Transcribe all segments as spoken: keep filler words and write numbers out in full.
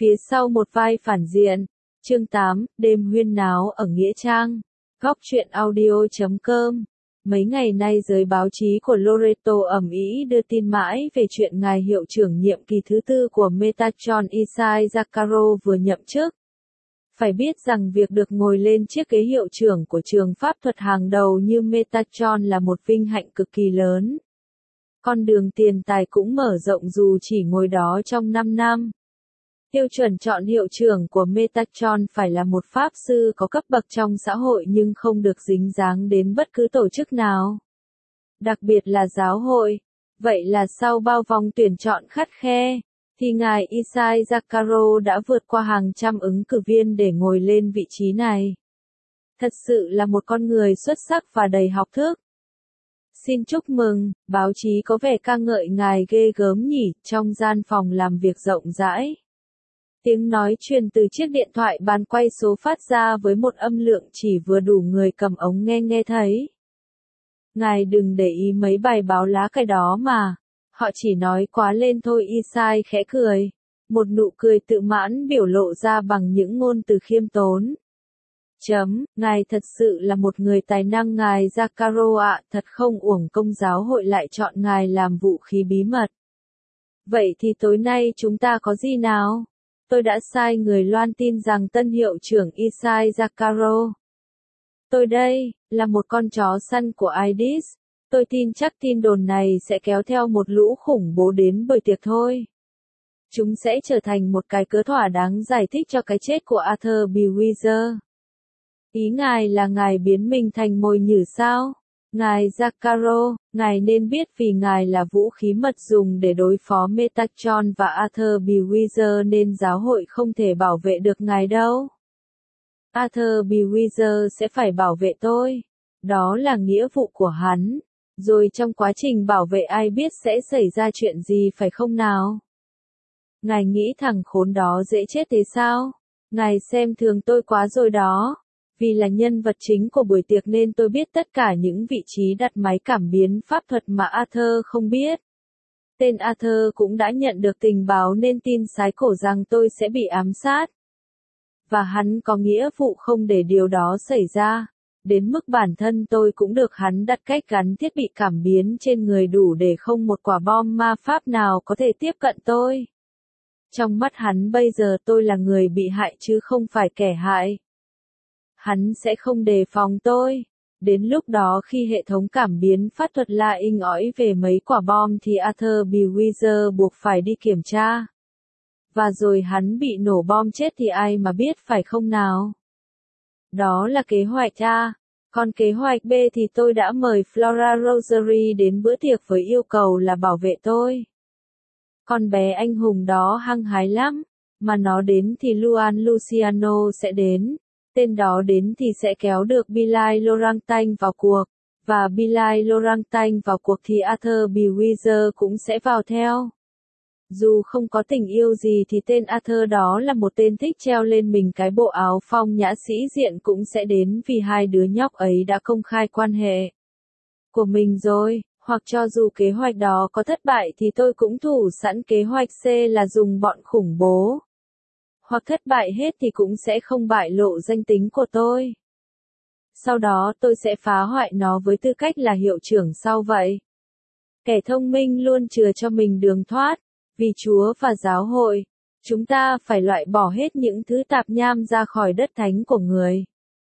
Phía sau một vai phản diện. Chương tám, đêm huyên náo ở Nghĩa Trang. Góc truyện audio chấm com. Mấy ngày nay giới báo chí của Loreto ầm ĩ đưa tin mãi về chuyện ngài hiệu trưởng nhiệm kỳ thứ tư của Metatron Isai Zakaro vừa nhậm chức. Phải biết rằng việc được ngồi lên chiếc ghế hiệu trưởng của trường pháp thuật hàng đầu như Metatron là một vinh hạnh cực kỳ lớn. Con đường tiền tài cũng mở rộng dù chỉ ngồi đó trong năm năm. Tiêu chuẩn chọn hiệu trưởng của Metatron phải là một pháp sư có cấp bậc trong xã hội nhưng không được dính dáng đến bất cứ tổ chức nào. Đặc biệt là giáo hội. Vậy là sau bao vòng tuyển chọn khắt khe, thì ngài Isai Zakaro đã vượt qua hàng trăm ứng cử viên để ngồi lên vị trí này. Thật sự là một con người xuất sắc và đầy học thức. Xin chúc mừng, báo chí có vẻ ca ngợi ngài ghê gớm nhỉ, trong gian phòng làm việc rộng rãi. Tiếng nói truyền từ chiếc điện thoại bàn quay số phát ra với một âm lượng chỉ vừa đủ người cầm ống nghe nghe thấy. Ngài đừng để ý mấy bài báo lá cải đó mà. Họ chỉ nói quá lên thôi. Isai khẽ cười. Một nụ cười tự mãn biểu lộ ra bằng những ngôn từ khiêm tốn. Chấm, ngài thật sự là một người tài năng ngài Zakaro ạ, thật không uổng công giáo hội lại chọn ngài làm vũ khí bí mật. Vậy thì tối nay chúng ta có gì nào? Tôi đã sai người loan tin rằng tân hiệu trưởng Isai Zakaro. Tôi đây, là một con chó săn của Aidis. Tôi tin chắc tin đồn này sẽ kéo theo một lũ khủng bố đến bữa tiệc thôi. Chúng sẽ trở thành một cái cớ thỏa đáng giải thích cho cái chết của Arthur Bewezer. Ý ngài là ngài biến mình thành mồi nhử sao? Ngài Zakaro, ngài nên biết vì ngài là vũ khí mật dùng để đối phó Metatron và Arthur Bewezer nên giáo hội không thể bảo vệ được ngài đâu. Arthur Bewezer sẽ phải bảo vệ tôi. Đó là nghĩa vụ của hắn. Rồi trong quá trình bảo vệ ai biết sẽ xảy ra chuyện gì phải không nào? Ngài nghĩ thằng khốn đó dễ chết thế sao? Ngài xem thường tôi quá rồi đó. Vì là nhân vật chính của buổi tiệc nên tôi biết tất cả những vị trí đặt máy cảm biến pháp thuật mà Arthur không biết. Tên Arthur cũng đã nhận được tình báo nên tin sái cổ rằng tôi sẽ bị ám sát. Và hắn có nghĩa vụ không để điều đó xảy ra. Đến mức bản thân tôi cũng được hắn đặt cách gắn thiết bị cảm biến trên người đủ để không một quả bom ma pháp nào có thể tiếp cận tôi. Trong mắt hắn bây giờ tôi là người bị hại chứ không phải kẻ hại. Hắn sẽ không đề phòng tôi. Đến lúc đó khi hệ thống cảm biến pháp thuật la inh ỏi về mấy quả bom thì Arthur Bewezer buộc phải đi kiểm tra. Và rồi hắn bị nổ bom chết thì ai mà biết phải không nào? Đó là kế hoạch A. Còn kế hoạch B thì tôi đã mời Flora Rosary đến bữa tiệc với yêu cầu là bảo vệ tôi. Con bé anh hùng đó hăng hái lắm. Mà nó đến thì Luan Luciano sẽ đến. Tên đó đến thì sẽ kéo được Billy Laurentine vào cuộc. Và Billy Laurentine vào cuộc thì Arthur Bewezer cũng sẽ vào theo. Dù không có tình yêu gì thì tên Arthur đó là một tên thích treo lên mình cái bộ áo phong nhã sĩ diện cũng sẽ đến vì hai đứa nhóc ấy đã công khai quan hệ của mình rồi. Hoặc cho dù kế hoạch đó có thất bại thì tôi cũng thủ sẵn kế hoạch C là dùng bọn khủng bố. Hoặc thất bại hết thì cũng sẽ không bại lộ danh tính của tôi. Sau đó tôi sẽ phá hoại nó với tư cách là hiệu trưởng sau vậy. Kẻ thông minh luôn chừa cho mình đường thoát. Vì Chúa và giáo hội, chúng ta phải loại bỏ hết những thứ tạp nham ra khỏi đất thánh của người.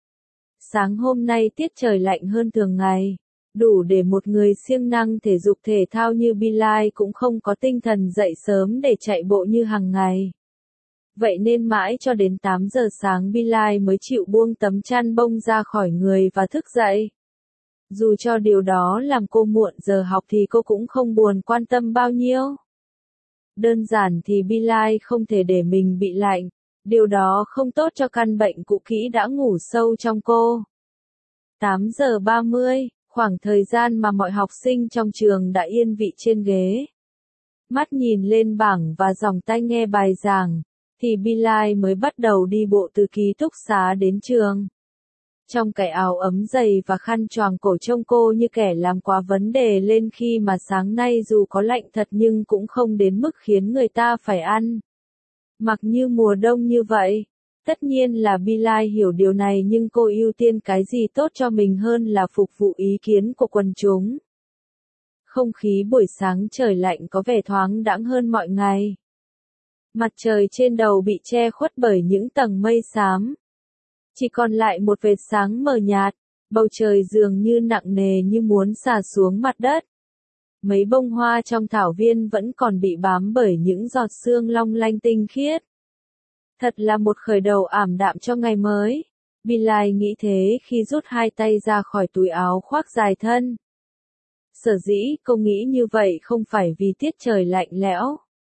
Sáng hôm nay tiết trời lạnh hơn thường ngày. Đủ để một người siêng năng thể dục thể thao như Billy cũng không có tinh thần dậy sớm để chạy bộ như hàng ngày. Vậy nên mãi cho đến tám giờ sáng Billy mới chịu buông tấm chăn bông ra khỏi người và thức dậy. Dù cho điều đó làm cô muộn giờ học thì cô cũng không buồn quan tâm bao nhiêu. Đơn giản thì Billy không thể để mình bị lạnh. Điều đó không tốt cho căn bệnh cũ kỹ đã ngủ sâu trong cô. tám giờ ba mươi, khoảng thời gian mà mọi học sinh trong trường đã yên vị trên ghế. Mắt nhìn lên bảng và dòng tai nghe bài giảng, thì Billy mới bắt đầu đi bộ từ ký túc xá đến trường. Trong cái áo ấm dày và khăn choàng cổ trông cô như kẻ làm quá vấn đề lên khi mà sáng nay dù có lạnh thật nhưng cũng không đến mức khiến người ta phải ăn Mặc như mùa đông như vậy. Tất nhiên là Billie hiểu điều này nhưng cô ưu tiên cái gì tốt cho mình hơn là phục vụ ý kiến của quần chúng. Không khí buổi sáng trời lạnh có vẻ thoáng đãng hơn mọi ngày. Mặt trời trên đầu bị che khuất bởi những tầng mây xám. Chỉ còn lại một vệt sáng mờ nhạt, bầu trời dường như nặng nề như muốn xả xuống mặt đất. Mấy bông hoa trong thảo viên vẫn còn bị bám bởi những giọt sương long lanh tinh khiết. Thật là một khởi đầu ảm đạm cho ngày mới. Billie nghĩ thế khi rút hai tay ra khỏi túi áo khoác dài thân. Sở dĩ cô nghĩ như vậy không phải vì tiết trời lạnh lẽo,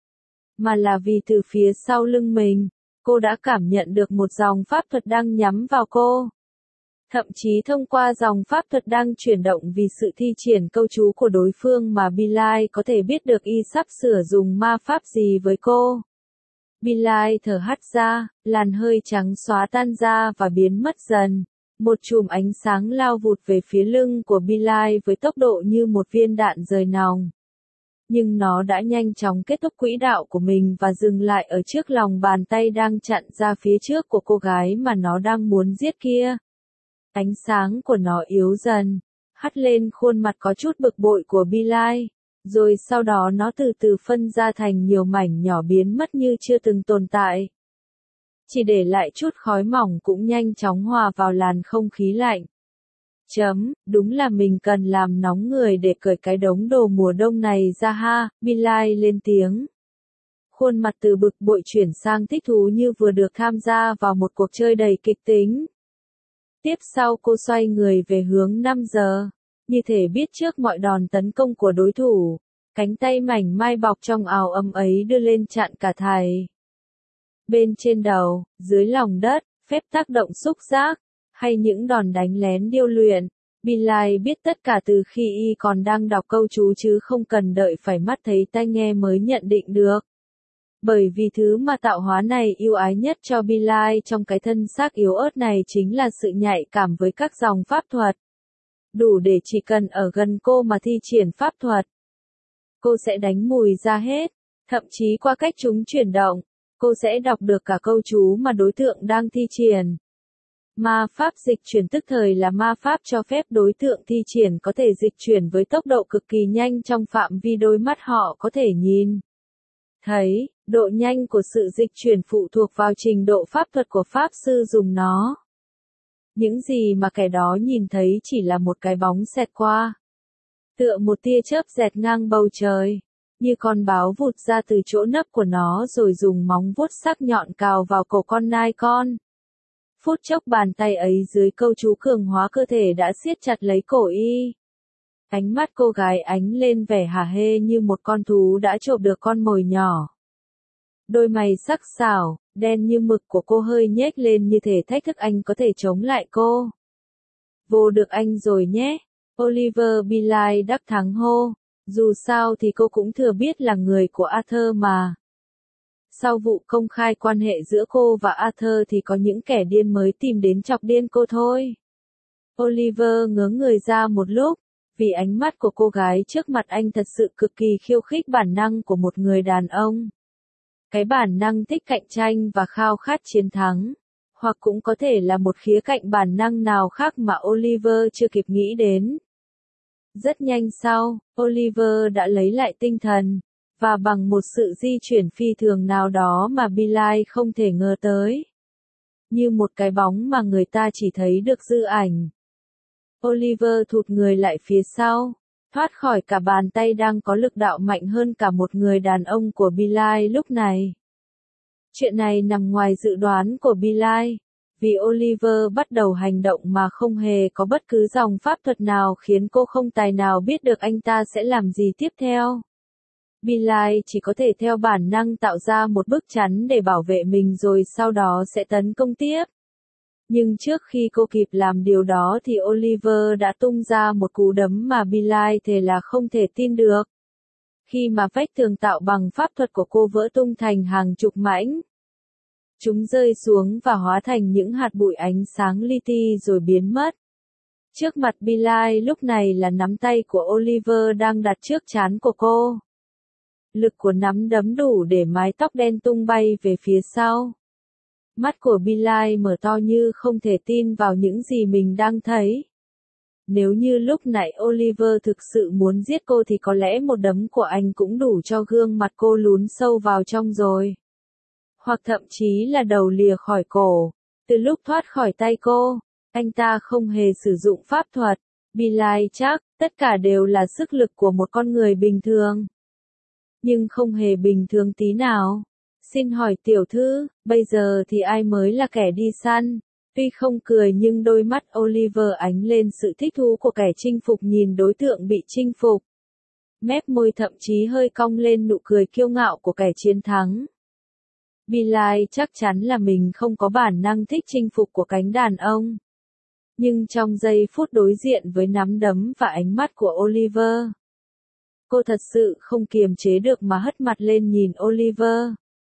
mà là vì từ phía sau lưng mình, cô đã cảm nhận được một dòng pháp thuật đang nhắm vào cô. Thậm chí thông qua dòng pháp thuật đang chuyển động vì sự thi triển câu chú của đối phương mà Billie có thể biết được y sắp sửa dùng ma pháp gì với cô. Billie thở hắt ra, làn hơi trắng xóa tan ra và biến mất dần. Một chùm ánh sáng lao vụt về phía lưng của Billie với tốc độ như một viên đạn rời nòng. Nhưng nó đã nhanh chóng kết thúc quỹ đạo của mình và dừng lại ở trước lòng bàn tay đang chặn ra phía trước của cô gái mà nó đang muốn giết kia. Ánh sáng của nó yếu dần, hắt lên khuôn mặt có chút bực bội của Billie, rồi sau đó nó từ từ phân ra thành nhiều mảnh nhỏ biến mất như chưa từng tồn tại. Chỉ để lại chút khói mỏng cũng nhanh chóng hòa vào làn không khí lạnh. Chấm, đúng là mình cần làm nóng người để cởi cái đống đồ mùa đông này ra ha, Billie lên tiếng. Khuôn mặt từ bực bội chuyển sang thích thú như vừa được tham gia vào một cuộc chơi đầy kịch tính. Tiếp sau cô xoay người về hướng năm giờ, như thể biết trước mọi đòn tấn công của đối thủ, cánh tay mảnh mai bọc trong áo ấm ấy đưa lên chặn cả thầy. Bên trên đầu, dưới lòng đất, phép tác động xúc giác, hay những đòn đánh lén điêu luyện, Billie biết tất cả từ khi y còn đang đọc câu chú chứ không cần đợi phải mắt thấy tai nghe mới nhận định được. Bởi vì thứ mà tạo hóa này yêu ái nhất cho Billie trong cái thân xác yếu ớt này chính là sự nhạy cảm với các dòng pháp thuật. Đủ để chỉ cần ở gần cô mà thi triển pháp thuật, cô sẽ đánh mùi ra hết, thậm chí qua cách chúng chuyển động, cô sẽ đọc được cả câu chú mà đối tượng đang thi triển. Ma pháp dịch chuyển tức thời là ma pháp cho phép đối tượng thi triển có thể dịch chuyển với tốc độ cực kỳ nhanh trong phạm vi đôi mắt họ có thể nhìn thấy. Độ nhanh của sự dịch chuyển phụ thuộc vào trình độ pháp thuật của pháp sư dùng nó. Những gì mà kẻ đó nhìn thấy chỉ là một cái bóng xẹt qua, tựa một tia chớp dẹt ngang bầu trời, như con báo vụt ra từ chỗ nấp của nó rồi dùng móng vuốt sắc nhọn cào vào cổ con nai con. Phút chốc bàn tay ấy dưới câu chú cường hóa cơ thể đã siết chặt lấy cổ y. Ánh mắt cô gái ánh lên vẻ hả hê như một con thú đã trộm được con mồi nhỏ. Đôi mày sắc sảo, đen như mực của cô hơi nhếch lên như thể thách thức anh có thể chống lại cô. Vô được anh rồi nhé, Oliver Billie đắc thắng hô, dù sao thì cô cũng thừa biết là người của Arthur mà. Sau vụ công khai quan hệ giữa cô và Arthur thì có những kẻ điên mới tìm đến chọc điên cô thôi. Oliver ngớ người ra một lúc, vì ánh mắt của cô gái trước mặt anh thật sự cực kỳ khiêu khích bản năng của một người đàn ông. Cái bản năng thích cạnh tranh và khao khát chiến thắng, hoặc cũng có thể là một khía cạnh bản năng nào khác mà Oliver chưa kịp nghĩ đến. Rất nhanh sau, Oliver đã lấy lại tinh thần, và bằng một sự di chuyển phi thường nào đó mà Billie không thể ngờ tới. Như một cái bóng mà người ta chỉ thấy được dư ảnh. Oliver thụt người lại phía sau, thoát khỏi cả bàn tay đang có lực đạo mạnh hơn cả một người đàn ông của Billie lúc này. Chuyện này nằm ngoài dự đoán của Billie, vì Oliver bắt đầu hành động mà không hề có bất cứ dòng pháp thuật nào khiến cô không tài nào biết được anh ta sẽ làm gì tiếp theo. Billie chỉ có thể theo bản năng tạo ra một bức chắn để bảo vệ mình rồi sau đó sẽ tấn công tiếp. Nhưng trước khi cô kịp làm điều đó thì Oliver đã tung ra một cú đấm mà Billie thề là không thể tin được. Khi mà vách tường tạo bằng pháp thuật của cô vỡ tung thành hàng chục mảnh. Chúng rơi xuống và hóa thành những hạt bụi ánh sáng li ti rồi biến mất. Trước mặt Billie lúc này là nắm tay của Oliver đang đặt trước trán của cô. Lực của nắm đấm đủ để mái tóc đen tung bay về phía sau. Mắt của Bilal mở to như không thể tin vào những gì mình đang thấy. Nếu như lúc nãy Oliver thực sự muốn giết cô thì có lẽ một đấm của anh cũng đủ cho gương mặt cô lún sâu vào trong rồi. Hoặc thậm chí là đầu lìa khỏi cổ. Từ lúc thoát khỏi tay cô, anh ta không hề sử dụng pháp thuật. Bilal chắc, tất cả đều là sức lực của một con người bình thường. Nhưng không hề bình thường tí nào. Xin hỏi tiểu thư, bây giờ thì ai mới là kẻ đi săn? Tuy không cười nhưng đôi mắt Oliver ánh lên sự thích thú của kẻ chinh phục nhìn đối tượng bị chinh phục. Mép môi thậm chí hơi cong lên nụ cười kiêu ngạo của kẻ chiến thắng. Bilal chắc chắn là mình không có bản năng thích chinh phục của cánh đàn ông. Nhưng trong giây phút đối diện với nắm đấm và ánh mắt của Oliver, cô thật sự không kiềm chế được mà hất mặt lên nhìn Oliver.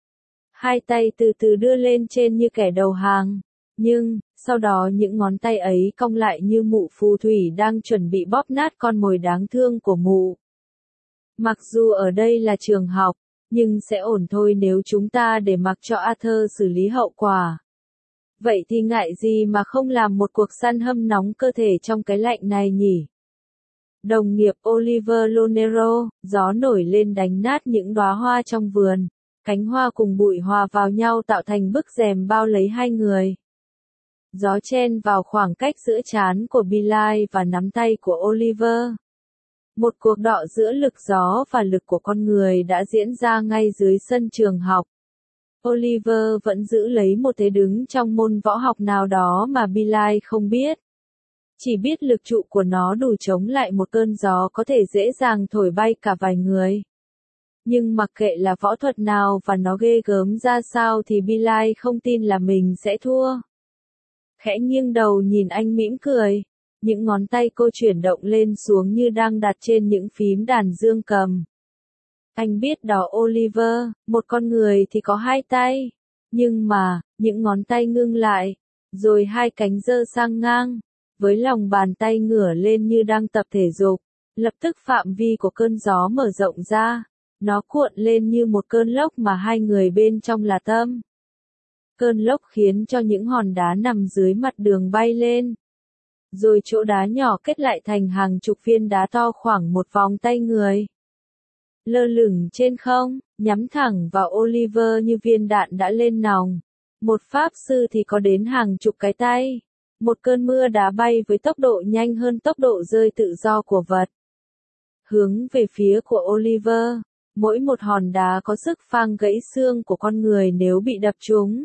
Hai tay từ từ đưa lên trên như kẻ đầu hàng. Nhưng, sau đó những ngón tay ấy cong lại như mụ phù thủy đang chuẩn bị bóp nát con mồi đáng thương của mụ. Mặc dù ở đây là trường học, nhưng sẽ ổn thôi nếu chúng ta để mặc cho Arthur xử lý hậu quả. Vậy thì ngại gì mà không làm một cuộc săn hâm nóng cơ thể trong cái lạnh này nhỉ? Đồng nghiệp Oliver Lonero, gió nổi lên đánh nát những đóa hoa trong vườn. Cánh hoa cùng bụi hòa vào nhau tạo thành bức rèm bao lấy hai người. Gió chen vào khoảng cách giữa trán của Bilal và nắm tay của Oliver. Một cuộc đọ giữa lực gió và lực của con người đã diễn ra ngay dưới sân trường học. Oliver vẫn giữ lấy một thế đứng trong môn võ học nào đó mà Bilal không biết. Chỉ biết lực trụ của nó đủ chống lại một cơn gió có thể dễ dàng thổi bay cả vài người. Nhưng mặc kệ là võ thuật nào và nó ghê gớm ra sao thì Bilal không tin là mình sẽ thua. Khẽ nghiêng đầu nhìn anh mỉm cười. Những ngón tay cô chuyển động lên xuống như đang đặt trên những phím đàn dương cầm. Anh biết đó Oliver, một con người thì có hai tay. Nhưng mà, những ngón tay ngưng lại. Rồi hai cánh giơ sang ngang. Với lòng bàn tay ngửa lên như đang tập thể dục. Lập tức phạm vi của cơn gió mở rộng ra. Nó cuộn lên như một cơn lốc mà hai người bên trong là tâm. Cơn lốc khiến cho những hòn đá nằm dưới mặt đường bay lên. Rồi chỗ đá nhỏ kết lại thành hàng chục viên đá to khoảng một vòng tay người. Lơ lửng trên không, nhắm thẳng vào Oliver như viên đạn đã lên nòng. Một pháp sư thì có đến hàng chục cái tay. Một cơn mưa đá bay với tốc độ nhanh hơn tốc độ rơi tự do của vật. Hướng về phía của Oliver, mỗi một hòn đá có sức phang gãy xương của con người nếu bị đập trúng.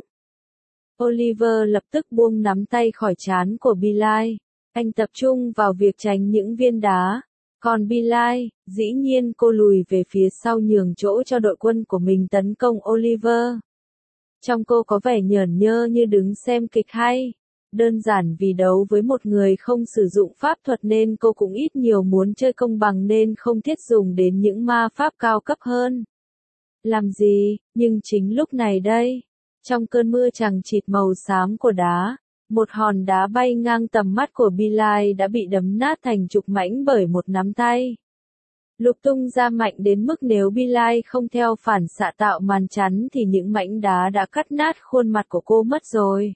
Oliver lập tức buông nắm tay khỏi trán của Bilal. Anh tập trung vào việc tránh những viên đá. Còn Bilal, dĩ nhiên cô lùi về phía sau nhường chỗ cho đội quân của mình tấn công Oliver. Trong cô có vẻ nhởn nhơ như đứng xem kịch hay. Đơn giản vì đấu với một người không sử dụng pháp thuật nên cô cũng ít nhiều muốn chơi công bằng nên không thiết dùng đến những ma pháp cao cấp hơn. Làm gì, nhưng chính lúc này đây, trong cơn mưa chằng chịt màu xám của đá, một hòn đá bay ngang tầm mắt của Bilal đã bị đấm nát thành chục mảnh bởi một nắm tay. Lục tung ra mạnh đến mức nếu Bilal không theo phản xạ tạo màn chắn thì những mảnh đá đã cắt nát khuôn mặt của cô mất rồi.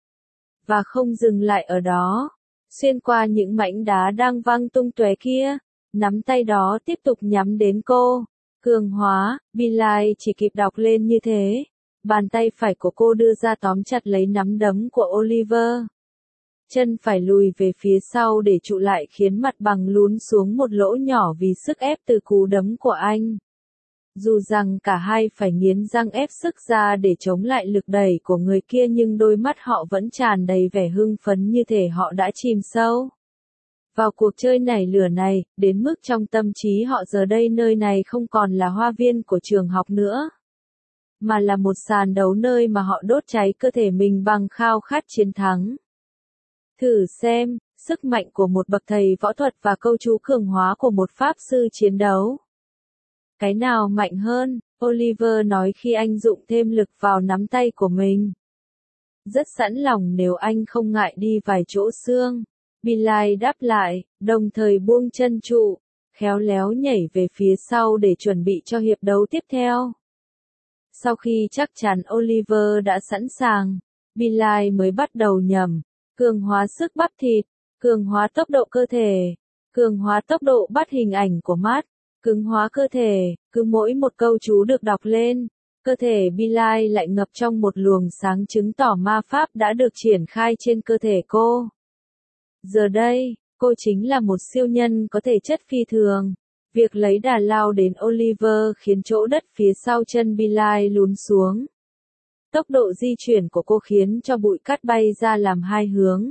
Và không dừng lại ở đó, xuyên qua những mảnh đá đang văng tung tóe kia, nắm tay đó tiếp tục nhắm đến cô. Cường hóa, Bilal chỉ kịp đọc lên như thế. Bàn tay phải của cô đưa ra tóm chặt lấy nắm đấm của Oliver. Chân phải lùi về phía sau để trụ lại khiến mặt bằng lún xuống một lỗ nhỏ vì sức ép từ cú đấm của anh. Dù rằng cả hai phải nghiến răng ép sức ra để chống lại lực đẩy của người kia nhưng đôi mắt họ vẫn tràn đầy vẻ hưng phấn như thể họ đã chìm sâu vào cuộc chơi nảy lửa này, đến mức trong tâm trí họ giờ đây nơi này không còn là hoa viên của trường học nữa, mà là một sàn đấu nơi mà họ đốt cháy cơ thể mình bằng khao khát chiến thắng. Thử xem, sức mạnh của một bậc thầy võ thuật và câu chú cường hóa của một pháp sư chiến đấu. Cái nào mạnh hơn, Oliver nói khi anh dụng thêm lực vào nắm tay của mình. Rất sẵn lòng nếu anh không ngại đi vài chỗ xương. Bilal đáp lại, đồng thời buông chân trụ. khéo léo nhảy về phía sau để chuẩn bị cho hiệp đấu tiếp theo. Sau khi chắc chắn Oliver đã sẵn sàng, Bilal mới bắt đầu nhẩm, cường hóa sức bắp thịt, cường hóa tốc độ cơ thể, cường hóa tốc độ bắt hình ảnh của mắt, cứng hóa cơ thể. Cứ mỗi một câu chú được đọc lên, cơ thể Bilal lại ngập trong một luồng sáng chứng tỏ ma pháp đã được triển khai trên cơ thể cô. Giờ đây, cô chính là một siêu nhân có thể chất phi thường. Việc lấy đà lao đến Oliver khiến chỗ đất phía sau chân Bilal lún xuống. Tốc độ di chuyển của cô khiến cho bụi cát bay ra làm hai hướng.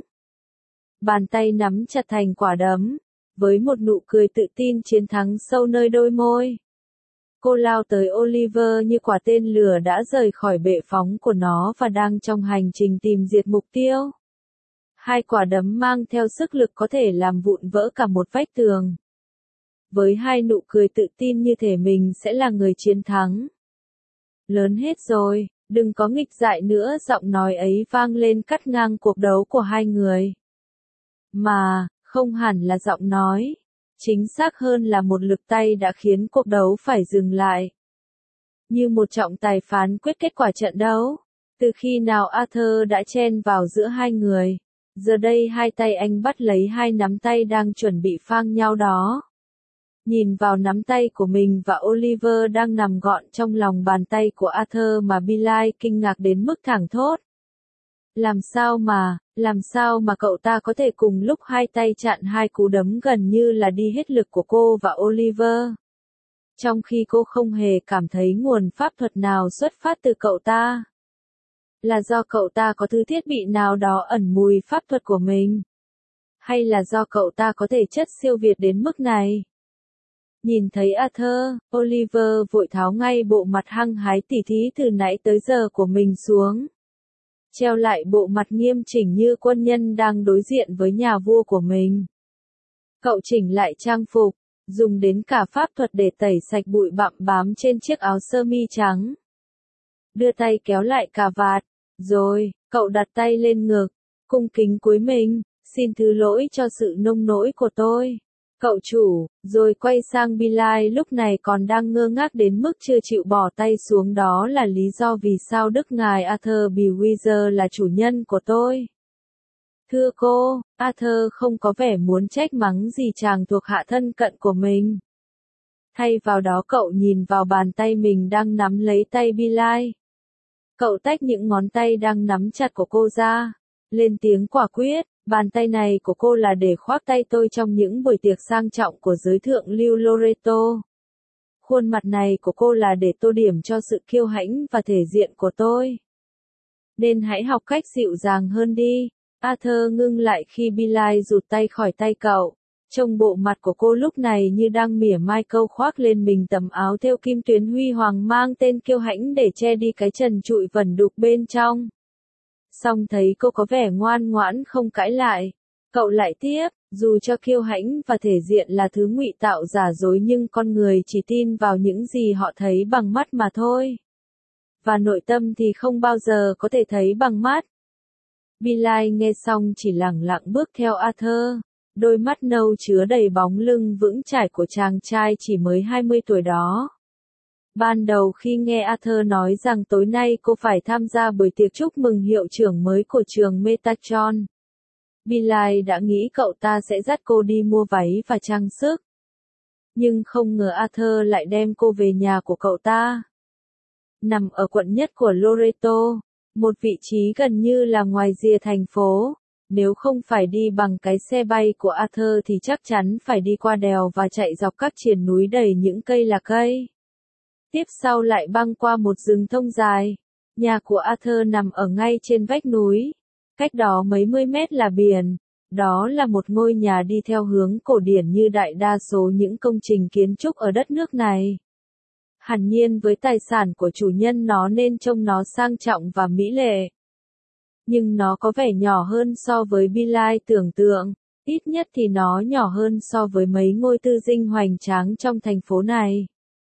Bàn tay nắm chặt thành quả đấm, với một nụ cười tự tin chiến thắng sâu nơi đôi môi. Cô lao tới Oliver như quả tên lửa đã rời khỏi bệ phóng của nó và đang trong hành trình tìm diệt mục tiêu. Hai quả đấm mang theo sức lực có thể làm vụn vỡ cả một vách tường. Với hai nụ cười tự tin như thể mình sẽ là người chiến thắng. Lớn hết rồi, đừng có nghịch dại nữa, giọng nói ấy vang lên cắt ngang cuộc đấu của hai người. Mà, không hẳn là giọng nói. Chính xác hơn là một lực tay đã khiến cuộc đấu phải dừng lại. Như một trọng tài phán quyết kết quả trận đấu. Từ khi nào Arthur đã chen vào giữa hai người. Giờ đây hai tay anh bắt lấy hai nắm tay đang chuẩn bị phang nhau đó. Nhìn vào nắm tay của mình và Oliver đang nằm gọn trong lòng bàn tay của Arthur mà Bilal kinh ngạc đến mức thảng thốt. Làm sao mà, làm sao mà cậu ta có thể cùng lúc hai tay chặn hai cú đấm gần như là đi hết lực của cô và Oliver. Trong khi cô không hề cảm thấy nguồn pháp thuật nào xuất phát từ cậu ta. Là do cậu ta có thứ thiết bị nào đó ẩn mùi pháp thuật của mình? Hay là do cậu ta có thể chất siêu việt đến mức này? Nhìn thấy Arthur, Oliver vội tháo ngay bộ mặt hăng hái tỉ thí từ nãy tới giờ của mình xuống. Treo lại bộ mặt nghiêm chỉnh như quân nhân đang đối diện với nhà vua của mình. Cậu chỉnh lại trang phục, dùng đến cả pháp thuật để tẩy sạch bụi bặm bám trên chiếc áo sơ mi trắng. Đưa tay kéo lại cà vạt, rồi, cậu đặt tay lên ngực, cung kính cúi mình, xin thứ lỗi cho sự nông nỗi của tôi. Cậu chủ, rồi quay sang Bilal lúc này còn đang ngơ ngác đến mức chưa chịu bỏ tay xuống, đó là lý do vì sao Đức Ngài Arthur Bewezer là chủ nhân của tôi. Thưa cô, Arthur không có vẻ muốn trách mắng gì chàng thuộc hạ thân cận của mình. Thay vào đó cậu nhìn vào bàn tay mình đang nắm lấy tay Bilal. Cậu tách những ngón tay đang nắm chặt của cô ra, lên tiếng quả quyết. Bàn tay này của cô là để khoác tay tôi trong những buổi tiệc sang trọng của giới thượng lưu Loreto. Khuôn mặt này của cô là để tô điểm cho sự kiêu hãnh và thể diện của tôi. Nên hãy học cách dịu dàng hơn đi. Arthur ngưng lại khi Bilal rụt tay khỏi tay cậu. Trông bộ mặt của cô lúc này như đang mỉa mai câu khoác lên mình tấm áo thêu kim tuyến huy hoàng mang tên kiêu hãnh để che đi cái trần trụi vẩn đục bên trong. Song thấy cô có vẻ ngoan ngoãn không cãi lại. Cậu lại tiếp, dù cho kiêu hãnh và thể diện là thứ ngụy tạo giả dối nhưng con người chỉ tin vào những gì họ thấy bằng mắt mà thôi. Và nội tâm thì không bao giờ có thể thấy bằng mắt. Bilal nghe xong chỉ lẳng lặng bước theo Arthur. Đôi mắt nâu chứa đầy bóng lưng vững chãi của chàng trai chỉ mới hai mươi tuổi đó. Ban đầu khi nghe Arthur nói rằng tối nay cô phải tham gia buổi tiệc chúc mừng hiệu trưởng mới của trường Metatron, Bilal đã nghĩ cậu ta sẽ dắt cô đi mua váy và trang sức. Nhưng không ngờ Arthur lại đem cô về nhà của cậu ta. Nằm ở quận nhất của Loreto, một vị trí gần như là ngoài rìa thành phố. Nếu không phải đi bằng cái xe bay của Arthur thì chắc chắn phải đi qua đèo và chạy dọc các triền núi đầy những cây là cây. Tiếp sau lại băng qua một rừng thông dài. Nhà của Arthur nằm ở ngay trên vách núi. Cách đó mấy mươi mét là biển. Đó là một ngôi nhà đi theo hướng cổ điển như đại đa số những công trình kiến trúc ở đất nước này. Hẳn nhiên với tài sản của chủ nhân nó nên trông nó sang trọng và mỹ lệ. Nhưng nó có vẻ nhỏ hơn so với Bilal tưởng tượng. Ít nhất thì nó nhỏ hơn so với mấy ngôi tư dinh hoành tráng trong thành phố này.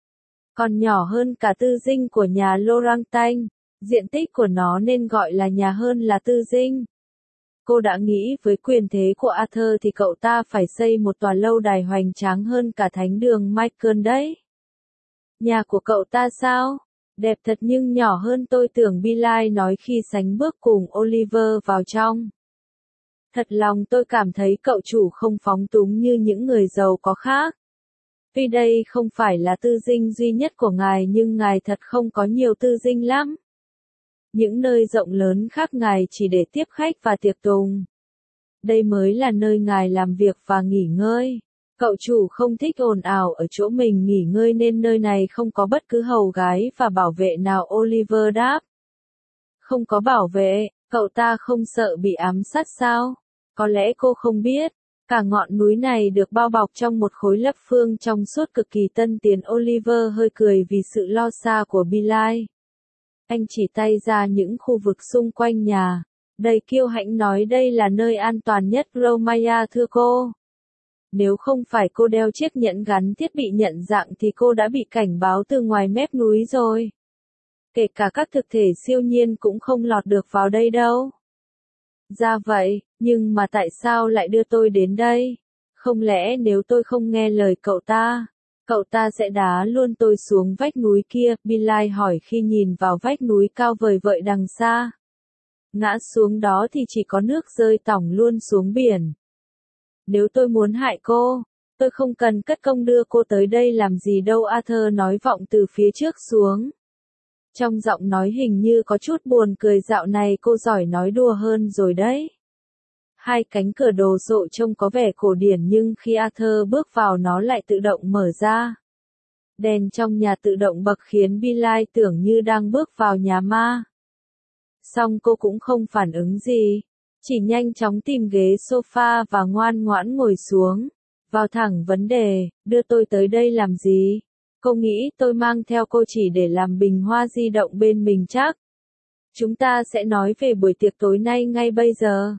Còn nhỏ hơn cả tư dinh của nhà Laurentine, diện tích của nó nên gọi là nhà hơn là tư dinh. cô đã nghĩ với quyền thế của Arthur thì cậu ta phải xây một tòa lâu đài hoành tráng hơn cả thánh đường Michael đấy. Nhà của cậu ta sao? Đẹp thật nhưng nhỏ hơn tôi tưởng, Billy nói khi sánh bước cùng Oliver vào trong. Thật lòng tôi cảm thấy cậu chủ không phóng túng như những người giàu có khác. Tuy đây không phải là tư dinh duy nhất của ngài nhưng ngài thật không có nhiều tư dinh lắm. Những nơi rộng lớn khác ngài chỉ để tiếp khách và tiệc tùng. Đây mới là nơi ngài làm việc và nghỉ ngơi. Cậu chủ không thích ồn ào ở chỗ mình nghỉ ngơi nên nơi này không có bất cứ hầu gái và bảo vệ nào, Oliver đáp. Không có bảo vệ, cậu ta không sợ bị ám sát sao? Có lẽ cô không biết. Cả ngọn núi này được bao bọc trong một khối lập phương trong suốt cực kỳ tân tiến. Oliver hơi cười vì sự lo xa của Billy. Anh chỉ tay ra những khu vực xung quanh nhà. Đầy kiêu hãnh nói đây là nơi an toàn nhất Romaya thưa cô. Nếu không phải cô đeo chiếc nhẫn gắn thiết bị nhận dạng thì cô đã bị cảnh báo từ ngoài mép núi rồi. Kể cả các thực thể siêu nhiên cũng không lọt được vào đây đâu. Ra vậy, nhưng mà tại sao lại đưa tôi đến đây? Không lẽ nếu tôi không nghe lời cậu ta, cậu ta sẽ đá luôn tôi xuống vách núi kia? Billy hỏi khi nhìn vào vách núi cao vời vợi đằng xa. Ngã xuống đó thì chỉ có nước rơi tỏng luôn xuống biển. Nếu tôi muốn hại cô, tôi không cần cất công đưa cô tới đây làm gì đâu, Arthur nói vọng từ phía trước xuống. Trong giọng nói hình như có chút buồn cười, dạo này cô giỏi nói đùa hơn rồi đấy. Hai cánh cửa đồ sộ trông có vẻ cổ điển nhưng khi Arthur bước vào nó lại tự động mở ra. Đèn trong nhà tự động bật khiến Billy tưởng như đang bước vào nhà ma. Song cô cũng không phản ứng gì, chỉ nhanh chóng tìm ghế sofa và ngoan ngoãn ngồi xuống. Vào thẳng vấn đề, đưa tôi tới đây làm gì? Cô nghĩ tôi mang theo cô chỉ để làm bình hoa di động bên mình chắc? Chúng ta sẽ nói về buổi tiệc tối nay ngay bây giờ.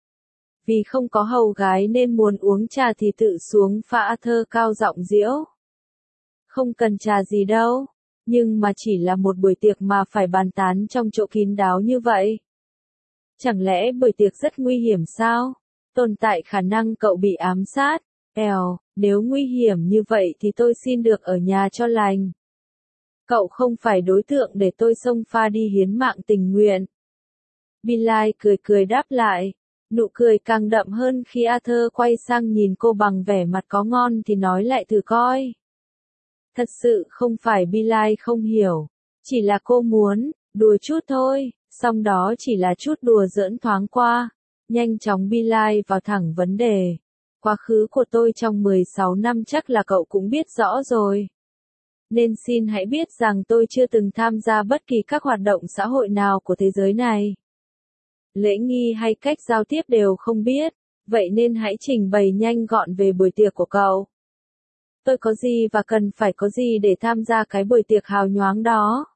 Vì không có hầu gái nên muốn uống trà thì tự xuống pha, Arthur cao giọng giễu. Không cần trà gì đâu, nhưng mà chỉ là một buổi tiệc mà phải bàn tán trong chỗ kín đáo như vậy. Chẳng lẽ buổi tiệc rất nguy hiểm sao? Tồn tại khả năng cậu bị ám sát. Èo, nếu nguy hiểm như vậy thì tôi xin được ở nhà cho lành. Cậu không phải đối tượng để tôi xông pha đi hiến mạng tình nguyện. Billy cười cười đáp lại. Nụ cười càng đậm hơn khi Arthur quay sang nhìn cô bằng vẻ mặt có ngon thì nói lại thử coi. Thật sự không phải Billy không hiểu. Chỉ là cô muốn, đùa chút thôi, song đó chỉ là chút đùa giỡn thoáng qua. Nhanh chóng Billy vào thẳng vấn đề. Quá khứ của tôi trong mười sáu năm chắc là cậu cũng biết rõ rồi. Nên xin hãy biết rằng tôi chưa từng tham gia bất kỳ các hoạt động xã hội nào của thế giới này. Lễ nghi hay cách giao tiếp đều không biết, vậy nên hãy trình bày nhanh gọn về buổi tiệc của cậu. Tôi có gì và cần phải có gì để tham gia cái buổi tiệc hào nhoáng đó?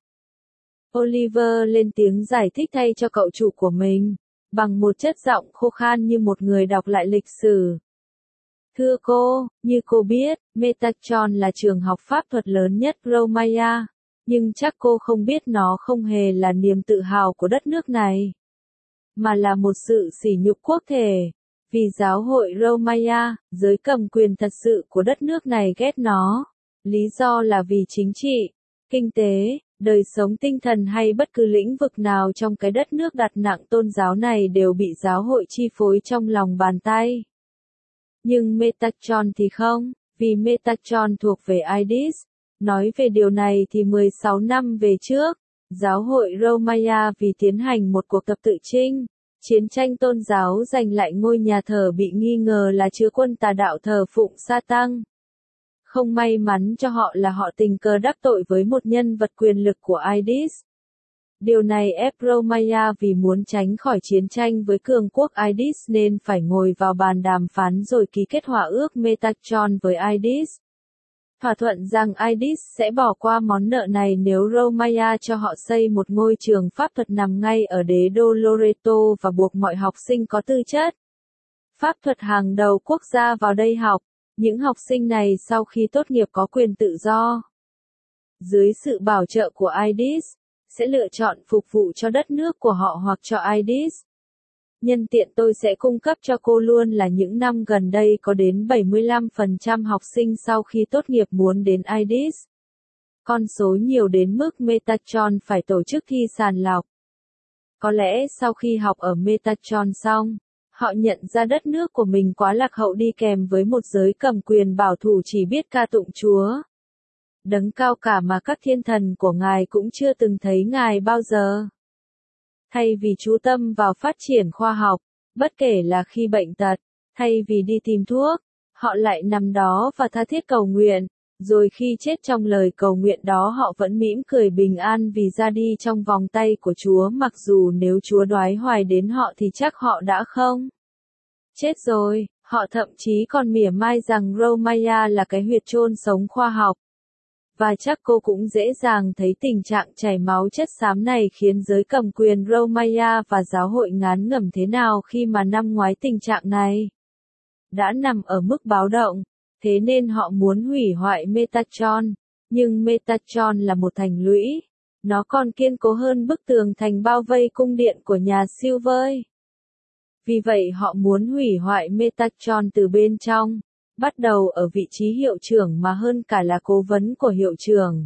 Oliver lên tiếng giải thích thay cho cậu chủ của mình, bằng một chất giọng khô khan như một người đọc lại lịch sử. Thưa cô, như cô biết, Metatron là trường học pháp thuật lớn nhất Romaya, nhưng chắc cô không biết nó không hề là niềm tự hào của đất nước này, mà là một sự sỉ nhục quốc thể. Vì giáo hội Romaya, giới cầm quyền thật sự của đất nước này ghét nó. Lý do là vì chính trị, kinh tế, đời sống tinh thần hay bất cứ lĩnh vực nào trong cái đất nước đặt nặng tôn giáo này đều bị giáo hội chi phối trong lòng bàn tay. Nhưng Metatron thì không, vì Metatron thuộc về Aidis. Nói về điều này thì mười sáu năm về trước, giáo hội Romaya vì tiến hành một cuộc tập tự chinh, chiến tranh tôn giáo giành lại ngôi nhà thờ bị nghi ngờ là chứa quân tà đạo thờ phụng Satan. Không may mắn cho họ là họ tình cờ đắc tội với một nhân vật quyền lực của Aidis. Điều này ép Romaya vì muốn tránh khỏi chiến tranh với cường quốc Aidis nên phải ngồi vào bàn đàm phán rồi ký kết hòa ước Metatron với Aidis. Thỏa thuận rằng Aidis sẽ bỏ qua món nợ này nếu Romaya cho họ xây một ngôi trường pháp thuật nằm ngay ở đế đô Loreto và buộc mọi học sinh có tư chất pháp thuật hàng đầu quốc gia vào đây học. Những học sinh này sau khi tốt nghiệp có quyền tự do, dưới sự bảo trợ của Aidis, sẽ lựa chọn phục vụ cho đất nước của họ hoặc cho Aidis. Nhân tiện tôi sẽ cung cấp cho cô luôn là những năm gần đây có đến bảy mươi lăm phần trăm học sinh sau khi tốt nghiệp muốn đến i đê ét. Con số nhiều đến mức Metatron phải tổ chức thi sàng lọc. Có lẽ sau khi học ở Metatron xong, họ nhận ra đất nước của mình quá lạc hậu đi kèm với một giới cầm quyền bảo thủ chỉ biết ca tụng Chúa. Đấng cao cả mà các thiên thần của Ngài cũng chưa từng thấy Ngài bao giờ. Thay vì chú tâm vào phát triển khoa học, bất kể là khi bệnh tật, thay vì đi tìm thuốc, họ lại nằm đó và tha thiết cầu nguyện, rồi khi chết trong lời cầu nguyện đó họ vẫn mỉm cười bình an vì ra đi trong vòng tay của Chúa, mặc dù nếu Chúa đoái hoài đến họ thì chắc họ đã không chết rồi. Họ thậm chí còn mỉa mai rằng Romaya là cái huyệt chôn sống khoa học. Và chắc cô cũng dễ dàng thấy tình trạng chảy máu chất xám này khiến giới cầm quyền Romaya và giáo hội ngán ngẩm thế nào khi mà năm ngoái tình trạng này đã nằm ở mức báo động, thế nên họ muốn hủy hoại Metatron. Nhưng Metatron là một thành lũy, nó còn kiên cố hơn bức tường thành bao vây cung điện của nhà Silver. Vì vậy họ muốn hủy hoại Metatron từ bên trong. Bắt đầu ở vị trí hiệu trưởng mà hơn cả là cố vấn của hiệu trưởng.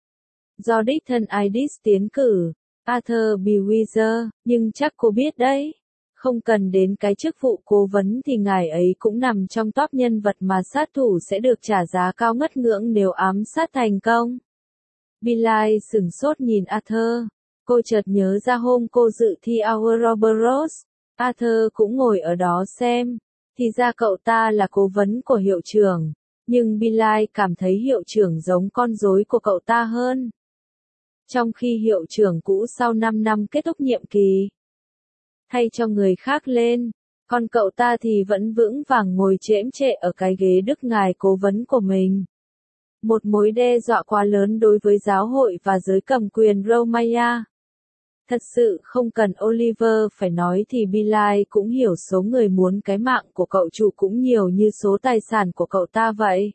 Do đích thân i đê ét tiến cử, Arthur B. Weiser, nhưng chắc cô biết đấy, không cần đến cái chức vụ cố vấn thì ngài ấy cũng nằm trong top nhân vật mà sát thủ sẽ được trả giá cao ngất ngưỡng nếu ám sát thành công. Billie sửng sốt nhìn Arthur, cô chợt nhớ ra hôm cô dự thi Our Roberts, Arthur cũng ngồi ở đó xem. Thì ra cậu ta là cố vấn của hiệu trưởng, nhưng Billie cảm thấy hiệu trưởng giống con rối của cậu ta hơn. Trong khi hiệu trưởng cũ sau năm năm kết thúc nhiệm kỳ, thay cho người khác lên, còn cậu ta thì vẫn vững vàng ngồi chễm chệ ở cái ghế đức ngài cố vấn của mình. Một mối đe dọa quá lớn đối với giáo hội và giới cầm quyền Romaya. Thật sự không cần Oliver phải nói thì Billie cũng hiểu số người muốn cái mạng của cậu chủ cũng nhiều như số tài sản của cậu ta vậy.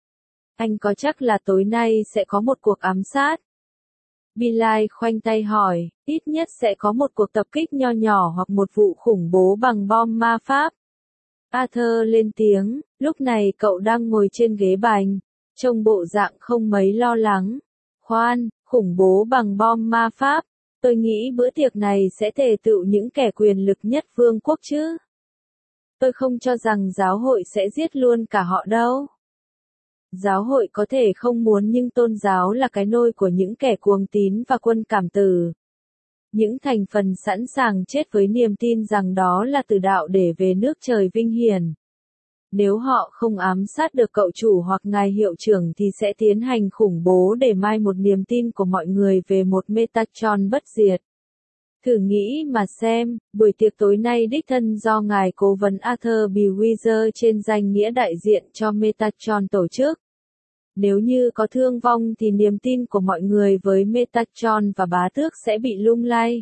Anh có chắc là tối nay sẽ có một cuộc ám sát? Billie khoanh tay hỏi, ít nhất sẽ có một cuộc tập kích nho nhỏ hoặc một vụ khủng bố bằng bom ma pháp. Arthur lên tiếng, lúc này cậu đang ngồi trên ghế bành, trông bộ dạng không mấy lo lắng. Khoan, khủng bố bằng bom ma pháp. Tôi nghĩ bữa tiệc này sẽ tề tựu những kẻ quyền lực nhất vương quốc chứ. Tôi không cho rằng giáo hội sẽ giết luôn cả họ đâu. Giáo hội có thể không muốn nhưng tôn giáo là cái nôi của những kẻ cuồng tín và quân cảm tử. Những thành phần sẵn sàng chết với niềm tin rằng đó là từ đạo để về nước trời vinh hiển. Nếu họ không ám sát được cậu chủ hoặc ngài hiệu trưởng thì sẽ tiến hành khủng bố để mai một niềm tin của mọi người về một Metatron bất diệt. Thử nghĩ mà xem, buổi tiệc tối nay đích thân do ngài cố vấn Arthur B. Weiser trên danh nghĩa đại diện cho Metatron tổ chức. Nếu như có thương vong thì niềm tin của mọi người với Metatron và bá tước sẽ bị lung lay.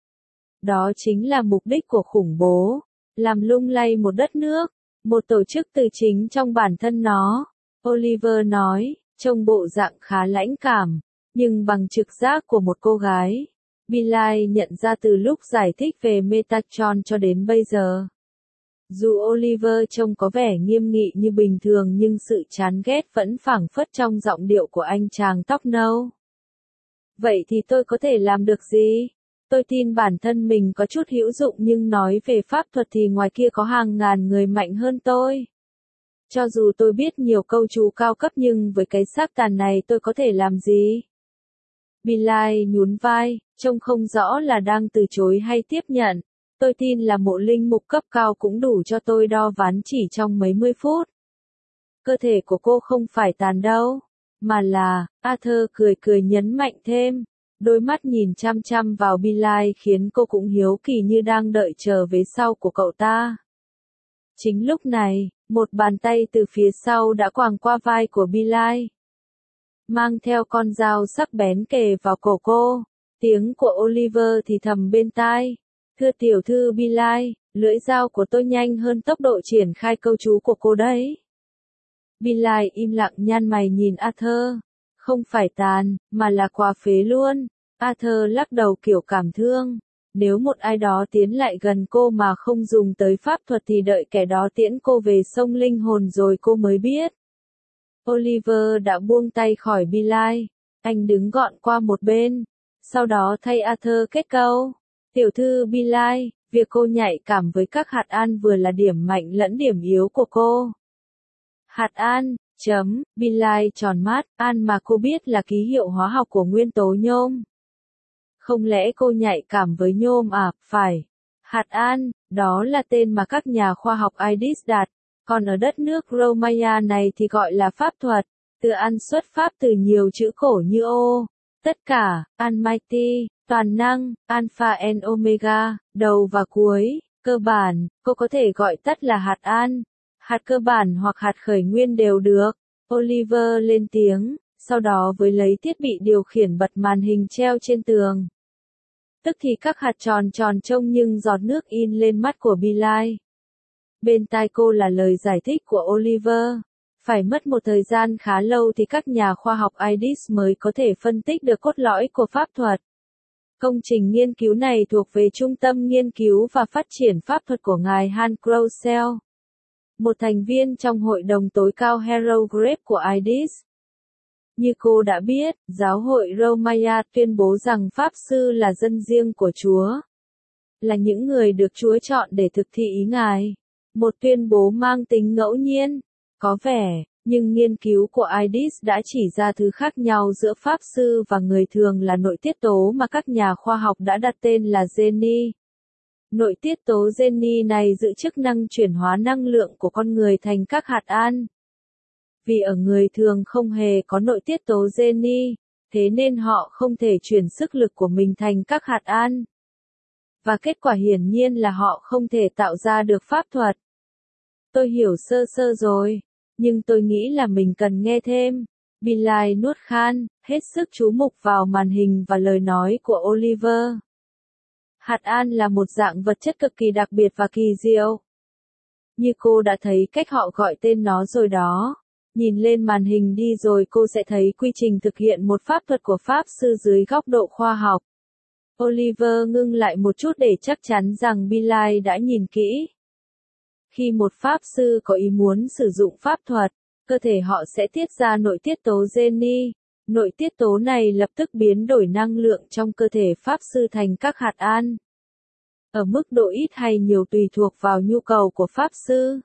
Đó chính là mục đích của khủng bố, làm lung lay một đất nước. Một tổ chức từ chính trong bản thân nó, Oliver nói, trông bộ dạng khá lãnh cảm, nhưng bằng trực giác của một cô gái. Billie nhận ra từ lúc giải thích về Metatron cho đến bây giờ. Dù Oliver trông có vẻ nghiêm nghị như bình thường nhưng sự chán ghét vẫn phảng phất trong giọng điệu của anh chàng tóc nâu. Vậy thì tôi có thể làm được gì? Tôi tin bản thân mình có chút hữu dụng nhưng nói về pháp thuật thì ngoài kia có hàng ngàn người mạnh hơn tôi. Cho dù tôi biết nhiều câu chú cao cấp nhưng với cái xác tàn này tôi có thể làm gì? Billie nhún vai, trông không rõ là đang từ chối hay tiếp nhận. Tôi tin là mộ linh mục cấp cao cũng đủ cho tôi đo ván chỉ trong mấy mươi phút. Cơ thể của cô không phải tàn đâu, mà là, Arthur cười cười nhấn mạnh thêm. Đôi mắt nhìn chăm chăm vào Billie khiến cô cũng hiếu kỳ như đang đợi chờ vế sau của cậu ta. Chính lúc này, một bàn tay từ phía sau đã quàng qua vai của Billie, mang theo con dao sắc bén kề vào cổ cô. Tiếng của Oliver thì thầm bên tai. Thưa tiểu thư Billie, lưỡi dao của tôi nhanh hơn tốc độ triển khai câu chú của cô đấy. Billie im lặng nhăn mày nhìn Arthur. Không phải tàn, mà là quà phế luôn. Arthur lắc đầu kiểu cảm thương. Nếu một ai đó tiến lại gần cô mà không dùng tới pháp thuật thì đợi kẻ đó tiễn cô về sông linh hồn rồi cô mới biết. Oliver đã buông tay khỏi Billy. Anh đứng gọn qua một bên. Sau đó thay Arthur kết câu. Tiểu thư Billy, việc cô nhạy cảm với các hạt an vừa là điểm mạnh lẫn điểm yếu của cô. Hạt an, chấm, Billy tròn mắt, an mà cô biết là ký hiệu hóa học của nguyên tố nhôm. Không lẽ cô nhạy cảm với nhôm à? Phải. Hạt an, đó là tên mà các nhà khoa học Aidis đặt. Còn ở đất nước Romaya này thì gọi là pháp thuật. Từ an xuất phát từ nhiều chữ cổ như ô, tất cả, Almighty, toàn năng, Alpha and Omega, đầu và cuối, cơ bản, cô có thể gọi tắt là hạt an, hạt cơ bản hoặc hạt khởi nguyên đều được. Oliver lên tiếng, sau đó với lấy thiết bị điều khiển bật màn hình treo trên tường. Tức thì các hạt tròn tròn trông nhưng giọt nước in lên mắt của Billy. Bên tai cô là lời giải thích của Oliver. Phải mất một thời gian khá lâu thì các nhà khoa học Aidis mới có thể phân tích được cốt lõi của pháp thuật. Công trình nghiên cứu này thuộc về Trung tâm Nghiên cứu và Phát triển Pháp thuật của ngài Hans Crousel, một thành viên trong hội đồng tối cao Hieroglyph của Aidis. Như cô đã biết, giáo hội Romaya tuyên bố rằng Pháp sư là dân riêng của Chúa, là những người được Chúa chọn để thực thi ý ngài. Một tuyên bố mang tính ngẫu nhiên. Có vẻ, nhưng nghiên cứu của Aidis đã chỉ ra thứ khác nhau giữa Pháp sư và người thường là nội tiết tố mà các nhà khoa học đã đặt tên là geni. Nội tiết tố geni này giữ chức năng chuyển hóa năng lượng của con người thành các hạt an. Vì ở người thường không hề có nội tiết tố geni, thế nên họ không thể chuyển sức lực của mình thành các hạt an. Và kết quả hiển nhiên là họ không thể tạo ra được pháp thuật. Tôi hiểu sơ sơ rồi, nhưng tôi nghĩ là mình cần nghe thêm. Billy nuốt khan, hết sức chú mục vào màn hình và lời nói của Oliver. Hạt an là một dạng vật chất cực kỳ đặc biệt và kỳ diệu. Như cô đã thấy cách họ gọi tên nó rồi đó. Nhìn lên màn hình đi rồi cô sẽ thấy quy trình thực hiện một pháp thuật của Pháp sư dưới góc độ khoa học. Oliver ngưng lại một chút để chắc chắn rằng Billy đã nhìn kỹ. Khi một pháp sư có ý muốn sử dụng pháp thuật, cơ thể họ sẽ tiết ra nội tiết tố geni. Nội tiết tố này lập tức biến đổi năng lượng trong cơ thể pháp sư thành các hạt an. Ở mức độ ít hay nhiều tùy thuộc vào nhu cầu của pháp sư.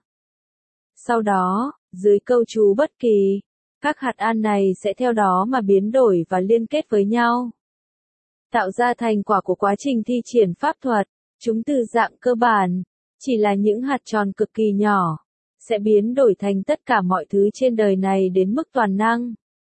Sau đó, dưới câu chú bất kỳ, các hạt an này sẽ theo đó mà biến đổi và liên kết với nhau. Tạo ra thành quả của quá trình thi triển pháp thuật, chúng từ dạng cơ bản, chỉ là những hạt tròn cực kỳ nhỏ, sẽ biến đổi thành tất cả mọi thứ trên đời này đến mức toàn năng.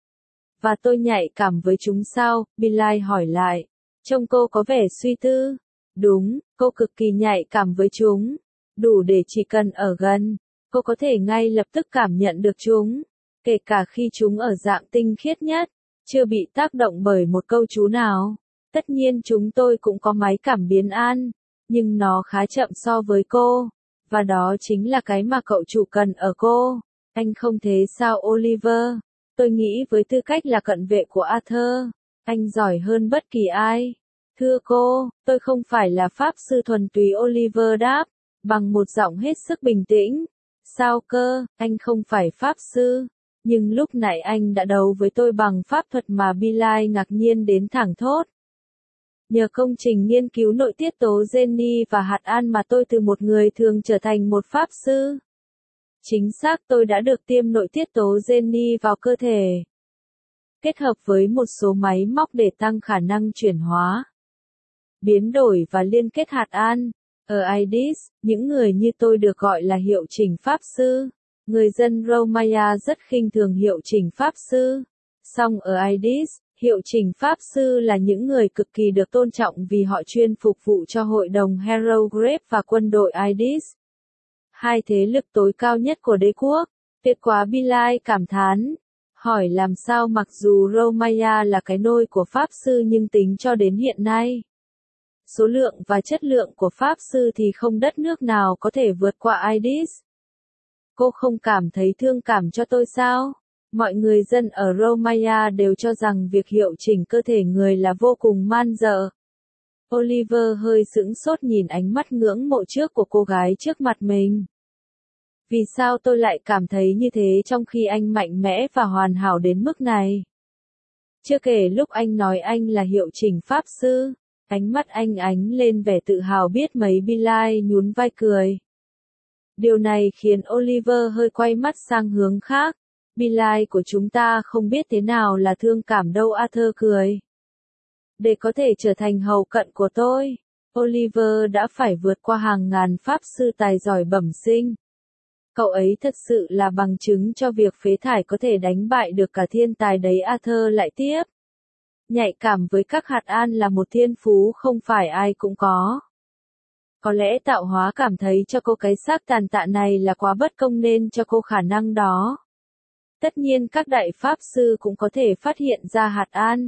Và tôi nhạy cảm với chúng sao? Billy hỏi lại. Trông cô có vẻ suy tư. Đúng, cô cực kỳ nhạy cảm với chúng. Đủ để chỉ cần ở gần, cô có thể ngay lập tức cảm nhận được chúng. Kể cả khi chúng ở dạng tinh khiết nhất, chưa bị tác động bởi một câu chú nào. Tất nhiên chúng tôi cũng có máy cảm biến an, nhưng nó khá chậm so với cô. Và đó chính là cái mà cậu chủ cần ở cô. Anh không thế sao Oliver? Tôi nghĩ với tư cách là cận vệ của Arthur, anh giỏi hơn bất kỳ ai. Thưa cô, tôi không phải là pháp sư thuần túy Oliver đáp, bằng một giọng hết sức bình tĩnh. Sao cơ, anh không phải pháp sư. Nhưng lúc nãy anh đã đấu với tôi bằng pháp thuật mà Billy ngạc nhiên đến thẳng thốt. Nhờ công trình nghiên cứu nội tiết tố geni và hạt an mà tôi từ một người thường trở thành một pháp sư. Chính xác tôi đã được tiêm nội tiết tố geni vào cơ thể. Kết hợp với một số máy móc để tăng khả năng chuyển hóa, biến đổi và liên kết hạt an. Ở Aidis, những người như tôi được gọi là hiệu chỉnh pháp sư. Người dân Romaya rất khinh thường hiệu chỉnh pháp sư. Song ở Aidis, hiệu chỉnh pháp sư là những người cực kỳ được tôn trọng vì họ chuyên phục vụ cho hội đồng Hieroglyph và quân đội Aidis. Hai thế lực tối cao nhất của đế quốc. Tuyệt quá Billy cảm thán. Hỏi làm sao mặc dù Romaya là cái nôi của pháp sư nhưng tính cho đến hiện nay, số lượng và chất lượng của pháp sư thì không đất nước nào có thể vượt qua Aidis. Cô không cảm thấy thương cảm cho tôi sao? Mọi người dân ở Romaya đều cho rằng việc hiệu chỉnh cơ thể người là vô cùng man dợ. Oliver hơi sững sốt nhìn ánh mắt ngưỡng mộ trước của cô gái trước mặt mình. Vì sao tôi lại cảm thấy như thế trong khi anh mạnh mẽ và hoàn hảo đến mức này? Chưa kể lúc anh nói anh là hiệu chỉnh pháp sư, ánh mắt anh ánh lên vẻ tự hào biết mấy. Billy nhún vai cười. Điều này khiến Oliver hơi quay mắt sang hướng khác. Billy của chúng ta không biết thế nào là thương cảm đâu. Arthur cười. Để có thể trở thành hầu cận của tôi, Oliver đã phải vượt qua hàng ngàn pháp sư tài giỏi bẩm sinh. Cậu ấy thật sự là bằng chứng cho việc phế thải có thể đánh bại được cả thiên tài đấy. Arthur lại tiếp. Nhạy cảm với các hạt an là một thiên phú không phải ai cũng có. Có lẽ tạo hóa cảm thấy cho cô cái xác tàn tạ này là quá bất công nên cho cô khả năng đó. Tất nhiên các đại pháp sư cũng có thể phát hiện ra hạt an.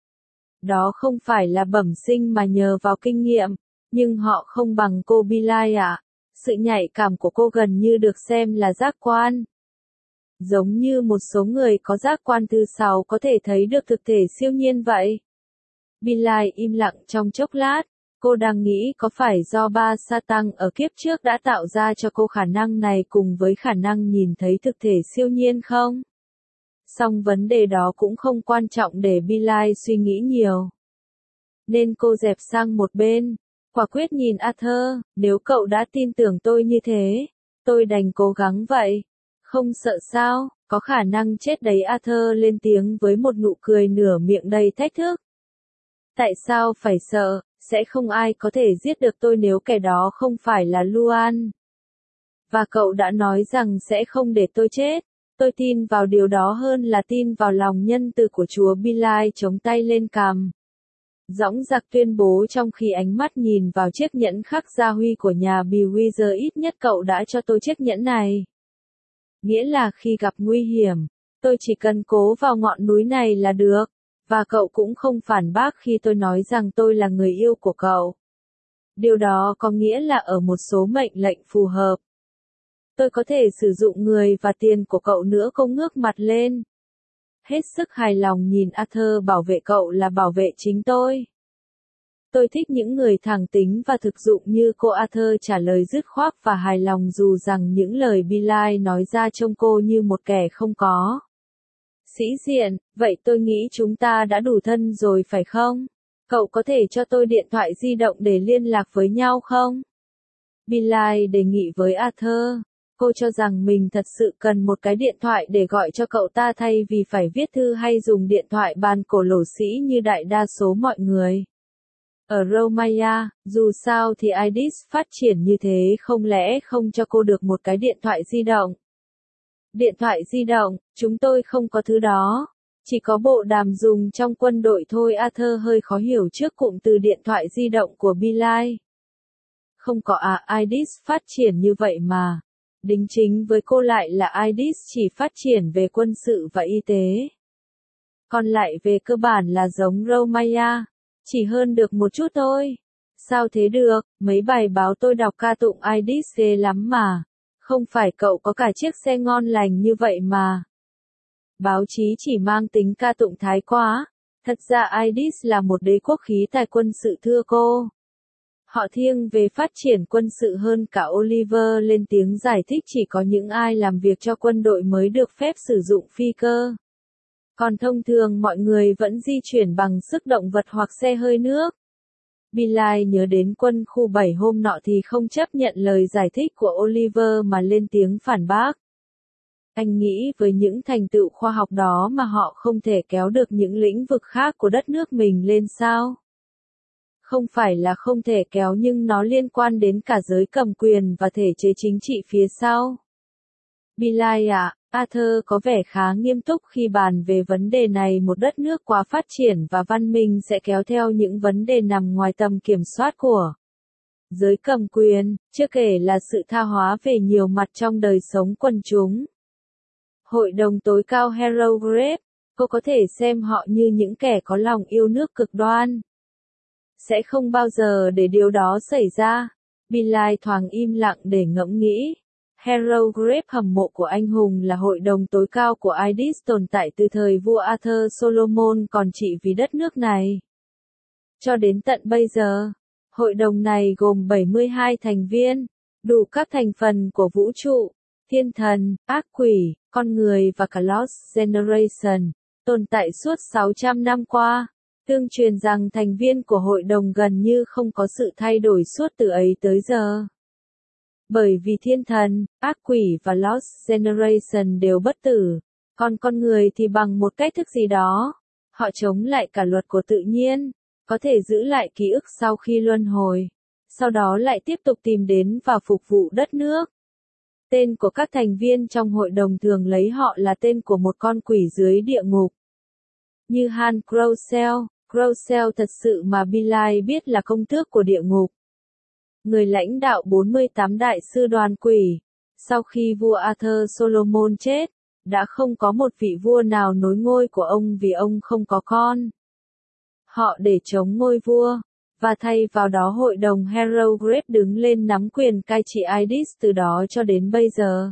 Đó không phải là bẩm sinh mà nhờ vào kinh nghiệm, nhưng họ không bằng cô. Billy ạ. Sự nhạy cảm của cô gần như được xem là giác quan. Giống như một số người có giác quan thứ sáu có thể thấy được thực thể siêu nhiên vậy. Billy im lặng trong chốc lát, cô đang nghĩ có phải do ba Satan ở kiếp trước đã tạo ra cho cô khả năng này cùng với khả năng nhìn thấy thực thể siêu nhiên không? Song vấn đề đó cũng không quan trọng để Billy suy nghĩ nhiều. Nên cô dẹp sang một bên, quả quyết nhìn Arthur, nếu cậu đã tin tưởng tôi như thế, tôi đành cố gắng vậy. Không sợ sao, có khả năng chết đấy. Arthur lên tiếng với một nụ cười nửa miệng đầy thách thức. Tại sao phải sợ, sẽ không ai có thể giết được tôi nếu kẻ đó không phải là Luan. Và cậu đã nói rằng sẽ không để tôi chết. Tôi tin vào điều đó hơn là tin vào lòng nhân từ của Chúa. Billy chống tay lên cằm. Dõng dạc tuyên bố trong khi ánh mắt nhìn vào chiếc nhẫn khắc gia huy của nhà Bewither. Ít nhất cậu đã cho tôi chiếc nhẫn này. Nghĩa là khi gặp nguy hiểm, tôi chỉ cần cố vào ngọn núi này là được. Và cậu cũng không phản bác khi tôi nói rằng tôi là người yêu của cậu. Điều đó có nghĩa là ở một số mệnh lệnh phù hợp, tôi có thể sử dụng người và tiền của cậu nữa. Cô ngước mặt lên. Hết sức hài lòng nhìn Arthur. Bảo vệ cậu là bảo vệ chính tôi. Tôi thích những người thẳng tính và thực dụng như cô. Arthur trả lời dứt khoát và hài lòng dù rằng những lời Billy nói ra trông cô như một kẻ không có sĩ diện. Vậy tôi nghĩ chúng ta đã đủ thân rồi phải không? Cậu có thể cho tôi điện thoại di động để liên lạc với nhau không? Billy đề nghị với Arthur. Cô cho rằng mình thật sự cần một cái điện thoại để gọi cho cậu ta thay vì phải viết thư hay dùng điện thoại bàn cổ lỗ sĩ như đại đa số mọi người. Ở Romania, dù sao thì i đê e ét phát triển như thế không lẽ không cho cô được một cái điện thoại di động? Điện thoại di động, chúng tôi không có thứ đó. Chỉ có bộ đàm dùng trong quân đội thôi. Arthur hơi khó hiểu trước cụm từ điện thoại di động của Billy. Không có à, i đê e ét phát triển như vậy mà. Đính chính với cô lại là i đê e ét chỉ phát triển về quân sự và y tế. Còn lại về cơ bản là giống Romania. Chỉ hơn được một chút thôi. Sao thế được, mấy bài báo tôi đọc ca tụng i đê e ét ghê lắm mà. Không phải cậu có cả chiếc xe ngon lành như vậy mà. Báo chí chỉ mang tính ca tụng thái quá. Thật ra i đê e ét là một đế quốc khí tài quân sự thưa cô. Họ thiêng về phát triển quân sự hơn cả. Oliver lên tiếng giải thích. Chỉ có những ai làm việc cho quân đội mới được phép sử dụng phi cơ. Còn thông thường mọi người vẫn di chuyển bằng sức động vật hoặc xe hơi nước. Billy nhớ đến quân khu bảy hôm nọ thì không chấp nhận lời giải thích của Oliver mà lên tiếng phản bác. Anh nghĩ với những thành tựu khoa học đó mà họ không thể kéo được những lĩnh vực khác của đất nước mình lên sao? Không phải là không thể kéo nhưng nó liên quan đến cả giới cầm quyền và thể chế chính trị phía sau. Billy ạ, Arthur có vẻ khá nghiêm túc khi bàn về vấn đề này. Một đất nước quá phát triển và văn minh sẽ kéo theo những vấn đề nằm ngoài tầm kiểm soát của giới cầm quyền, chưa kể là sự tha hóa về nhiều mặt trong đời sống quần chúng. Hội đồng tối cao Hieroglyph, cô có thể xem họ như những kẻ có lòng yêu nước cực đoan. Sẽ không bao giờ để điều đó xảy ra. Billy thoáng im lặng để ngẫm nghĩ. Hieroglyph hầm mộ của anh hùng là hội đồng tối cao của i đê e ét tồn tại từ thời vua Arthur Solomon còn trị vì đất nước này. Cho đến tận bây giờ, hội đồng này gồm bảy mươi hai thành viên, đủ các thành phần của vũ trụ, thiên thần, ác quỷ, con người và cả Lost Generation, tồn tại suốt sáu trăm năm qua. Tương truyền rằng thành viên của hội đồng gần như không có sự thay đổi suốt từ ấy tới giờ. Bởi vì thiên thần, ác quỷ và Lost Generation đều bất tử, còn con người thì bằng một cách thức gì đó, họ chống lại cả luật của tự nhiên, có thể giữ lại ký ức sau khi luân hồi, sau đó lại tiếp tục tìm đến và phục vụ đất nước. Tên của các thành viên trong hội đồng thường lấy họ là tên của một con quỷ dưới địa ngục. Như Han Crowsell, Crowsell thật sự mà Belial biết là công tước của địa ngục. Người lãnh đạo bốn mươi tám đại sư đoàn quỷ. Sau khi vua Arthur Solomon chết, đã không có một vị vua nào nối ngôi của ông vì ông không có con. Họ để chống ngôi vua, và thay vào đó hội đồng Harrogate đứng lên nắm quyền cai trị Idis từ đó cho đến bây giờ.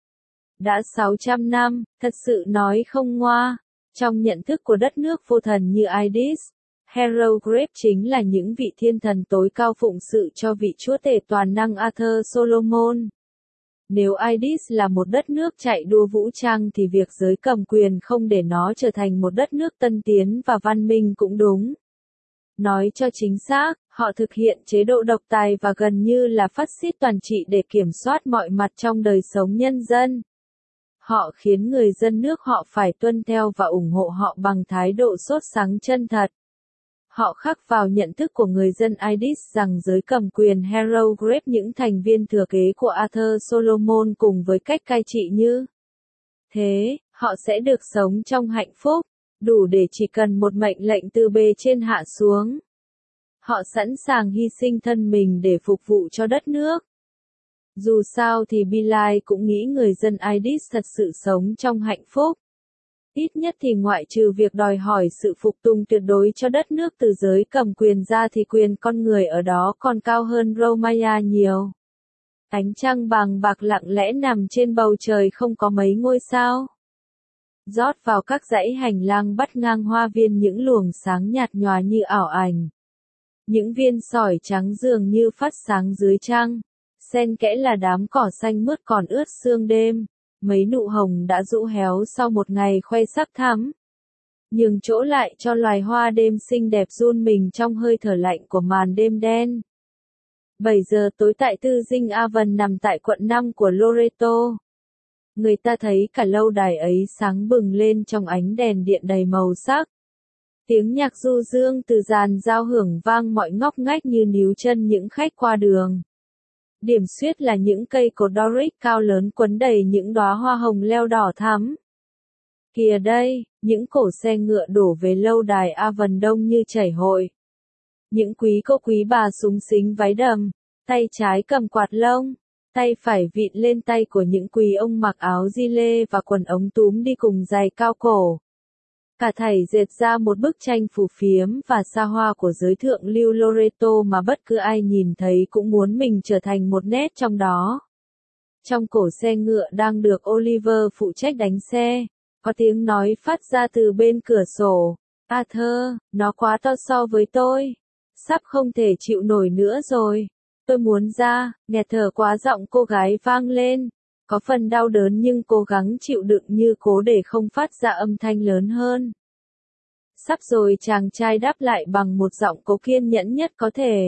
Đã sáu trăm năm, thật sự nói không ngoa, trong nhận thức của đất nước vô thần như Idis, Harrogate chính là những vị thiên thần tối cao phụng sự cho vị chúa tể toàn năng Arthur Solomon. Nếu Idis là một đất nước chạy đua vũ trang thì việc giới cầm quyền không để nó trở thành một đất nước tân tiến và văn minh cũng đúng. Nói cho chính xác, họ thực hiện chế độ độc tài và gần như là phát xít toàn trị để kiểm soát mọi mặt trong đời sống nhân dân. Họ khiến người dân nước họ phải tuân theo và ủng hộ họ bằng thái độ sốt sắng chân thật. Họ khắc vào nhận thức của người dân Idis rằng giới cầm quyền Harrogate những thành viên thừa kế của Arthur Solomon cùng với cách cai trị như thế, họ sẽ được sống trong hạnh phúc, đủ để chỉ cần một mệnh lệnh từ bề trên hạ xuống. Họ sẵn sàng hy sinh thân mình để phục vụ cho đất nước. Dù sao thì Belial cũng nghĩ người dân Idis thật sự sống trong hạnh phúc. Ít nhất thì ngoại trừ việc đòi hỏi sự phục tùng tuyệt đối cho đất nước từ giới cầm quyền ra thì quyền con người ở đó còn cao hơn Romaya nhiều. Ánh trăng bằng bạc lặng lẽ nằm trên bầu trời không có mấy ngôi sao. Rót vào các dãy hành lang bắt ngang hoa viên những luồng sáng nhạt nhòa như ảo ảnh. Những viên sỏi trắng dường như phát sáng dưới trăng. Xen kẽ là đám cỏ xanh mướt còn ướt sương đêm. Mấy nụ hồng đã rũ héo sau một ngày khoe sắc thắm. Nhường chỗ lại cho loài hoa đêm xinh đẹp run mình trong hơi thở lạnh của màn đêm đen. bảy giờ tối tại Tư Dinh Avon nằm tại quận năm của Loreto. Người ta thấy cả lâu đài ấy sáng bừng lên trong ánh đèn điện đầy màu sắc. Tiếng nhạc du dương từ dàn giao hưởng vang mọi ngóc ngách như níu chân những khách qua đường. Điểm xuyết là những cây cột Doric cao lớn quấn đầy những đóa hoa hồng leo đỏ thắm. Kìa đây, những cổ xe ngựa đổ về lâu đài Avon đông như chảy hội. Những quý cô quý bà xúng xính váy đầm, tay trái cầm quạt lông, tay phải vịn lên tay của những quý ông mặc áo di lê và quần ống túm đi cùng giày cao cổ. Cả thảy dệt ra một bức tranh phù phiếm và xa hoa của giới thượng lưu Loreto mà bất cứ ai nhìn thấy cũng muốn mình trở thành một nét trong đó. Trong cổ xe ngựa đang được Oliver phụ trách đánh xe, có tiếng nói phát ra từ bên cửa sổ. Arthur, nó quá to so với tôi. Sắp không thể chịu nổi nữa rồi. Tôi muốn ra, nghẹt thở quá giọng cô gái vang lên. Có phần đau đớn nhưng cố gắng chịu đựng như cố để không phát ra âm thanh lớn hơn. Sắp rồi, chàng trai đáp lại bằng một giọng cố kiên nhẫn nhất có thể.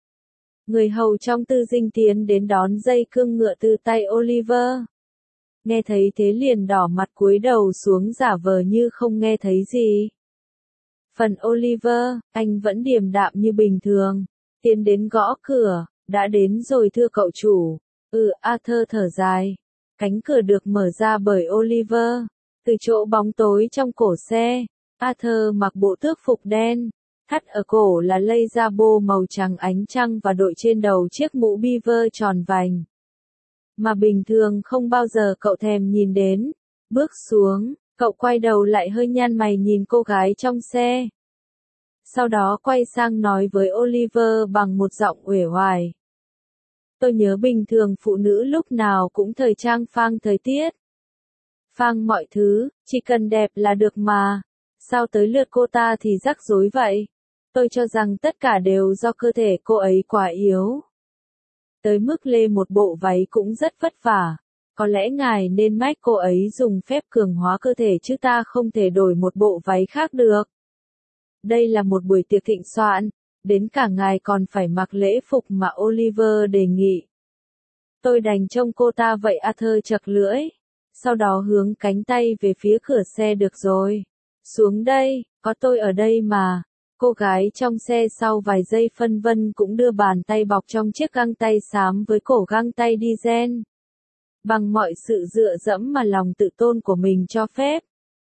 Người hầu trong Tư Dinh tiến đến đón dây cương ngựa từ tay Oliver. Nghe thấy thế liền đỏ mặt cúi đầu xuống giả vờ như không nghe thấy gì. Phần Oliver, anh vẫn điềm đạm như bình thường. Tiến đến gõ cửa, đã đến rồi thưa cậu chủ. Ừ, Arthur thở dài. Cánh cửa được mở ra bởi Oliver. Từ chỗ bóng tối trong cổ xe, Arthur mặc bộ tước phục đen. Thắt ở cổ là lây da bô màu trắng ánh trăng và đội trên đầu chiếc mũ beaver tròn vành. Mà bình thường không bao giờ cậu thèm nhìn đến. Bước xuống, cậu quay đầu lại hơi nhăn mày nhìn cô gái trong xe. Sau đó quay sang nói với Oliver bằng một giọng uể oải. Tôi nhớ bình thường phụ nữ lúc nào cũng thời trang phang thời tiết. Phang mọi thứ, chỉ cần đẹp là được mà. Sao tới lượt cô ta thì rắc rối vậy? Tôi cho rằng tất cả đều do cơ thể cô ấy quá yếu. Tới mức lê một bộ váy cũng rất vất vả. Có lẽ ngài nên mách cô ấy dùng phép cường hóa cơ thể chứ ta không thể đổi một bộ váy khác được. Đây là một buổi tiệc thịnh soạn, đến cả ngài còn phải mặc lễ phục mà Oliver đề nghị. Tôi đành trông cô ta vậy. Arthur chật lưỡi, sau đó hướng cánh tay về phía cửa xe. Được rồi, xuống đây, có tôi ở đây mà. Cô gái trong xe sau vài giây phân vân cũng đưa bàn tay bọc trong chiếc găng tay xám với cổ găng tay diesel. Bằng mọi sự dựa dẫm mà lòng tự tôn của mình cho phép,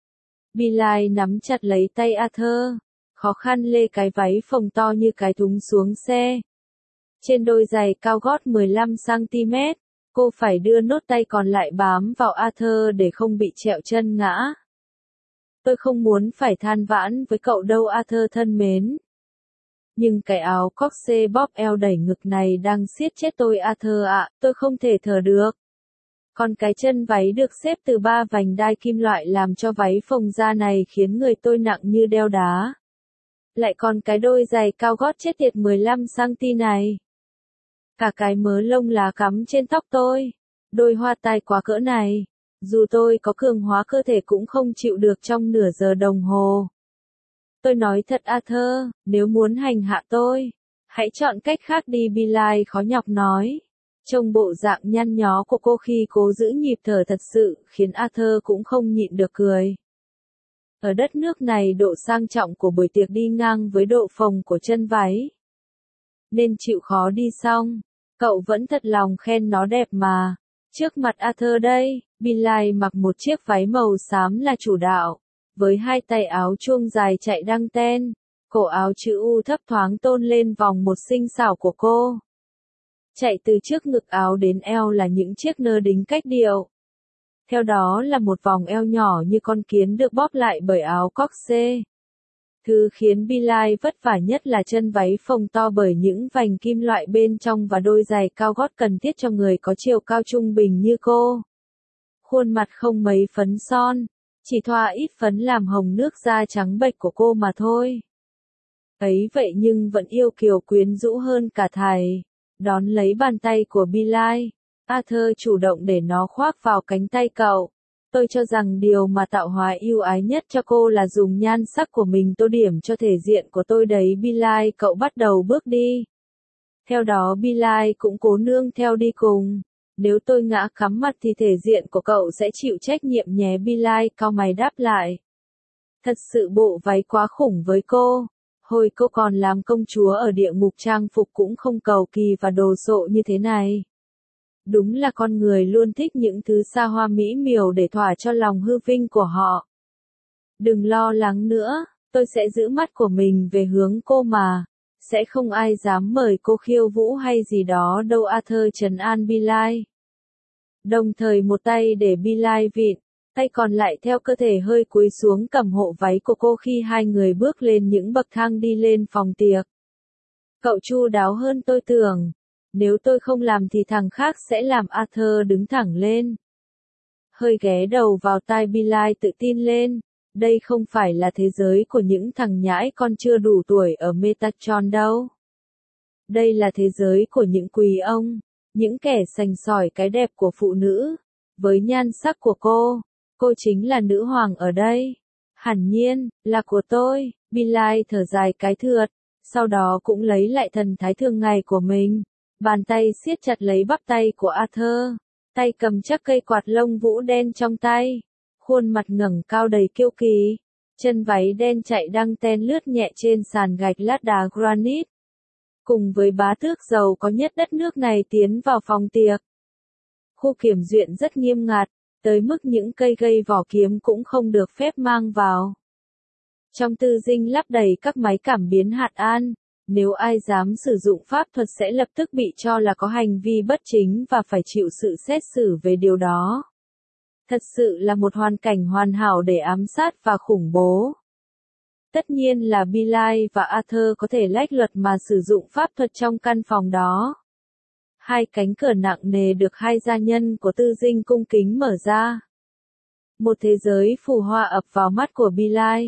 Billy nắm chặt lấy tay Arthur, khó khăn lê cái váy phồng to như cái thúng xuống xe. Trên đôi giày cao gót mười lăm xăng ti mét, cô phải đưa nốt tay còn lại bám vào Arthur để không bị trẹo chân ngã. Tôi không muốn phải than vãn với cậu đâu Arthur thân mến. Nhưng cái áo corset bóp eo đẩy ngực này đang siết chết tôi Arthur ạ, tôi không thể thở được. Còn cái chân váy được xếp từ ba vành đai kim loại làm cho váy phồng ra này khiến người tôi nặng như đeo đá. Lại còn cái đôi giày cao gót chết tiệt mười lăm xăng ti mét này. Cả cái mớ lông lá cắm trên tóc tôi. Đôi hoa tai quá cỡ này. Dù tôi có cường hóa cơ thể cũng không chịu được trong nửa giờ đồng hồ. Tôi nói thật Arthur, nếu muốn hành hạ tôi, hãy chọn cách khác đi. Billy khó nhọc nói. Trông bộ dạng nhăn nhó của cô khi cố giữ nhịp thở thật sự khiến Arthur cũng không nhịn được cười. Ở đất nước này độ sang trọng của buổi tiệc đi ngang với độ phồng của chân váy. Nên chịu khó đi xong, cậu vẫn thật lòng khen nó đẹp mà. Trước mặt Arthur đây, Billy mặc một chiếc váy màu xám là chủ đạo, với hai tay áo chuông dài chạy đăng ten, cổ áo chữ U thấp thoáng tôn lên vòng một xinh xảo của cô. Chạy từ trước ngực áo đến eo là những chiếc nơ đính cách điệu. Theo đó là một vòng eo nhỏ như con kiến được bóp lại bởi áo corset. Thứ khiến Billy vất vả nhất là chân váy phồng to bởi những vành kim loại bên trong và đôi giày cao gót cần thiết cho người có chiều cao trung bình như cô. Khuôn mặt không mấy phấn son, chỉ thoa ít phấn làm hồng nước da trắng bệch của cô mà thôi. Ấy vậy nhưng vẫn yêu kiều quyến rũ hơn cả thầy. Đón lấy bàn tay của Billy, Arthur chủ động để nó khoác vào cánh tay cậu. Tôi cho rằng điều mà tạo hóa ưu ái nhất cho cô là dùng nhan sắc của mình tô điểm cho thể diện của tôi đấy. Billy, cậu bắt đầu bước đi. Theo đó Billy cũng cố nương theo đi cùng. Nếu tôi ngã cắm mặt thì thể diện của cậu sẽ chịu trách nhiệm nhé. Billy cau mày đáp lại. Thật sự bộ váy quá khủng với cô. Hồi cô còn làm công chúa ở địa ngục trang phục cũng không cầu kỳ và đồ sộ như thế này. Đúng là con người luôn thích những thứ xa hoa mỹ miều để thỏa cho lòng hư vinh của họ. Đừng lo lắng nữa, tôi sẽ giữ mắt của mình về hướng cô mà. Sẽ không ai dám mời cô khiêu vũ hay gì đó đâu. Arthur trấn an Billy. Đồng thời một tay để Billy vịn, tay còn lại theo cơ thể hơi cúi xuống cầm hộ váy của cô khi hai người bước lên những bậc thang đi lên phòng tiệc. Cậu chu đáo hơn tôi tưởng. Nếu tôi không làm thì thằng khác sẽ làm. Arthur đứng thẳng lên. Hơi ghé đầu vào tai Billy tự tin lên. Đây không phải là thế giới của những thằng nhãi con chưa đủ tuổi ở Metatron đâu. Đây là thế giới của những quý ông, những kẻ sành sỏi cái đẹp của phụ nữ. Với nhan sắc của cô, cô chính là nữ hoàng ở đây. Hẳn nhiên, là của tôi. Billy thở dài cái thượt, sau đó cũng lấy lại thần thái thường ngày của mình. Bàn tay siết chặt lấy bắp tay của Arthur, tay cầm chắc cây quạt lông vũ đen trong tay, khuôn mặt ngẩng cao đầy kiêu kỳ, chân váy đen chạy đăng ten lướt nhẹ trên sàn gạch lát đá granite. Cùng với bá tước giàu có nhất đất nước này tiến vào phòng tiệc. Khu kiểm duyệt rất nghiêm ngặt, tới mức những cây gây vỏ kiếm cũng không được phép mang vào. Trong tư dinh lắp đầy các máy cảm biến hạt an. Nếu ai dám sử dụng pháp thuật sẽ lập tức bị cho là có hành vi bất chính và phải chịu sự xét xử về điều đó. Thật sự là một hoàn cảnh hoàn hảo để ám sát và khủng bố. Tất nhiên là Billy và Arthur có thể lách luật mà sử dụng pháp thuật trong căn phòng đó. Hai cánh cửa nặng nề được hai gia nhân của tư dinh cung kính mở ra. Một thế giới phù hoa ập vào mắt của Billy.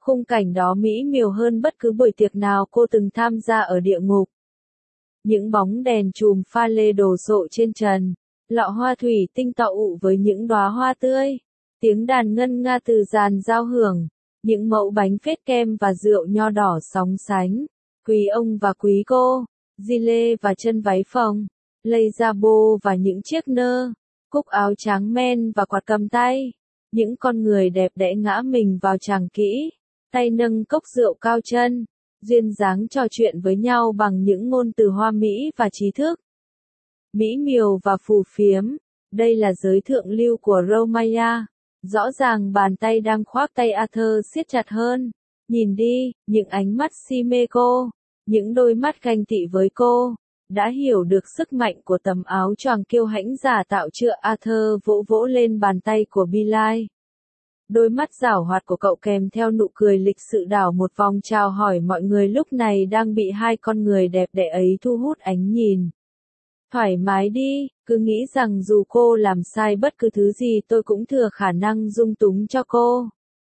Khung cảnh đó mỹ miều hơn bất cứ buổi tiệc nào cô từng tham gia ở địa ngục. Những bóng đèn chùm pha lê đổ rộ trên trần, lọ hoa thủy tinh tọ ụ với những đóa hoa tươi, tiếng đàn ngân nga từ dàn giao hưởng, những mẫu bánh phết kem và rượu nho đỏ sóng sánh, quý ông và quý cô, di lê và chân váy phồng, lây da bô và những chiếc nơ, cúc áo trắng men và quạt cầm tay, những con người đẹp đẽ ngã mình vào tràng kỹ, tay nâng cốc rượu cao chân, duyên dáng trò chuyện với nhau bằng những ngôn từ hoa mỹ và trí thức. Mỹ miều và phù phiếm, đây là giới thượng lưu của Romaya. Rõ ràng bàn tay đang khoác tay Arthur siết chặt hơn. Nhìn đi, những ánh mắt si mê cô, những đôi mắt ganh tị với cô, đã hiểu được sức mạnh của tấm áo choàng kiêu hãnh giả tạo chưa. Arthur vỗ vỗ lên bàn tay của Billy. Đôi mắt giảo hoạt của cậu kèm theo nụ cười lịch sự đảo một vòng chào hỏi mọi người lúc này đang bị hai con người đẹp đẽ ấy thu hút ánh nhìn. Thoải mái đi, cứ nghĩ rằng dù cô làm sai bất cứ thứ gì tôi cũng thừa khả năng dung túng cho cô.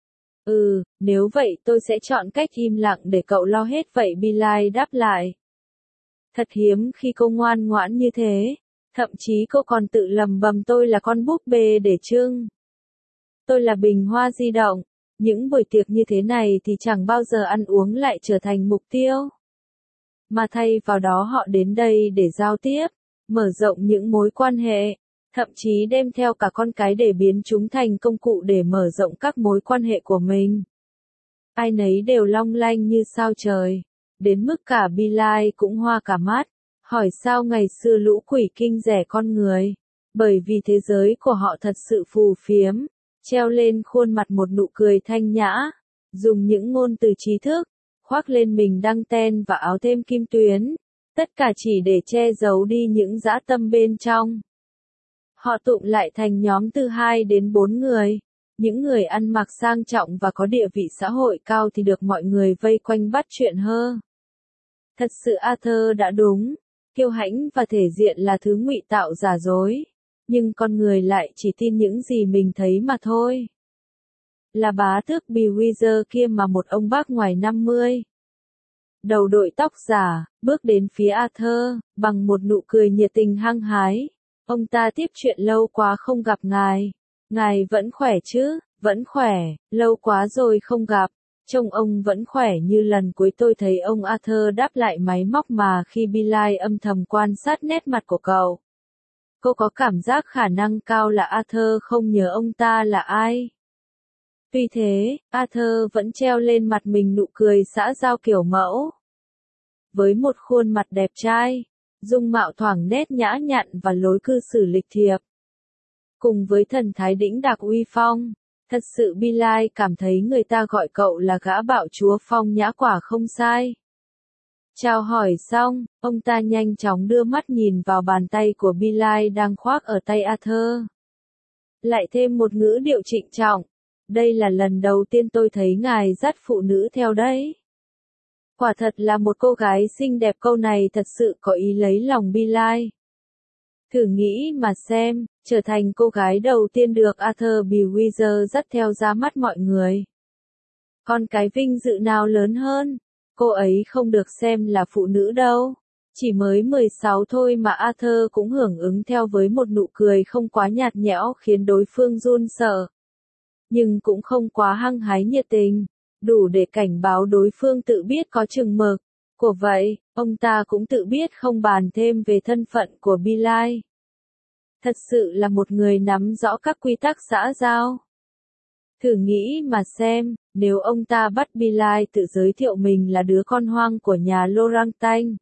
Ừ, nếu vậy tôi sẽ chọn cách im lặng để cậu lo hết vậy. Billy đáp lại. Thật hiếm khi cô ngoan ngoãn như thế, thậm chí cô còn tự lầm bầm tôi là con búp bê để trưng. Tôi là bình hoa di động, những buổi tiệc như thế này thì chẳng bao giờ ăn uống lại trở thành mục tiêu. Mà thay vào đó họ đến đây để giao tiếp, mở rộng những mối quan hệ, thậm chí đem theo cả con cái để biến chúng thành công cụ để mở rộng các mối quan hệ của mình. Ai nấy đều long lanh như sao trời, đến mức cả Billy cũng hoa cả mắt, hỏi sao ngày xưa lũ quỷ kinh rẻ con người, bởi vì thế giới của họ thật sự phù phiếm, treo lên khuôn mặt một nụ cười thanh nhã, dùng những ngôn từ trí thức, khoác lên mình đăng ten và áo thêm kim tuyến, tất cả chỉ để che giấu đi những dã tâm bên trong. Họ tụm lại thành nhóm từ hai đến bốn người. Những người ăn mặc sang trọng và có địa vị xã hội cao thì được mọi người vây quanh bắt chuyện hơ. Thật sự Arthur đã đúng, kiêu hãnh và thể diện là thứ ngụy tạo giả dối, nhưng con người lại chỉ tin những gì mình thấy mà thôi. Là bá tước Bewither kia mà một ông bác ngoài năm mươi. Đầu đội tóc giả, bước đến phía Arthur, bằng một nụ cười nhiệt tình hăng hái. Ông ta tiếp chuyện lâu quá không gặp ngài. Ngài vẫn khỏe chứ, vẫn khỏe, lâu quá rồi không gặp. Trông ông vẫn khỏe như lần cuối tôi thấy ông. Arthur đáp lại máy móc mà khi Billy âm thầm quan sát nét mặt của cậu. Cô có cảm giác khả năng cao là Arthur không nhớ ông ta là ai. Tuy thế, Arthur vẫn treo lên mặt mình nụ cười xã giao kiểu mẫu. Với một khuôn mặt đẹp trai, dung mạo thoảng nét nhã nhặn và lối cư xử lịch thiệp. Cùng với thần thái đĩnh đạc uy phong, thật sự Billy cảm thấy người ta gọi cậu là gã bạo chúa phong nhã quả không sai. Chào hỏi xong, ông ta nhanh chóng đưa mắt nhìn vào bàn tay của Billy đang khoác ở tay Arthur. Lại thêm một ngữ điệu trịnh trọng. Đây là lần đầu tiên tôi thấy ngài dắt phụ nữ theo đấy. Quả thật là một cô gái xinh đẹp. Câu này thật sự có ý lấy lòng Billy. Thử nghĩ mà xem, trở thành cô gái đầu tiên được Arthur Bewither dắt theo ra mắt mọi người. Còn cái vinh dự nào lớn hơn? Cô ấy không được xem là phụ nữ đâu. Chỉ mới mười sáu thôi mà Arthur cũng hưởng ứng theo với một nụ cười không quá nhạt nhẽo khiến đối phương run sợ. Nhưng cũng không quá hăng hái nhiệt tình, đủ để cảnh báo đối phương tự biết có chừng mực. Của vậy, ông ta cũng tự biết không bàn thêm về thân phận của Billy. Thật sự là một người nắm rõ các quy tắc xã giao. Thử nghĩ mà xem, nếu ông ta bắt Billy tự giới thiệu mình là đứa con hoang của nhà Lorangtanh.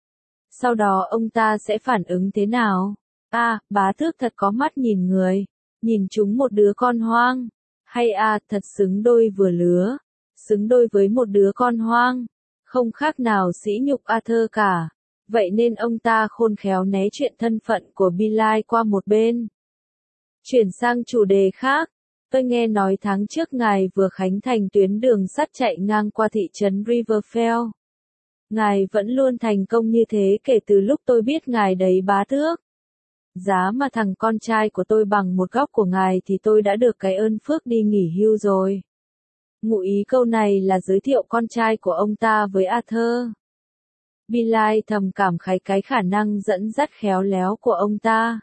Sau đó ông ta sẽ phản ứng thế nào? À, bá tước thật có mắt nhìn người, nhìn chúng một đứa con hoang. Hay à, thật xứng đôi vừa lứa, xứng đôi với một đứa con hoang, không khác nào sỉ nhục Arthur cả. Vậy nên ông ta khôn khéo né chuyện thân phận của Billy qua một bên. Chuyển sang chủ đề khác, tôi nghe nói tháng trước ngài vừa khánh thành tuyến đường sắt chạy ngang qua thị trấn Riverfell. Ngài vẫn luôn thành công như thế kể từ lúc tôi biết ngài đấy bá tước. Giá mà thằng con trai của tôi bằng một góc của ngài thì tôi đã được cái ơn phước đi nghỉ hưu rồi. Ngụ ý câu này là giới thiệu con trai của ông ta với Arthur. Billy thầm cảm khái cái khả năng dẫn dắt khéo léo của ông ta.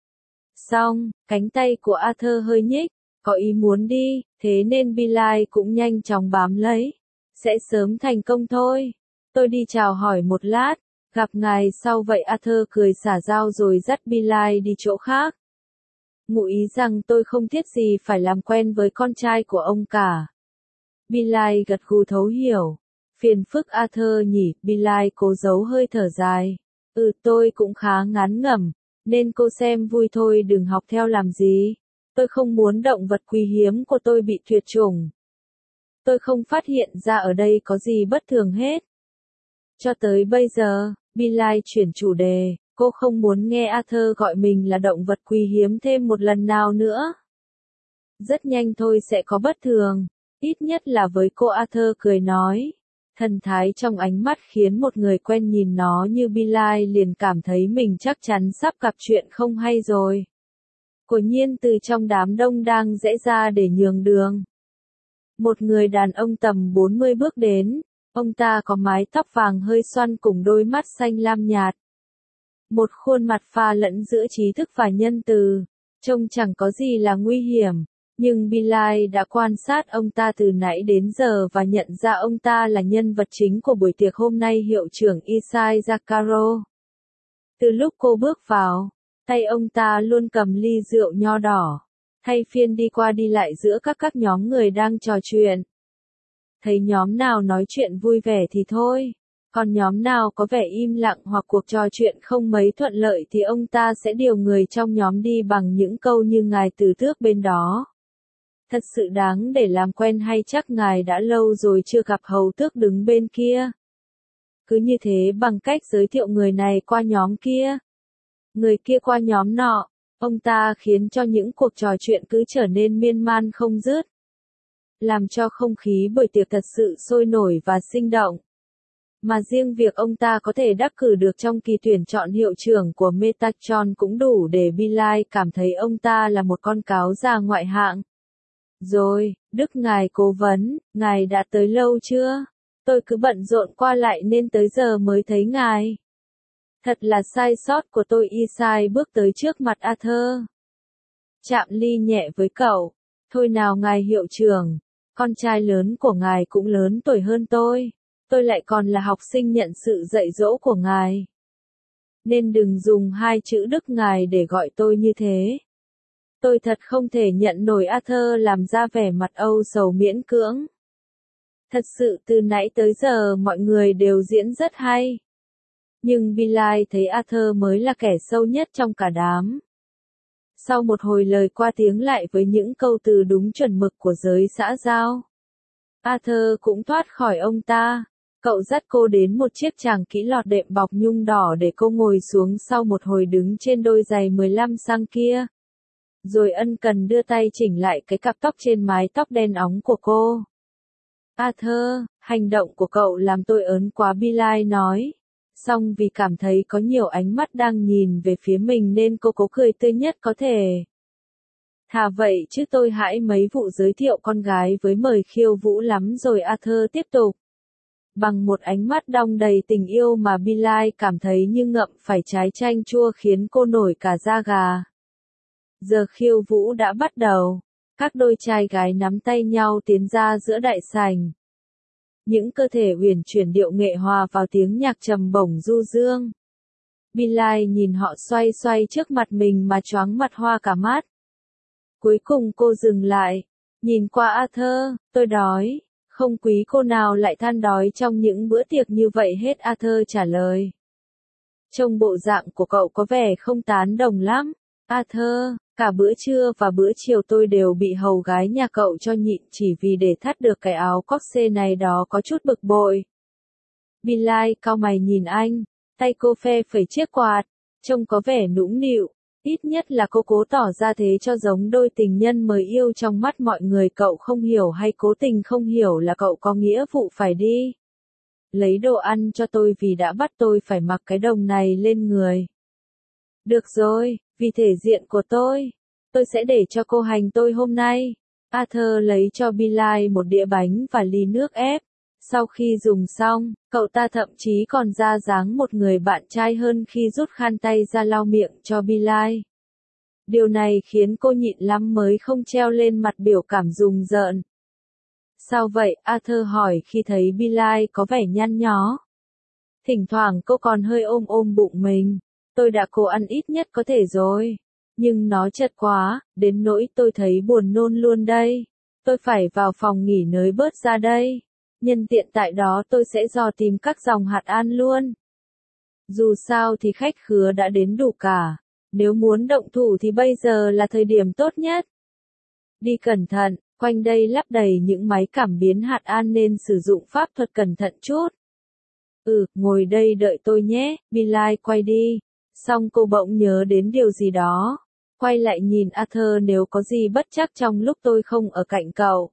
Xong, cánh tay của Arthur hơi nhích, có ý muốn đi, thế nên Billy cũng nhanh chóng bám lấy. Sẽ sớm thành công thôi. Tôi đi chào hỏi một lát, gặp ngài sau vậy. Arthur cười xả dao rồi dắt Billy đi chỗ khác. Ngụ ý rằng tôi không thiết gì phải làm quen với con trai của ông cả. Billy gật gù thấu hiểu. Phiền phức Arthur nhỉ, Billy cố giấu hơi thở dài. Ừ, tôi cũng khá ngán ngẩm, nên cô xem vui thôi, đừng học theo làm gì. Tôi không muốn động vật quý hiếm của tôi bị tuyệt chủng. Tôi không phát hiện ra ở đây có gì bất thường hết. Cho tới bây giờ, Billy chuyển chủ đề, cô không muốn nghe Arthur gọi mình là động vật quý hiếm thêm một lần nào nữa. Rất nhanh thôi sẽ có bất thường, ít nhất là với cô. Arthur cười nói. Thần thái trong ánh mắt khiến một người quen nhìn nó như Billy liền cảm thấy mình chắc chắn sắp gặp chuyện không hay rồi. Quả nhiên từ trong đám đông đang rẽ ra để nhường đường. Một người đàn ông tầm bốn mươi bước đến, ông ta có mái tóc vàng hơi xoăn cùng đôi mắt xanh lam nhạt. Một khuôn mặt pha lẫn giữa trí thức và nhân từ, trông chẳng có gì là nguy hiểm, nhưng Billy đã quan sát ông ta từ nãy đến giờ và nhận ra ông ta là nhân vật chính của buổi tiệc hôm nay, hiệu trưởng Isai Zakaro. Từ lúc cô bước vào, tay ông ta luôn cầm ly rượu nho đỏ, thay phiên đi qua đi lại giữa các các nhóm người đang trò chuyện. Thấy nhóm nào nói chuyện vui vẻ thì thôi, còn nhóm nào có vẻ im lặng hoặc cuộc trò chuyện không mấy thuận lợi thì ông ta sẽ điều người trong nhóm đi bằng những câu như ngài tử tước bên đó. Thật sự đáng để làm quen, hay chắc ngài đã lâu rồi chưa gặp hầu tước đứng bên kia. Cứ như thế, bằng cách giới thiệu người này qua nhóm kia, người kia qua nhóm nọ, ông ta khiến cho những cuộc trò chuyện cứ trở nên miên man không dứt, làm cho không khí buổi tiệc thật sự sôi nổi và sinh động. Mà riêng việc ông ta có thể đắc cử được trong kỳ tuyển chọn hiệu trưởng của Metatron cũng đủ để Billy cảm thấy ông ta là một con cáo già ngoại hạng. Rồi, Đức ngài cố vấn, ngài đã tới lâu chưa? Tôi cứ bận rộn qua lại nên tới giờ mới thấy ngài. Thật là sai sót của tôi. Isai bước tới trước mặt Arthur, chạm ly nhẹ với cậu. Thôi nào ngài hiệu trưởng, con trai lớn của ngài cũng lớn tuổi hơn tôi. Tôi lại còn là học sinh nhận sự dạy dỗ của ngài. Nên đừng dùng hai chữ Đức ngài để gọi tôi như thế. Tôi thật không thể nhận nổi. Arthur làm ra vẻ mặt âu sầu miễn cưỡng. Thật sự từ nãy tới giờ mọi người đều diễn rất hay. Nhưng Billy thấy Arthur mới là kẻ sâu nhất trong cả đám. Sau một hồi lời qua tiếng lại với những câu từ đúng chuẩn mực của giới xã giao, Arthur cũng thoát khỏi ông ta. Cậu dắt cô đến một chiếc tràng kỹ lọt đệm bọc nhung đỏ để cô ngồi xuống sau một hồi đứng trên đôi giày mười lăm xăng kia. Rồi ân cần đưa tay chỉnh lại cái cặp tóc trên mái tóc đen óng của cô. Arthur, hành động của cậu làm tôi ớn quá, Billy nói. Xong vì cảm thấy có nhiều ánh mắt đang nhìn về phía mình nên cô cố cười tươi nhất có thể. Thà vậy chứ tôi hãi mấy vụ giới thiệu con gái với mời khiêu vũ lắm rồi. Arthur tiếp tục. Bằng một ánh mắt đong đầy tình yêu mà Billy cảm thấy như ngậm phải trái chanh chua khiến cô nổi cả da gà. Giờ khiêu vũ đã bắt đầu. Các đôi trai gái nắm tay nhau tiến ra giữa đại sảnh. Những cơ thể huyền chuyển điệu nghệ hòa vào tiếng nhạc trầm bổng du dương. Billy nhìn họ xoay xoay trước mặt mình mà choáng mặt hoa cả mắt. Cuối cùng cô dừng lại, nhìn qua Arthur. Tôi đói. Không quý cô nào lại than đói trong những bữa tiệc như vậy hết. Arthur trả lời. Trông bộ dạng của cậu có vẻ không tán đồng lắm. Arthur, cả bữa trưa và bữa chiều tôi đều bị hầu gái nhà cậu cho nhịn chỉ vì để thắt được cái áo corset này đó, có chút bực bội. Billy cau mày nhìn anh, tay cô phe phẩy chiếc quạt, trông có vẻ nũng nịu, ít nhất là cô cố tỏ ra thế cho giống đôi tình nhân mới yêu trong mắt mọi người. Cậu không hiểu hay cố tình không hiểu là cậu có nghĩa vụ phải đi lấy đồ ăn cho tôi vì đã bắt tôi phải mặc cái đồng này lên người. Được rồi, vì thể diện của tôi, tôi sẽ để cho cô hành tôi hôm nay. Arthur lấy cho Billy một đĩa bánh và ly nước ép. Sau khi dùng xong, cậu ta thậm chí còn ra dáng một người bạn trai hơn khi rút khăn tay ra lau miệng cho Billy. Điều này khiến cô nhịn lắm mới không treo lên mặt biểu cảm rùng rợn. Sao vậy? Arthur hỏi khi thấy Billy có vẻ nhăn nhó. Thỉnh thoảng cô còn hơi ôm ôm bụng mình. Tôi đã cố ăn ít nhất có thể rồi. Nhưng nó chật quá, đến nỗi tôi thấy buồn nôn luôn đây. Tôi phải vào phòng nghỉ nới bớt ra đây. Nhân tiện tại đó tôi sẽ dò tìm các dòng hạt an luôn. Dù sao thì khách khứa đã đến đủ cả. Nếu muốn động thủ thì bây giờ là thời điểm tốt nhất. Đi cẩn thận, quanh đây lắp đầy những máy cảm biến hạt an nên sử dụng pháp thuật cẩn thận chút. Ừ, ngồi đây đợi tôi nhé, Billy quay đi. Xong cô bỗng nhớ đến điều gì đó. Quay lại nhìn Arthur, nếu có gì bất trắc trong lúc tôi không ở cạnh cậu.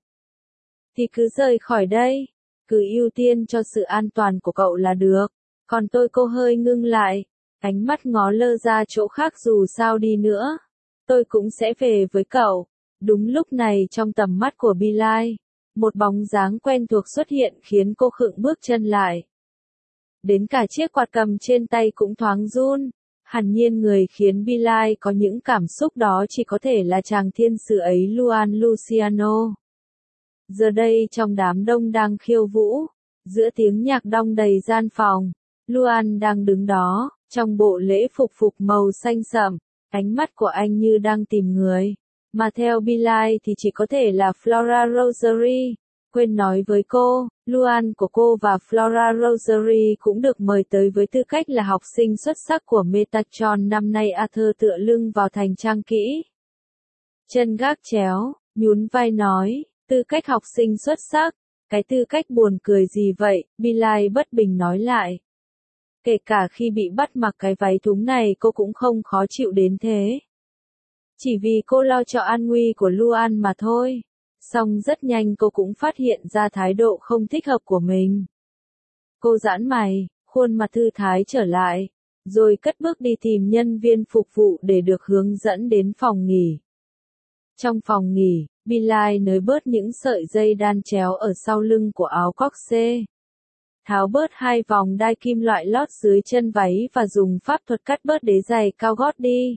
Thì cứ rời khỏi đây. Cứ ưu tiên cho sự an toàn của cậu là được. Còn tôi cô hơi ngưng lại. Ánh mắt ngó lơ ra chỗ khác, dù sao đi nữa. Tôi cũng sẽ về với cậu. Đúng lúc này trong tầm mắt của Billy, một bóng dáng quen thuộc xuất hiện khiến cô khựng bước chân lại. Đến cả chiếc quạt cầm trên tay cũng thoáng run. Hẳn nhiên người khiến Billy có những cảm xúc đó chỉ có thể là chàng thiên使ấy, Luan Luciano. Giờ đây trong đám đông đang khiêu vũ, giữa tiếng nhạc đong đầy gian phòng, Luan đang đứng đó, trong bộ lễ phục phục màu xanh sẫm, ánh mắt của anh như đang tìm người. Mà theo Billy thì chỉ có thể là Flora Rosary. Quên nói với cô, Luan của cô và Flora Rosary cũng được mời tới với tư cách là học sinh xuất sắc của Metatron năm nay. Arthur tựa lưng vào thành trang kỹ, chân gác chéo, nhún vai nói, tư cách học sinh xuất sắc, cái tư cách buồn cười gì vậy? Billy bất bình nói lại. Kể cả khi bị bắt mặc cái váy thúng này cô cũng không khó chịu đến thế. Chỉ vì cô lo cho an nguy của Luan mà thôi. Song rất nhanh cô cũng phát hiện ra thái độ không thích hợp của mình. Cô giãn mày, khuôn mặt thư thái trở lại, rồi cất bước đi tìm nhân viên phục vụ để được hướng dẫn đến phòng nghỉ. Trong phòng nghỉ, Billy nới bớt những sợi dây đan chéo ở sau lưng của áo corset. Tháo bớt hai vòng đai kim loại lót dưới chân váy và dùng pháp thuật cắt bớt đế giày cao gót đi.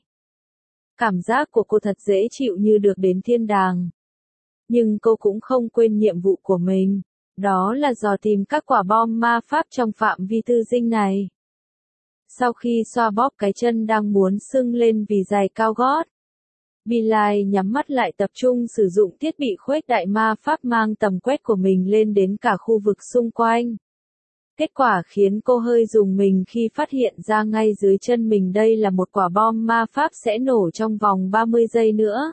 Cảm giác của cô thật dễ chịu như được đến thiên đàng. Nhưng cô cũng không quên nhiệm vụ của mình, đó là dò tìm các quả bom ma pháp trong phạm vi tư dinh này. Sau khi xoa bóp cái chân đang muốn sưng lên vì giày cao gót, Billy nhắm mắt lại tập trung sử dụng thiết bị khuếch đại ma pháp mang tầm quét của mình lên đến cả khu vực xung quanh. Kết quả khiến cô hơi rùng mình khi phát hiện ra ngay dưới chân mình đây là một quả bom ma pháp sẽ nổ trong vòng ba mươi giây nữa.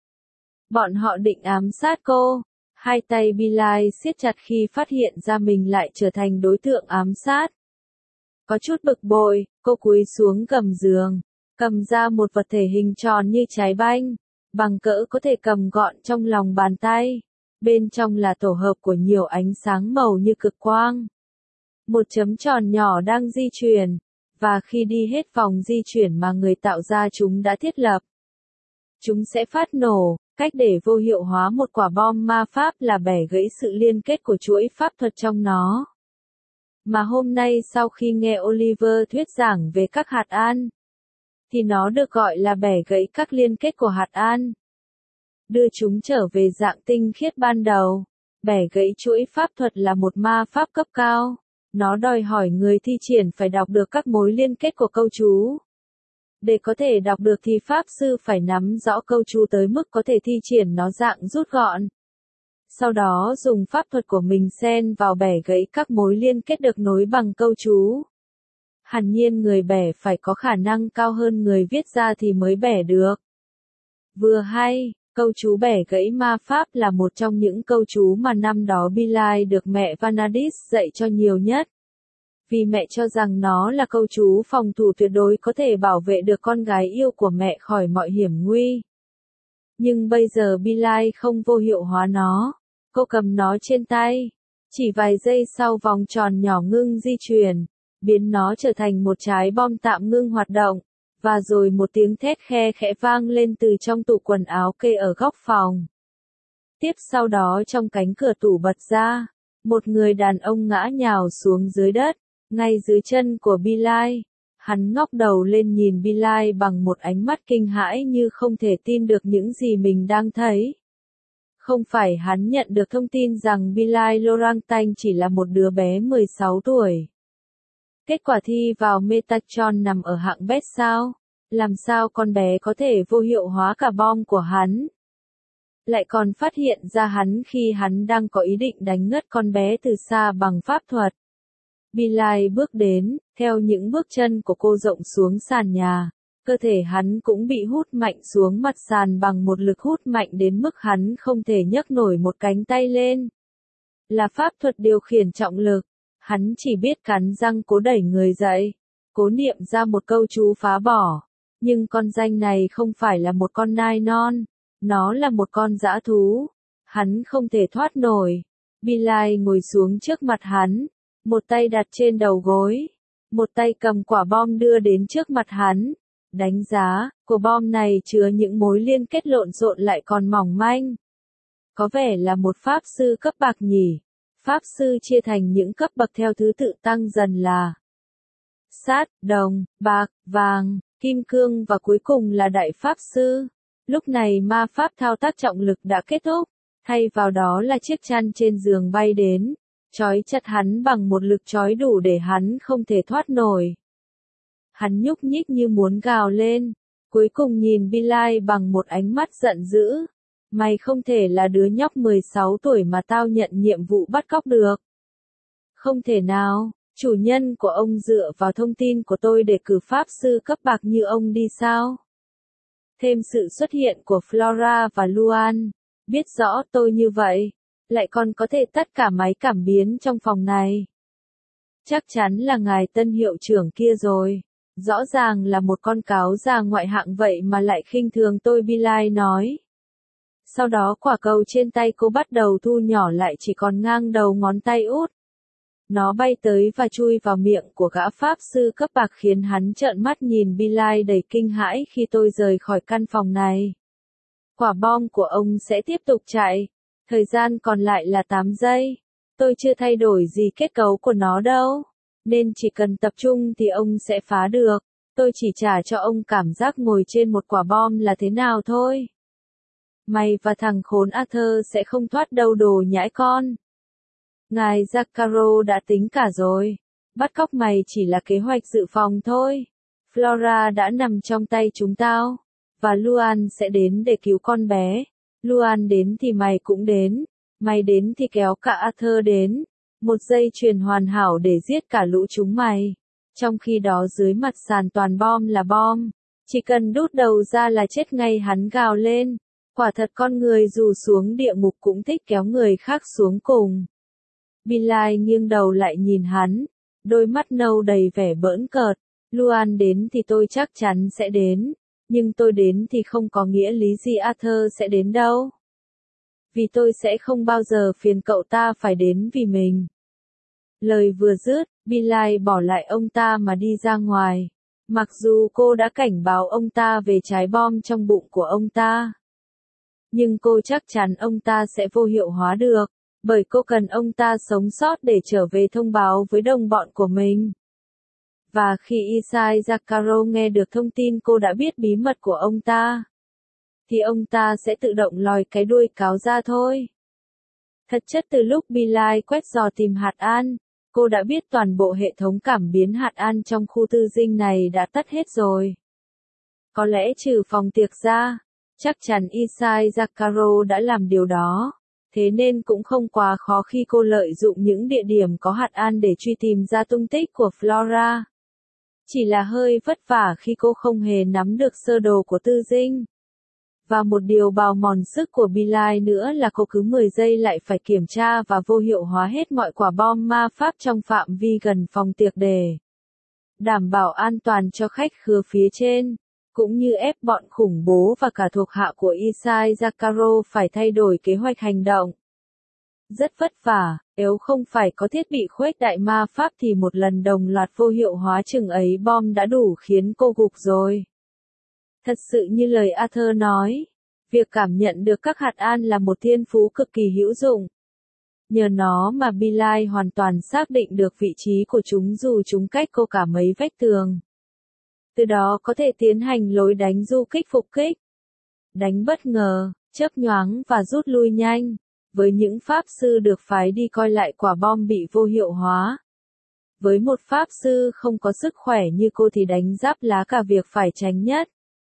Bọn họ định ám sát cô. Hai tay Billy siết chặt khi phát hiện ra mình lại trở thành đối tượng ám sát. Có chút bực bội, cô cúi xuống gầm giường, cầm ra một vật thể hình tròn như trái banh, bằng cỡ có thể cầm gọn trong lòng bàn tay. Bên trong là tổ hợp của nhiều ánh sáng màu như cực quang. Một chấm tròn nhỏ đang di chuyển, và khi đi hết vòng di chuyển mà người tạo ra chúng đã thiết lập, chúng sẽ phát nổ. Cách để vô hiệu hóa một quả bom ma pháp là bẻ gãy sự liên kết của chuỗi pháp thuật trong nó. Mà hôm nay sau khi nghe Oliver thuyết giảng về các hạt an, thì nó được gọi là bẻ gãy các liên kết của hạt an. Đưa chúng trở về dạng tinh khiết ban đầu. Bẻ gãy chuỗi pháp thuật là một ma pháp cấp cao. Nó đòi hỏi người thi triển phải đọc được các mối liên kết của câu chú. Để có thể đọc được thì pháp sư phải nắm rõ câu chú tới mức có thể thi triển nó dạng rút gọn. Sau đó dùng pháp thuật của mình xen vào bẻ gãy các mối liên kết được nối bằng câu chú. Hẳn nhiên người bẻ phải có khả năng cao hơn người viết ra thì mới bẻ được. Vừa hay, câu chú bẻ gãy ma pháp là một trong những câu chú mà năm đó Billy được mẹ Vanadis dạy cho nhiều nhất. Vì mẹ cho rằng nó là câu chú phòng thủ tuyệt đối có thể bảo vệ được con gái yêu của mẹ khỏi mọi hiểm nguy. Nhưng bây giờ Billy không vô hiệu hóa nó. Cô cầm nó trên tay. Chỉ vài giây sau vòng tròn nhỏ ngưng di chuyển, biến nó trở thành một trái bom tạm ngưng hoạt động. Và rồi một tiếng thét khe khẽ vang lên từ trong tủ quần áo kê ở góc phòng. Tiếp sau đó trong cánh cửa tủ bật ra, một người đàn ông ngã nhào xuống dưới đất, ngay dưới chân của Bilal. Hắn ngóc đầu lên nhìn Bilal bằng một ánh mắt kinh hãi như không thể tin được những gì mình đang thấy. Không phải hắn nhận được thông tin rằng Bilal Lorantanh chỉ là một đứa bé mười sáu tuổi. Kết quả thi vào Metatron nằm ở hạng bét sao? Làm sao con bé có thể vô hiệu hóa cả bom của hắn? Lại còn phát hiện ra hắn khi hắn đang có ý định đánh ngất con bé từ xa bằng pháp thuật. Bilal bước đến, theo những bước chân của cô rộng xuống sàn nhà, cơ thể hắn cũng bị hút mạnh xuống mặt sàn bằng một lực hút mạnh đến mức hắn không thể nhấc nổi một cánh tay lên. Là pháp thuật điều khiển trọng lực, hắn chỉ biết cắn răng cố đẩy người dậy, cố niệm ra một câu chú phá bỏ. Nhưng con danh này không phải là một con nai non, nó là một con dã thú. Hắn không thể thoát nổi. Bilal ngồi xuống trước mặt hắn, một tay đặt trên đầu gối, một tay cầm quả bom đưa đến trước mặt hắn. Đánh giá, của bom này chứa những mối liên kết lộn xộn lại còn mỏng manh. Có vẻ là một pháp sư cấp bạc nhỉ. Pháp sư chia thành những cấp bậc theo thứ tự tăng dần là sắt, đồng, bạc, vàng, kim cương và cuối cùng là đại pháp sư. Lúc này ma pháp thao tác trọng lực đã kết thúc, thay vào đó là chiếc chăn trên giường bay đến, trói chặt hắn bằng một lực trói đủ để hắn không thể thoát nổi. Hắn nhúc nhích như muốn gào lên, cuối cùng nhìn Bilal bằng một ánh mắt giận dữ. Mày không thể là đứa nhóc mười sáu tuổi mà tao nhận nhiệm vụ bắt cóc được. Không thể nào, chủ nhân của ông dựa vào thông tin của tôi để cử pháp sư cấp bạc như ông đi sao? Thêm sự xuất hiện của Flora và Luan, biết rõ tôi như vậy, lại còn có thể tắt cả máy cảm biến trong phòng này. Chắc chắn là ngài tân hiệu trưởng kia rồi. Rõ ràng là một con cáo già ngoại hạng vậy mà lại khinh thường tôi, Bilal nói. Sau đó quả cầu trên tay cô bắt đầu thu nhỏ lại chỉ còn ngang đầu ngón tay út. Nó bay tới và chui vào miệng của gã pháp sư cấp bạc khiến hắn trợn mắt nhìn Bilal đầy kinh hãi khi tôi rời khỏi căn phòng này. Quả bom của ông sẽ tiếp tục chạy. Thời gian còn lại là tám giây. Tôi chưa thay đổi gì kết cấu của nó đâu. Nên chỉ cần tập trung thì ông sẽ phá được. Tôi chỉ trả cho ông cảm giác ngồi trên một quả bom là thế nào thôi. Mày và thằng khốn Arthur sẽ không thoát đâu đồ nhãi con. Ngài Zakaro đã tính cả rồi. Bắt cóc mày chỉ là kế hoạch dự phòng thôi. Flora đã nằm trong tay chúng tao. Và Luan sẽ đến để cứu con bé. Luan đến thì mày cũng đến. Mày đến thì kéo cả Arthur đến. Một dây chuyền hoàn hảo để giết cả lũ chúng mày. Trong khi đó dưới mặt sàn toàn bom là bom. Chỉ cần đút đầu ra là chết ngay, hắn gào lên. Quả thật con người dù xuống địa ngục cũng thích kéo người khác xuống cùng. Bilal nghiêng đầu lại nhìn hắn. Đôi mắt nâu đầy vẻ bỡn cợt. Luan đến thì tôi chắc chắn sẽ đến. Nhưng tôi đến thì không có nghĩa lý gì Arthur sẽ đến đâu. Vì tôi sẽ không bao giờ phiền cậu ta phải đến vì mình. Lời vừa dứt, Bilal bỏ lại ông ta mà đi ra ngoài. Mặc dù cô đã cảnh báo ông ta về trái bom trong bụng của ông ta. Nhưng cô chắc chắn ông ta sẽ vô hiệu hóa được. Bởi cô cần ông ta sống sót để trở về thông báo với đồng bọn của mình. Và khi Isai Zakaro nghe được thông tin cô đã biết bí mật của ông ta, thì ông ta sẽ tự động lòi cái đuôi cáo ra thôi. Thật chất từ lúc Bilal quét dò tìm hạt an, cô đã biết toàn bộ hệ thống cảm biến hạt an trong khu tư dinh này đã tắt hết rồi. Có lẽ trừ phòng tiệc ra, chắc chắn Isai Zakaro đã làm điều đó. Thế nên cũng không quá khó khi cô lợi dụng những địa điểm có hạt an để truy tìm ra tung tích của Flora. Chỉ là hơi vất vả khi cô không hề nắm được sơ đồ của tư dinh. Và một điều bào mòn sức của Bilal nữa là cô cứ mười giây lại phải kiểm tra và vô hiệu hóa hết mọi quả bom ma pháp trong phạm vi gần phòng tiệc để đảm bảo an toàn cho khách khứa phía trên, cũng như ép bọn khủng bố và cả thuộc hạ của Isai Zakaro phải thay đổi kế hoạch hành động. Rất vất vả, nếu không phải có thiết bị khuếch đại ma pháp thì một lần đồng loạt vô hiệu hóa chừng ấy bom đã đủ khiến cô gục rồi. Thật sự như lời Arthur nói, Việc cảm nhận được các hạt an là một thiên phú cực kỳ hữu dụng. Nhờ nó mà Bilal hoàn toàn xác định được vị trí của chúng dù chúng cách cô cả mấy vách tường. Từ đó có thể tiến hành lối đánh du kích phục kích, đánh bất ngờ, chớp nhoáng và rút lui nhanh. Với những pháp sư được phái đi coi lại quả bom bị vô hiệu hóa. Với một pháp sư không có sức khỏe như cô thì đánh giáp lá cà việc phải tránh nhất.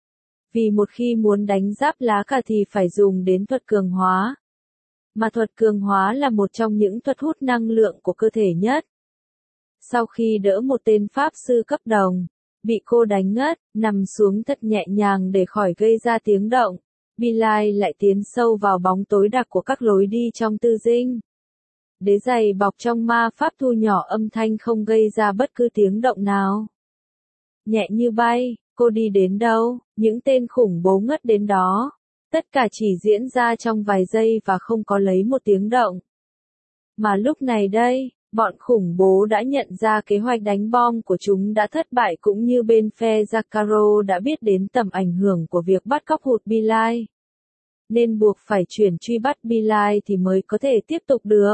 Vì một khi muốn đánh giáp lá cà thì phải dùng đến thuật cường hóa. Mà thuật cường hóa là một trong những thuật hút năng lượng của cơ thể nhất. Sau khi đỡ một tên pháp sư cấp đồng, bị cô đánh ngất, nằm xuống thật nhẹ nhàng để khỏi gây ra tiếng động, Bilal lại tiến sâu vào bóng tối đặc của các lối đi trong tư dinh. Đế giày bọc trong ma pháp thu nhỏ âm thanh không gây ra bất cứ tiếng động nào. Nhẹ như bay, cô đi đến đâu, những tên khủng bố ngất đến đó. Tất cả chỉ diễn ra trong vài giây và không có lấy một tiếng động. Mà lúc này đây, bọn khủng bố đã nhận ra kế hoạch đánh bom của chúng đã thất bại cũng như bên phe Zakaro đã biết đến tầm ảnh hưởng của việc bắt cóc hụt Bilal. Nên buộc phải chuyển truy bắt Bilal thì mới có thể tiếp tục được.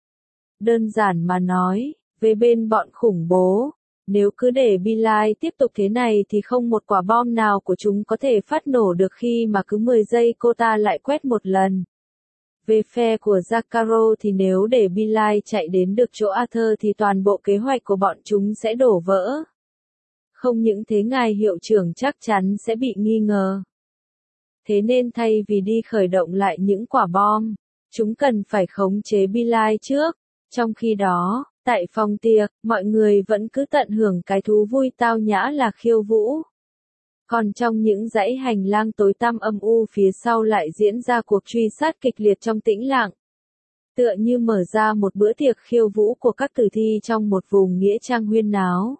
Đơn giản mà nói, về bên bọn khủng bố, nếu cứ để Bilal tiếp tục thế này thì không một quả bom nào của chúng có thể phát nổ được khi mà cứ mười giây cô ta lại quét một lần. Về phe của Zakaro thì nếu để Bilal chạy đến được chỗ Arthur thì toàn bộ kế hoạch của bọn chúng sẽ đổ vỡ. Không những thế ngài hiệu trưởng chắc chắn sẽ bị nghi ngờ. Thế nên thay vì đi khởi động lại những quả bom, chúng cần phải khống chế Bilal trước. Trong khi đó, tại phòng tiệc, mọi người vẫn cứ tận hưởng cái thú vui tao nhã là khiêu vũ. Còn trong những dãy hành lang tối tăm âm u phía sau lại diễn ra cuộc truy sát kịch liệt trong tĩnh lặng. Tựa như mở ra một bữa tiệc khiêu vũ của các tử thi trong một vùng nghĩa trang huyên náo.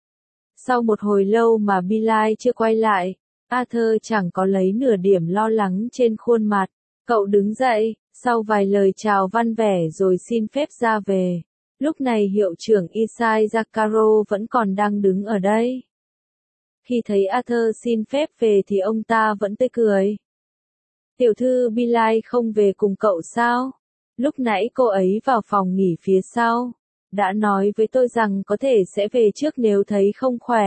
Sau một hồi lâu mà Bilal chưa quay lại, Arthur chẳng có lấy nửa điểm lo lắng trên khuôn mặt. Cậu đứng dậy, sau vài lời chào văn vẻ rồi xin phép ra về. Lúc này hiệu trưởng Isai Zakaro vẫn còn đang đứng ở đây. Khi thấy Arthur xin phép về thì ông ta vẫn tươi cười. Tiểu thư Bilal không về cùng cậu sao? Lúc nãy cô ấy vào phòng nghỉ phía sau. Đã nói với tôi rằng có thể sẽ về trước nếu thấy không khỏe.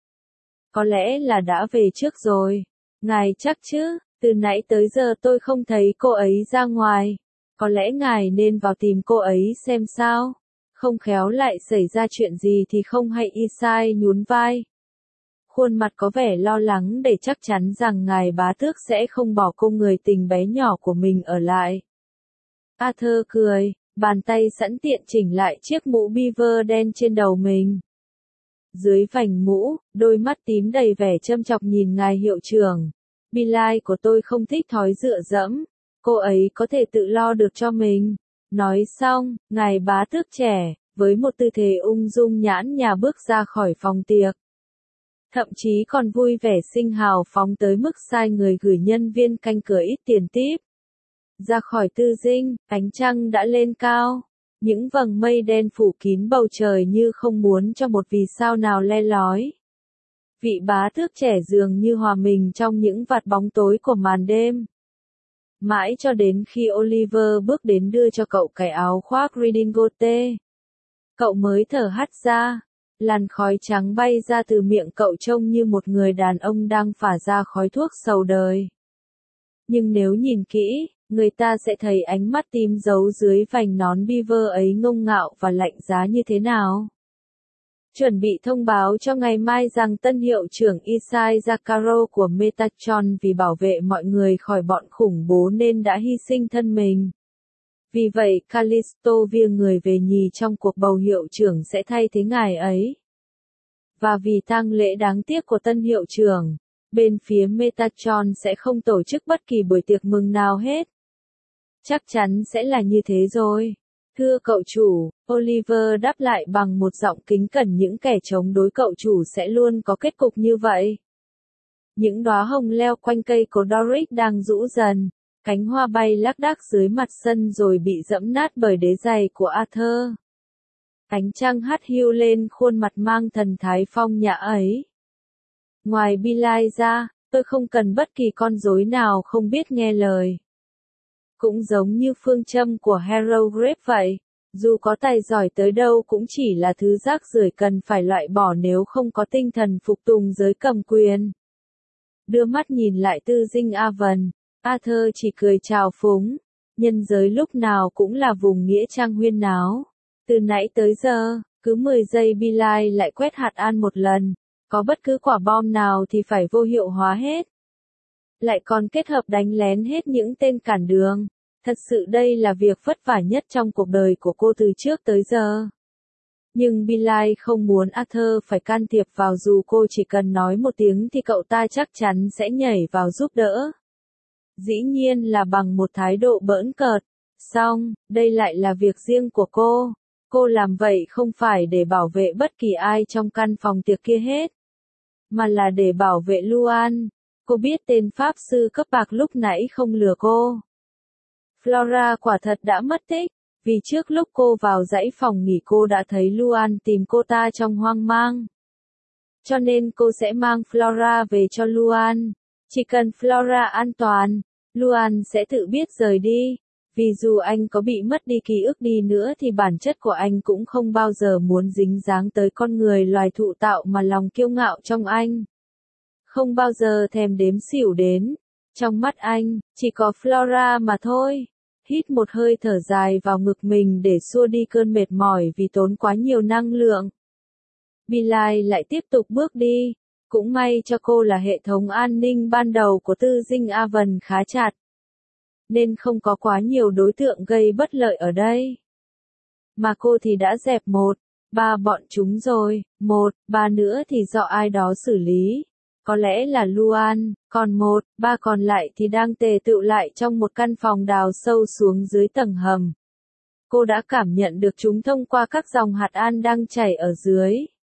Có lẽ là đã về trước rồi. Ngài chắc chứ, từ nãy tới giờ tôi không thấy cô ấy ra ngoài. Có lẽ ngài nên vào tìm cô ấy xem sao. Không khéo lại xảy ra chuyện gì thì không hay. Isai nhún vai. Khuôn mặt có vẻ lo lắng để chắc chắn rằng ngài bá tước sẽ không bỏ cô người tình bé nhỏ của mình ở lại. Arthur cười, bàn tay sẵn tiện chỉnh lại chiếc mũ beaver đen trên đầu mình. Dưới vành mũ, đôi mắt tím đầy vẻ châm chọc nhìn ngài hiệu trưởng. Bilal của tôi không thích thói dựa dẫm. Cô ấy có thể tự lo được cho mình. Nói xong, ngài bá tước trẻ, với một tư thế ung dung nhãn nhã bước ra khỏi phòng tiệc. Thậm chí còn vui vẻ sinh hào phóng tới mức sai người gửi nhân viên canh cửa ít tiền tip. Ra khỏi tư dinh, ánh trăng đã lên cao. Những vầng mây đen phủ kín bầu trời như không muốn cho một vì sao nào le lói. Vị bá tước trẻ dường như hòa mình trong những vạt bóng tối của màn đêm. Mãi cho đến khi Oliver bước đến đưa cho cậu cái áo khoác redingote. Cậu mới thở hắt ra. Làn khói trắng bay ra từ miệng cậu trông như một người đàn ông đang phả ra khói thuốc sầu đời. Nhưng nếu nhìn kỹ, người ta sẽ thấy ánh mắt tím giấu dưới vành nón beaver ấy ngông ngạo và lạnh giá như thế nào. Chuẩn bị thông báo cho ngày mai rằng tân hiệu trưởng Isai Zakaro của Metatron vì bảo vệ mọi người khỏi bọn khủng bố nên đã hy sinh thân mình. Vì vậy Callisto via người về nhì trong cuộc bầu hiệu trưởng sẽ thay thế ngài ấy. Và vì tang lễ đáng tiếc của tân hiệu trưởng, bên phía Metatron sẽ không tổ chức bất kỳ buổi tiệc mừng nào hết. Chắc chắn sẽ là như thế rồi. Thưa cậu chủ, Oliver đáp lại bằng một giọng kính cẩn, những kẻ chống đối cậu chủ sẽ luôn có kết cục như vậy. Những đóa hồng leo quanh cây của Doric đang rũ dần. Cánh hoa bay lác đác dưới mặt sân rồi bị dẫm nát bởi đế giày của Arthur. Ánh trăng hắt hiu lên khuôn mặt mang thần thái phong nhã ấy. Ngoài Bilal ra, Tôi không cần bất kỳ con rối nào không biết nghe lời. Cũng giống như phương châm của Harrogate vậy, dù có tài giỏi tới đâu cũng chỉ là thứ rác rưởi cần phải loại bỏ nếu không có tinh thần phục tùng giới cầm quyền. Đưa mắt nhìn lại Tư Dinh Avon, Arthur chỉ cười trào phúng, nhân giới lúc nào cũng là vùng nghĩa trang huyên náo. Từ nãy tới giờ, cứ mười giây Billy lại quét hạt an một lần, có bất cứ quả bom nào thì phải vô hiệu hóa hết. Lại còn kết hợp đánh lén hết những tên cản đường. Thật sự đây là việc vất vả nhất trong cuộc đời của cô từ trước tới giờ. Nhưng Billy không muốn Arthur phải can thiệp vào, dù cô chỉ cần nói một tiếng thì cậu ta chắc chắn sẽ nhảy vào giúp đỡ. Dĩ nhiên là bằng một thái độ bỡn cợt. Xong, đây lại là việc riêng của cô. Cô làm vậy không phải để bảo vệ bất kỳ ai trong căn phòng tiệc kia hết, mà là để bảo vệ Luan. Cô biết tên pháp sư cấp bạc lúc nãy không lừa cô. Flora quả thật đã mất tích, vì trước lúc cô vào dãy phòng nghỉ cô đã thấy Luan tìm cô ta trong hoang mang. Cho nên cô sẽ mang Flora về cho Luan. Chỉ cần Flora an toàn, Luan sẽ tự biết rời đi. Vì dù anh có bị mất đi ký ức đi nữa thì bản chất của anh cũng không bao giờ muốn dính dáng tới con người loài thụ tạo mà lòng kiêu ngạo trong anh không bao giờ thèm đếm xỉu đến. Trong mắt anh, chỉ có Flora mà thôi. Hít một hơi thở dài vào ngực mình để xua đi cơn mệt mỏi vì tốn quá nhiều năng lượng. Billy lại tiếp tục bước đi. Cũng may cho cô là hệ thống an ninh ban đầu của Tư Dinh Avon khá chặt, nên không có quá nhiều đối tượng gây bất lợi ở đây. Mà cô thì đã dẹp một, ba bọn chúng rồi, một, ba nữa thì do ai đó xử lý. Có lẽ là Luan, còn một, ba còn lại thì đang tề tựu lại trong một căn phòng đào sâu xuống dưới tầng hầm. Cô đã cảm nhận được chúng thông qua các dòng hạt an đang chảy ở dưới.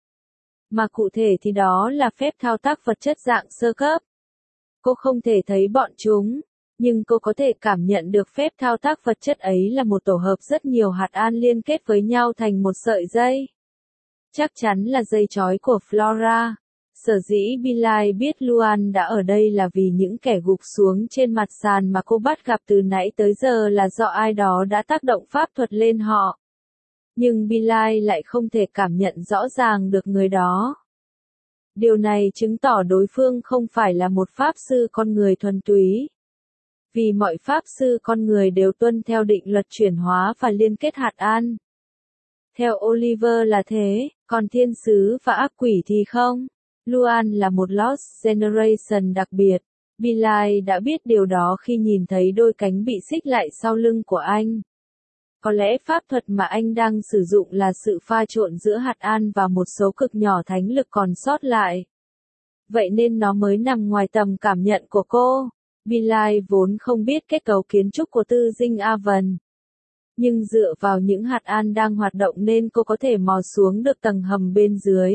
Mà cụ thể thì đó là phép thao tác vật chất dạng sơ cấp. Cô không thể thấy bọn chúng, nhưng cô có thể cảm nhận được phép thao tác vật chất ấy là một tổ hợp rất nhiều hạt an liên kết với nhau thành một sợi dây. Chắc chắn là dây chói của Flora. Sở dĩ Billy biết Luan đã ở đây là vì những kẻ gục xuống trên mặt sàn mà cô bắt gặp từ nãy tới giờ là do ai đó đã tác động pháp thuật lên họ. Nhưng Billy lại không thể cảm nhận rõ ràng được người đó. Điều này chứng tỏ đối phương không phải là một pháp sư con người thuần túy. Vì mọi pháp sư con người đều tuân theo định luật chuyển hóa và liên kết hạt an. Theo Oliver là thế, còn thiên sứ và ác quỷ thì không. Luan là một Lost Generation đặc biệt. Billy đã biết điều đó khi nhìn thấy đôi cánh bị xích lại sau lưng của anh. Có lẽ pháp thuật mà anh đang sử dụng là sự pha trộn giữa hạt an và một số cực nhỏ thánh lực còn sót lại. Vậy nên nó mới nằm ngoài tầm cảm nhận của cô. Billy vốn không biết kết cấu kiến trúc của Tư Dinh Avon. Nhưng dựa vào những hạt an đang hoạt động nên cô có thể mò xuống được tầng hầm bên dưới.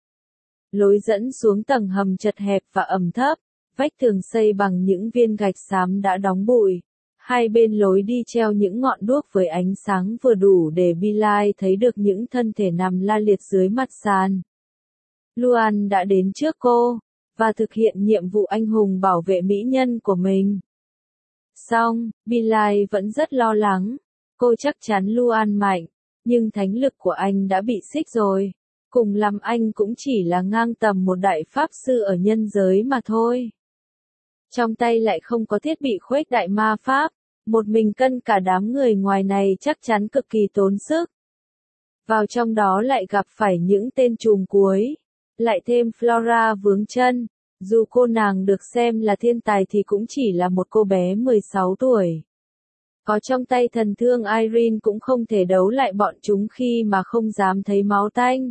Lối dẫn xuống tầng hầm chật hẹp và ẩm thấp, vách tường xây bằng những viên gạch xám đã đóng bụi. Hai bên lối đi treo những ngọn đuốc với ánh sáng vừa đủ để Billy thấy được những thân thể nằm la liệt dưới mặt sàn. Luan đã đến trước cô, và thực hiện nhiệm vụ anh hùng bảo vệ mỹ nhân của mình. Song, Billy vẫn rất lo lắng. Cô chắc chắn Luan mạnh, nhưng thánh lực của anh đã bị xích rồi. Cùng lắm anh cũng chỉ là ngang tầm một đại pháp sư ở nhân giới mà thôi. Trong tay lại không có thiết bị khuếch đại ma pháp, một mình cân cả đám người ngoài này chắc chắn cực kỳ tốn sức. Vào trong đó lại gặp phải những tên trùm cuối, lại thêm Flora vướng chân, dù cô nàng được xem là thiên tài thì cũng chỉ là một cô bé mười sáu tuổi. Có trong tay thần thương Irene cũng không thể đấu lại bọn chúng khi mà không dám thấy máu tanh.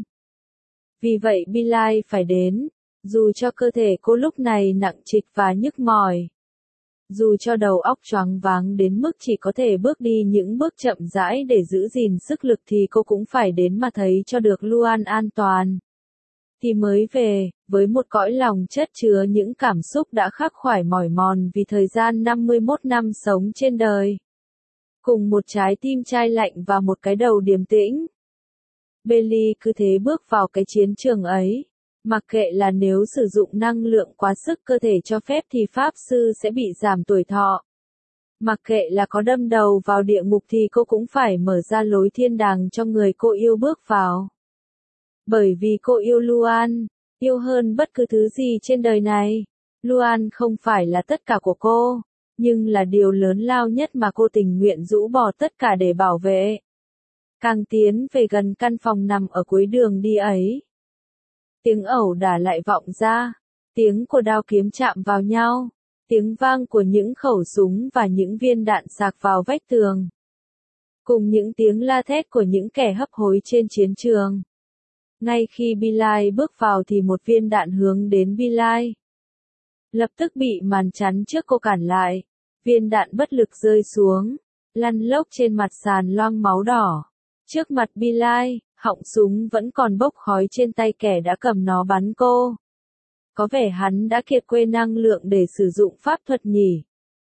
Vì vậy Billy phải đến, dù cho cơ thể cô lúc này nặng trịch và nhức mỏi. Dù cho đầu óc choáng váng đến mức chỉ có thể bước đi những bước chậm rãi để giữ gìn sức lực thì cô cũng phải đến mà thấy cho được Luan an toàn. Thì mới về, với một cõi lòng chất chứa những cảm xúc đã khắc khoải mỏi mòn vì thời gian năm mươi mốt năm sống trên đời. Cùng một trái tim chai lạnh và một cái đầu điềm tĩnh. Billy cứ thế bước vào cái chiến trường ấy. Mặc kệ là nếu sử dụng năng lượng quá sức cơ thể cho phép thì Pháp Sư sẽ bị giảm tuổi thọ. Mặc kệ là có đâm đầu vào địa ngục thì cô cũng phải mở ra lối thiên đàng cho người cô yêu bước vào. Bởi vì cô yêu Luan, yêu hơn bất cứ thứ gì trên đời này. Luan không phải là tất cả của cô, nhưng là điều lớn lao nhất mà cô tình nguyện rũ bỏ tất cả để bảo vệ. Càng tiến về gần căn phòng nằm ở cuối đường đi ấy, tiếng ẩu đả lại vọng ra, tiếng của đao kiếm chạm vào nhau, tiếng vang của những khẩu súng và những viên đạn sạc vào vách tường. Cùng những tiếng la thét của những kẻ hấp hối trên chiến trường. Ngay khi Bilal bước vào thì một viên đạn hướng đến Bilal. Lập tức bị màn chắn trước cô cản lại. Viên đạn bất lực rơi xuống, lăn lóc trên mặt sàn loang máu đỏ. Trước mặt Bilal, họng súng vẫn còn bốc khói trên tay kẻ đã cầm nó bắn cô. Có vẻ hắn đã kiệt quệ năng lượng để sử dụng pháp thuật nhỉ.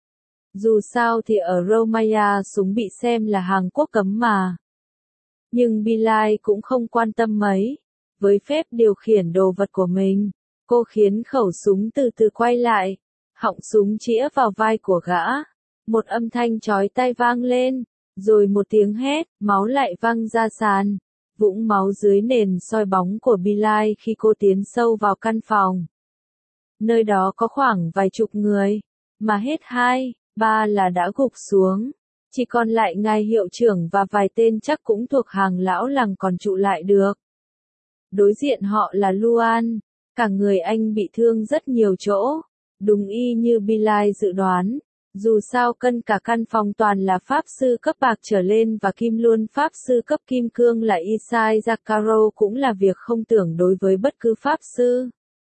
Dù sao thì ở Romania súng bị xem là hàng quốc cấm mà. Nhưng Bilal cũng không quan tâm mấy. Với phép điều khiển đồ vật của mình, cô khiến khẩu súng từ từ quay lại. Họng súng chĩa vào vai của gã. Một âm thanh chói tai vang lên. Rồi một tiếng hét, máu lại văng ra sàn. Vũng máu dưới nền soi bóng của Bilal khi cô tiến sâu vào căn phòng. Nơi đó có khoảng vài chục người, mà hết hai, ba là đã gục xuống. Chỉ còn lại ngài hiệu trưởng và vài tên chắc cũng thuộc hàng lão làng còn trụ lại được. Đối diện họ là Luan, cả người anh bị thương rất nhiều chỗ, đúng y như Bilal dự đoán. Dù sao cân cả căn phòng toàn là pháp sư cấp bạc trở lên và kim luân pháp sư cấp kim cương là Isai Zakaro cũng là việc không tưởng đối với bất cứ pháp sư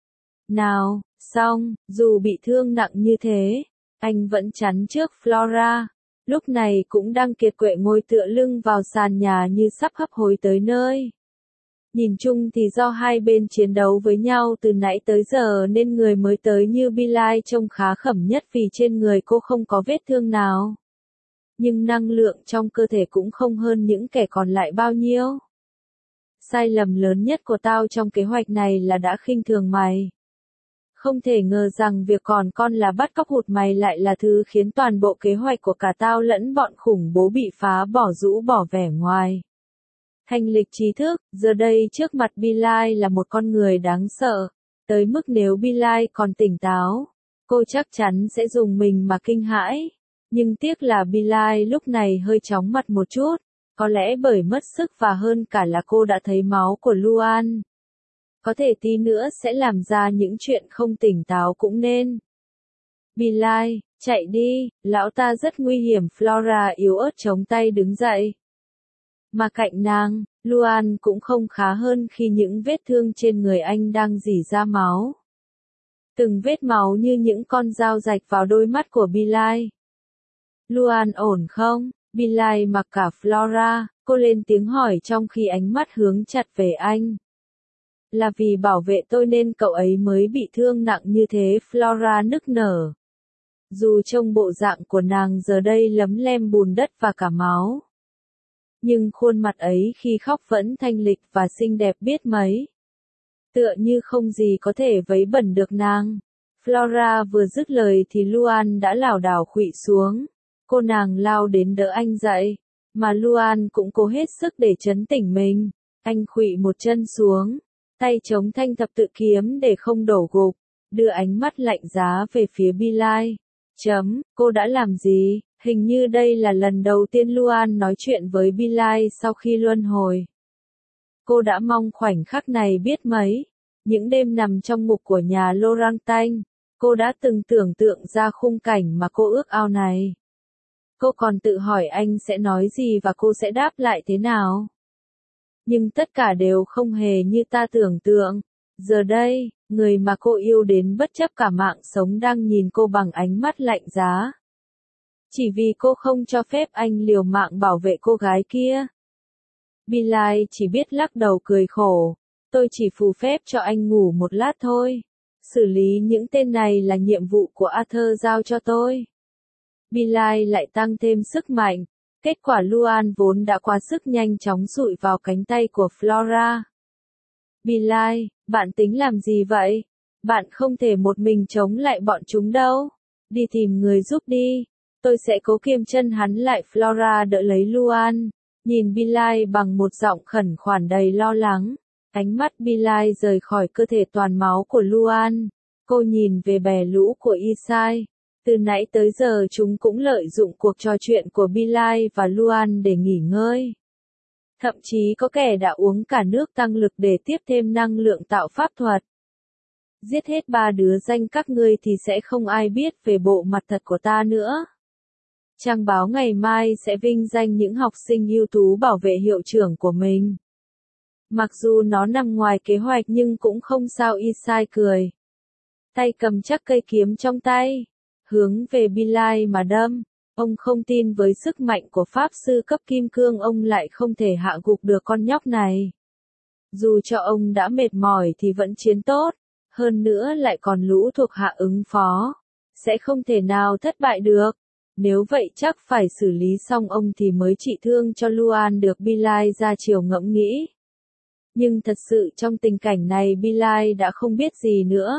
nào. Xong, dù bị thương nặng như thế, anh vẫn chắn trước Flora. Lúc này cũng đang kiệt quệ ngồi tựa lưng vào sàn nhà như sắp hấp hối tới nơi. Nhìn chung thì do hai bên chiến đấu với nhau từ nãy tới giờ nên người mới tới như Bilal trông khá khẩm nhất vì trên người cô không có vết thương nào. Nhưng năng lượng trong cơ thể cũng không hơn những kẻ còn lại bao nhiêu. Sai lầm lớn nhất của tao trong kế hoạch này là đã khinh thường mày. Không thể ngờ rằng việc còn con là bắt cóc hụt mày lại là thứ khiến toàn bộ kế hoạch của cả tao lẫn bọn khủng bố bị phá bỏ rũ bỏ vẻ ngoài. Thanh lịch trí thức, giờ đây trước mặt Bilal là một con người đáng sợ, tới mức nếu Bilal còn tỉnh táo, cô chắc chắn sẽ dùng mình mà kinh hãi. Nhưng tiếc là Bilal lúc này hơi chóng mặt một chút, có lẽ bởi mất sức và hơn cả là cô đã thấy máu của Luan. Có thể tí nữa sẽ làm ra những chuyện không tỉnh táo cũng nên. Bilal, chạy đi, lão ta rất nguy hiểm. Flora yếu ớt chống tay đứng dậy. Mà cạnh nàng, Luan cũng không khá hơn khi những vết thương trên người anh đang rỉ ra máu. Từng vết máu như những con dao rạch vào đôi mắt của Bilal. Luan ổn không? Bilal mặc cả Flora, cô lên tiếng hỏi trong khi ánh mắt hướng chặt về anh. Là vì bảo vệ tôi nên cậu ấy mới bị thương nặng như thế. Flora nức nở. Dù trông bộ dạng của nàng giờ đây lấm lem bùn đất và cả máu. Nhưng khuôn mặt ấy khi khóc vẫn thanh lịch và xinh đẹp biết mấy. Tựa như không gì có thể vấy bẩn được nàng. Flora vừa dứt lời thì Luan đã lảo đảo khuỵu xuống. Cô nàng lao đến đỡ anh dậy. Mà Luan cũng cố hết sức để trấn tỉnh mình. Anh khuỵu một chân xuống. Tay chống thanh thập tự kiếm để không đổ gục. Đưa ánh mắt lạnh giá về phía Bilal. Chấm, cô đã làm gì? Hình như đây là lần đầu tiên Luan nói chuyện với Bilal sau khi luân hồi. Cô đã mong khoảnh khắc này biết mấy. Những đêm nằm trong ngục của nhà Laurentine, cô đã từng tưởng tượng ra khung cảnh mà cô ước ao này. Cô còn tự hỏi anh sẽ nói gì và cô sẽ đáp lại thế nào. Nhưng tất cả đều không hề như ta tưởng tượng. Giờ đây, người mà cô yêu đến bất chấp cả mạng sống đang nhìn cô bằng ánh mắt lạnh giá. Chỉ vì cô không cho phép anh liều mạng bảo vệ cô gái kia. Bilal chỉ biết lắc đầu cười khổ. Tôi chỉ phù phép cho anh ngủ một lát thôi. Xử lý những tên này là nhiệm vụ của Arthur giao cho tôi. Bilal lại tăng thêm sức mạnh. Kết quả Luan vốn đã quá sức nhanh chóng dụi vào cánh tay của Flora. Bilal, Bạn tính làm gì vậy? Bạn không thể một mình chống lại bọn chúng đâu. Đi tìm người giúp đi. Tôi sẽ cố kiềm chân hắn lại. Flora đỡ lấy Luan, nhìn Bilal bằng một giọng khẩn khoản đầy lo lắng. Ánh mắt Bilal rời khỏi cơ thể toàn máu của Luan. Cô nhìn về bè lũ của Isai. Từ nãy tới giờ chúng cũng lợi dụng cuộc trò chuyện của Bilal và Luan để nghỉ ngơi. Thậm chí có kẻ đã uống cả nước tăng lực để tiếp thêm năng lượng tạo pháp thuật. Giết hết ba đứa danh các ngươi thì sẽ không ai biết về bộ mặt thật của ta nữa. Trang báo ngày mai sẽ vinh danh những học sinh ưu tú bảo vệ hiệu trưởng của mình. Mặc dù nó nằm ngoài kế hoạch nhưng cũng không sao. Isai cười. Tay cầm chắc cây kiếm trong tay, hướng về Bilal mà đâm. Ông không tin với sức mạnh của pháp sư cấp kim cương ông lại không thể hạ gục được con nhóc này. Dù cho ông đã mệt mỏi thì vẫn chiến tốt, hơn nữa lại còn lũ thuộc hạ ứng phó, sẽ không thể nào thất bại được. Nếu vậy chắc phải xử lý xong ông thì mới trị thương cho Luan được. Bilal ra chiều ngẫm nghĩ. Nhưng thật sự trong tình cảnh này Bilal đã không biết gì nữa.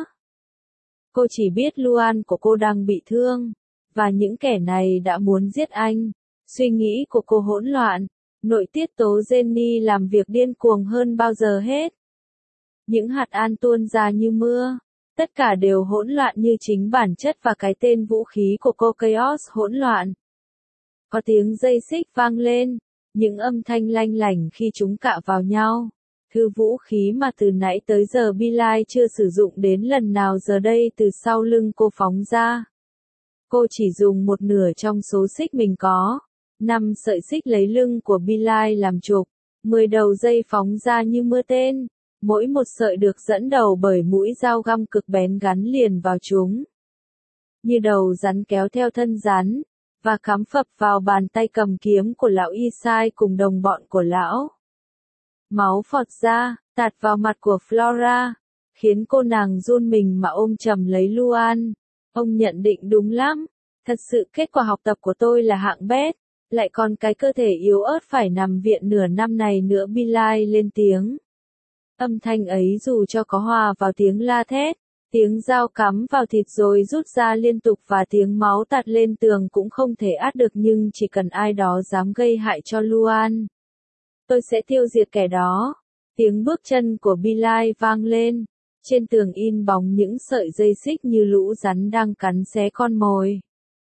Cô chỉ biết Luan của cô đang bị thương, và những kẻ này đã muốn giết anh. Suy nghĩ của cô hỗn loạn, nội tiết tố Jenny làm việc điên cuồng hơn bao giờ hết. Những hạt an tuôn ra như mưa, tất cả đều hỗn loạn như chính bản chất và cái tên vũ khí của cô, Chaos hỗn loạn. Có tiếng dây xích vang lên, những âm thanh lanh lảnh khi chúng cạ vào nhau. Thứ vũ khí mà từ nãy tới giờ Bilal chưa sử dụng đến lần nào giờ đây từ sau lưng cô phóng ra. Cô chỉ dùng một nửa trong số xích mình có. Năm sợi xích lấy lưng của Bilal làm trục, mười đầu dây phóng ra như mưa tên. Mỗi một sợi được dẫn đầu bởi mũi dao găm cực bén gắn liền vào chúng. Như đầu rắn kéo theo thân rắn, và cắm phập vào bàn tay cầm kiếm của lão Isai cùng đồng bọn của lão. Máu phọt ra, tạt vào mặt của Flora, khiến cô nàng run mình mà ôm chầm lấy Luan. Ông nhận định đúng lắm, thật sự kết quả học tập của tôi là hạng bét, lại còn cái cơ thể yếu ớt phải nằm viện nửa năm này nữa. Bilal lên tiếng. Âm thanh ấy dù cho có hòa vào tiếng la thét, tiếng dao cắm vào thịt rồi rút ra liên tục và tiếng máu tạt lên tường cũng không thể át được, nhưng chỉ cần ai đó dám gây hại cho Luan, tôi sẽ tiêu diệt kẻ đó. Tiếng bước chân của Bilal vang lên, trên tường in bóng những sợi dây xích như lũ rắn đang cắn xé con mồi.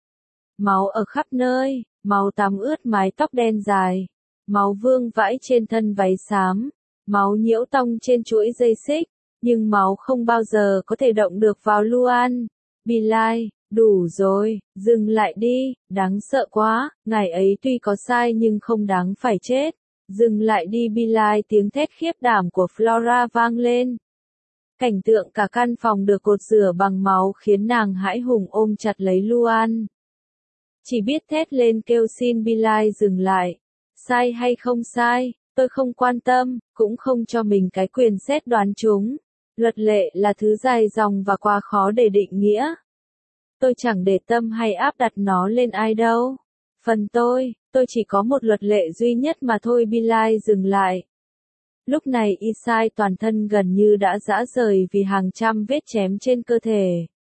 Máu ở khắp nơi, máu tắm ướt mái tóc đen dài, máu vương vãi trên thân váy xám, máu nhiễu tông trên chuỗi dây xích, nhưng máu không bao giờ có thể động được vào Luan. Bilal, đủ rồi, dừng lại đi, đáng sợ quá, ngài ấy tuy có sai nhưng không đáng phải chết. Dừng lại đi Bilal, tiếng thét khiếp đảm của Flora vang lên. Cảnh tượng cả căn phòng được cột rửa bằng máu khiến nàng hãi hùng ôm chặt lấy Luan. Chỉ biết thét lên kêu xin Bilal dừng lại. Sai hay không sai, tôi không quan tâm, cũng không cho mình cái quyền xét đoán chúng. Luật lệ là thứ dài dòng và quá khó để định nghĩa. Tôi chẳng để tâm hay áp đặt nó lên ai đâu. Phần tôi, tôi chỉ có một luật lệ duy nhất mà thôi. Bilal dừng lại. Lúc này Isai toàn thân gần như đã rã rời vì hàng trăm vết chém trên cơ thể.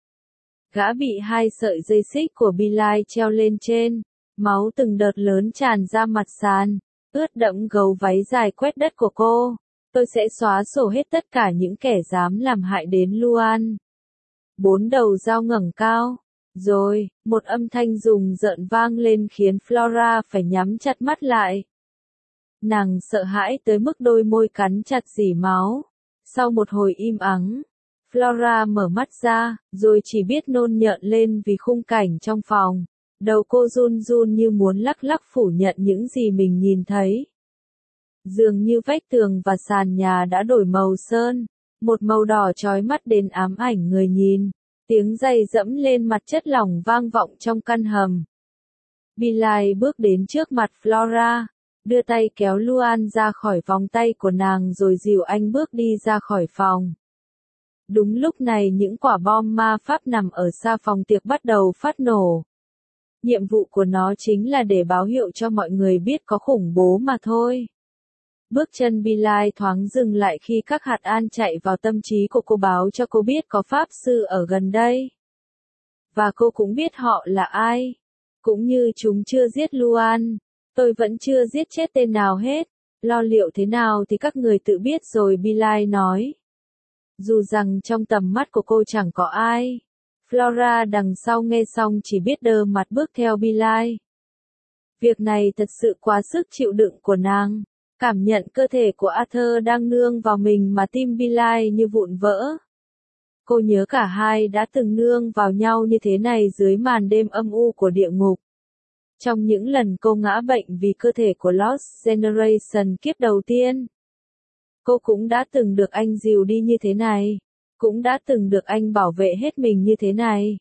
Gã bị hai sợi dây xích của Bilal treo lên trên, máu từng đợt lớn tràn ra mặt sàn, ướt đẫm gấu váy dài quét đất của cô. Tôi sẽ xóa sổ hết tất cả những kẻ dám làm hại đến Luan. Bốn đầu dao ngẩng cao. Rồi, một âm thanh rùng rợn vang lên khiến Flora phải nhắm chặt mắt lại. Nàng sợ hãi tới mức đôi môi cắn chặt rỉ máu. Sau một hồi im ắng, Flora mở mắt ra, rồi chỉ biết nôn nhợn lên vì khung cảnh trong phòng. Đầu cô run run như muốn lắc lắc phủ nhận những gì mình nhìn thấy. Dường như vách tường và sàn nhà đã đổi màu sơn, một màu đỏ chói mắt đến ám ảnh người nhìn. Tiếng giày dẫm lên mặt chất lỏng vang vọng trong căn hầm. Bilal bước đến trước mặt Flora, đưa tay kéo Luan ra khỏi vòng tay của nàng rồi dìu anh bước đi ra khỏi phòng. Đúng lúc này những quả bom ma pháp nằm ở xa phòng tiệc bắt đầu phát nổ. Nhiệm vụ của nó chính là để báo hiệu cho mọi người biết có khủng bố mà thôi. Bước chân Bilal thoáng dừng lại khi các hạt an chạy vào tâm trí của cô báo cho cô biết có pháp sư ở gần đây. Và cô cũng biết họ là ai. Cũng như chúng chưa giết Luan, tôi vẫn chưa giết chết tên nào hết. Lo liệu thế nào thì các người tự biết rồi, Bilal nói. Dù rằng trong tầm mắt của cô chẳng có ai. Flora đằng sau nghe xong chỉ biết đờ mặt bước theo Bilal. Việc này thật sự quá sức chịu đựng của nàng. Cảm nhận cơ thể của Arthur đang nương vào mình mà tim Bilal như vụn vỡ. Cô nhớ cả hai đã từng nương vào nhau như thế này dưới màn đêm âm u của địa ngục. Trong những lần cô ngã bệnh vì cơ thể của Lost Generation kiếp đầu tiên. Cô cũng đã từng được anh dìu đi như thế này. Cũng đã từng được anh bảo vệ hết mình như thế này.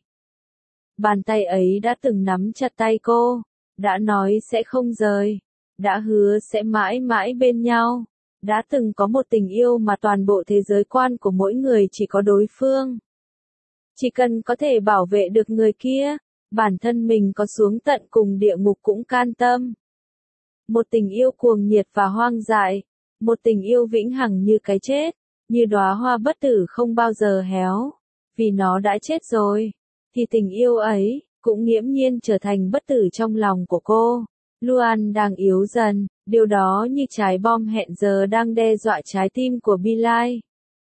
Bàn tay ấy đã từng nắm chặt tay cô. Đã nói sẽ không rời. Đã hứa sẽ mãi mãi bên nhau. Đã từng có một tình yêu mà toàn bộ thế giới quan của mỗi người chỉ có đối phương. Chỉ cần có thể bảo vệ được người kia, bản thân mình có xuống tận cùng địa ngục cũng can tâm. Một tình yêu cuồng nhiệt và hoang dại. Một tình yêu vĩnh hằng như cái chết. Như đóa hoa bất tử không bao giờ héo. Vì nó đã chết rồi. Thì tình yêu ấy cũng nghiễm nhiên trở thành bất tử trong lòng của cô. Luan đang yếu dần, điều đó như trái bom hẹn giờ đang đe dọa trái tim của Bilal.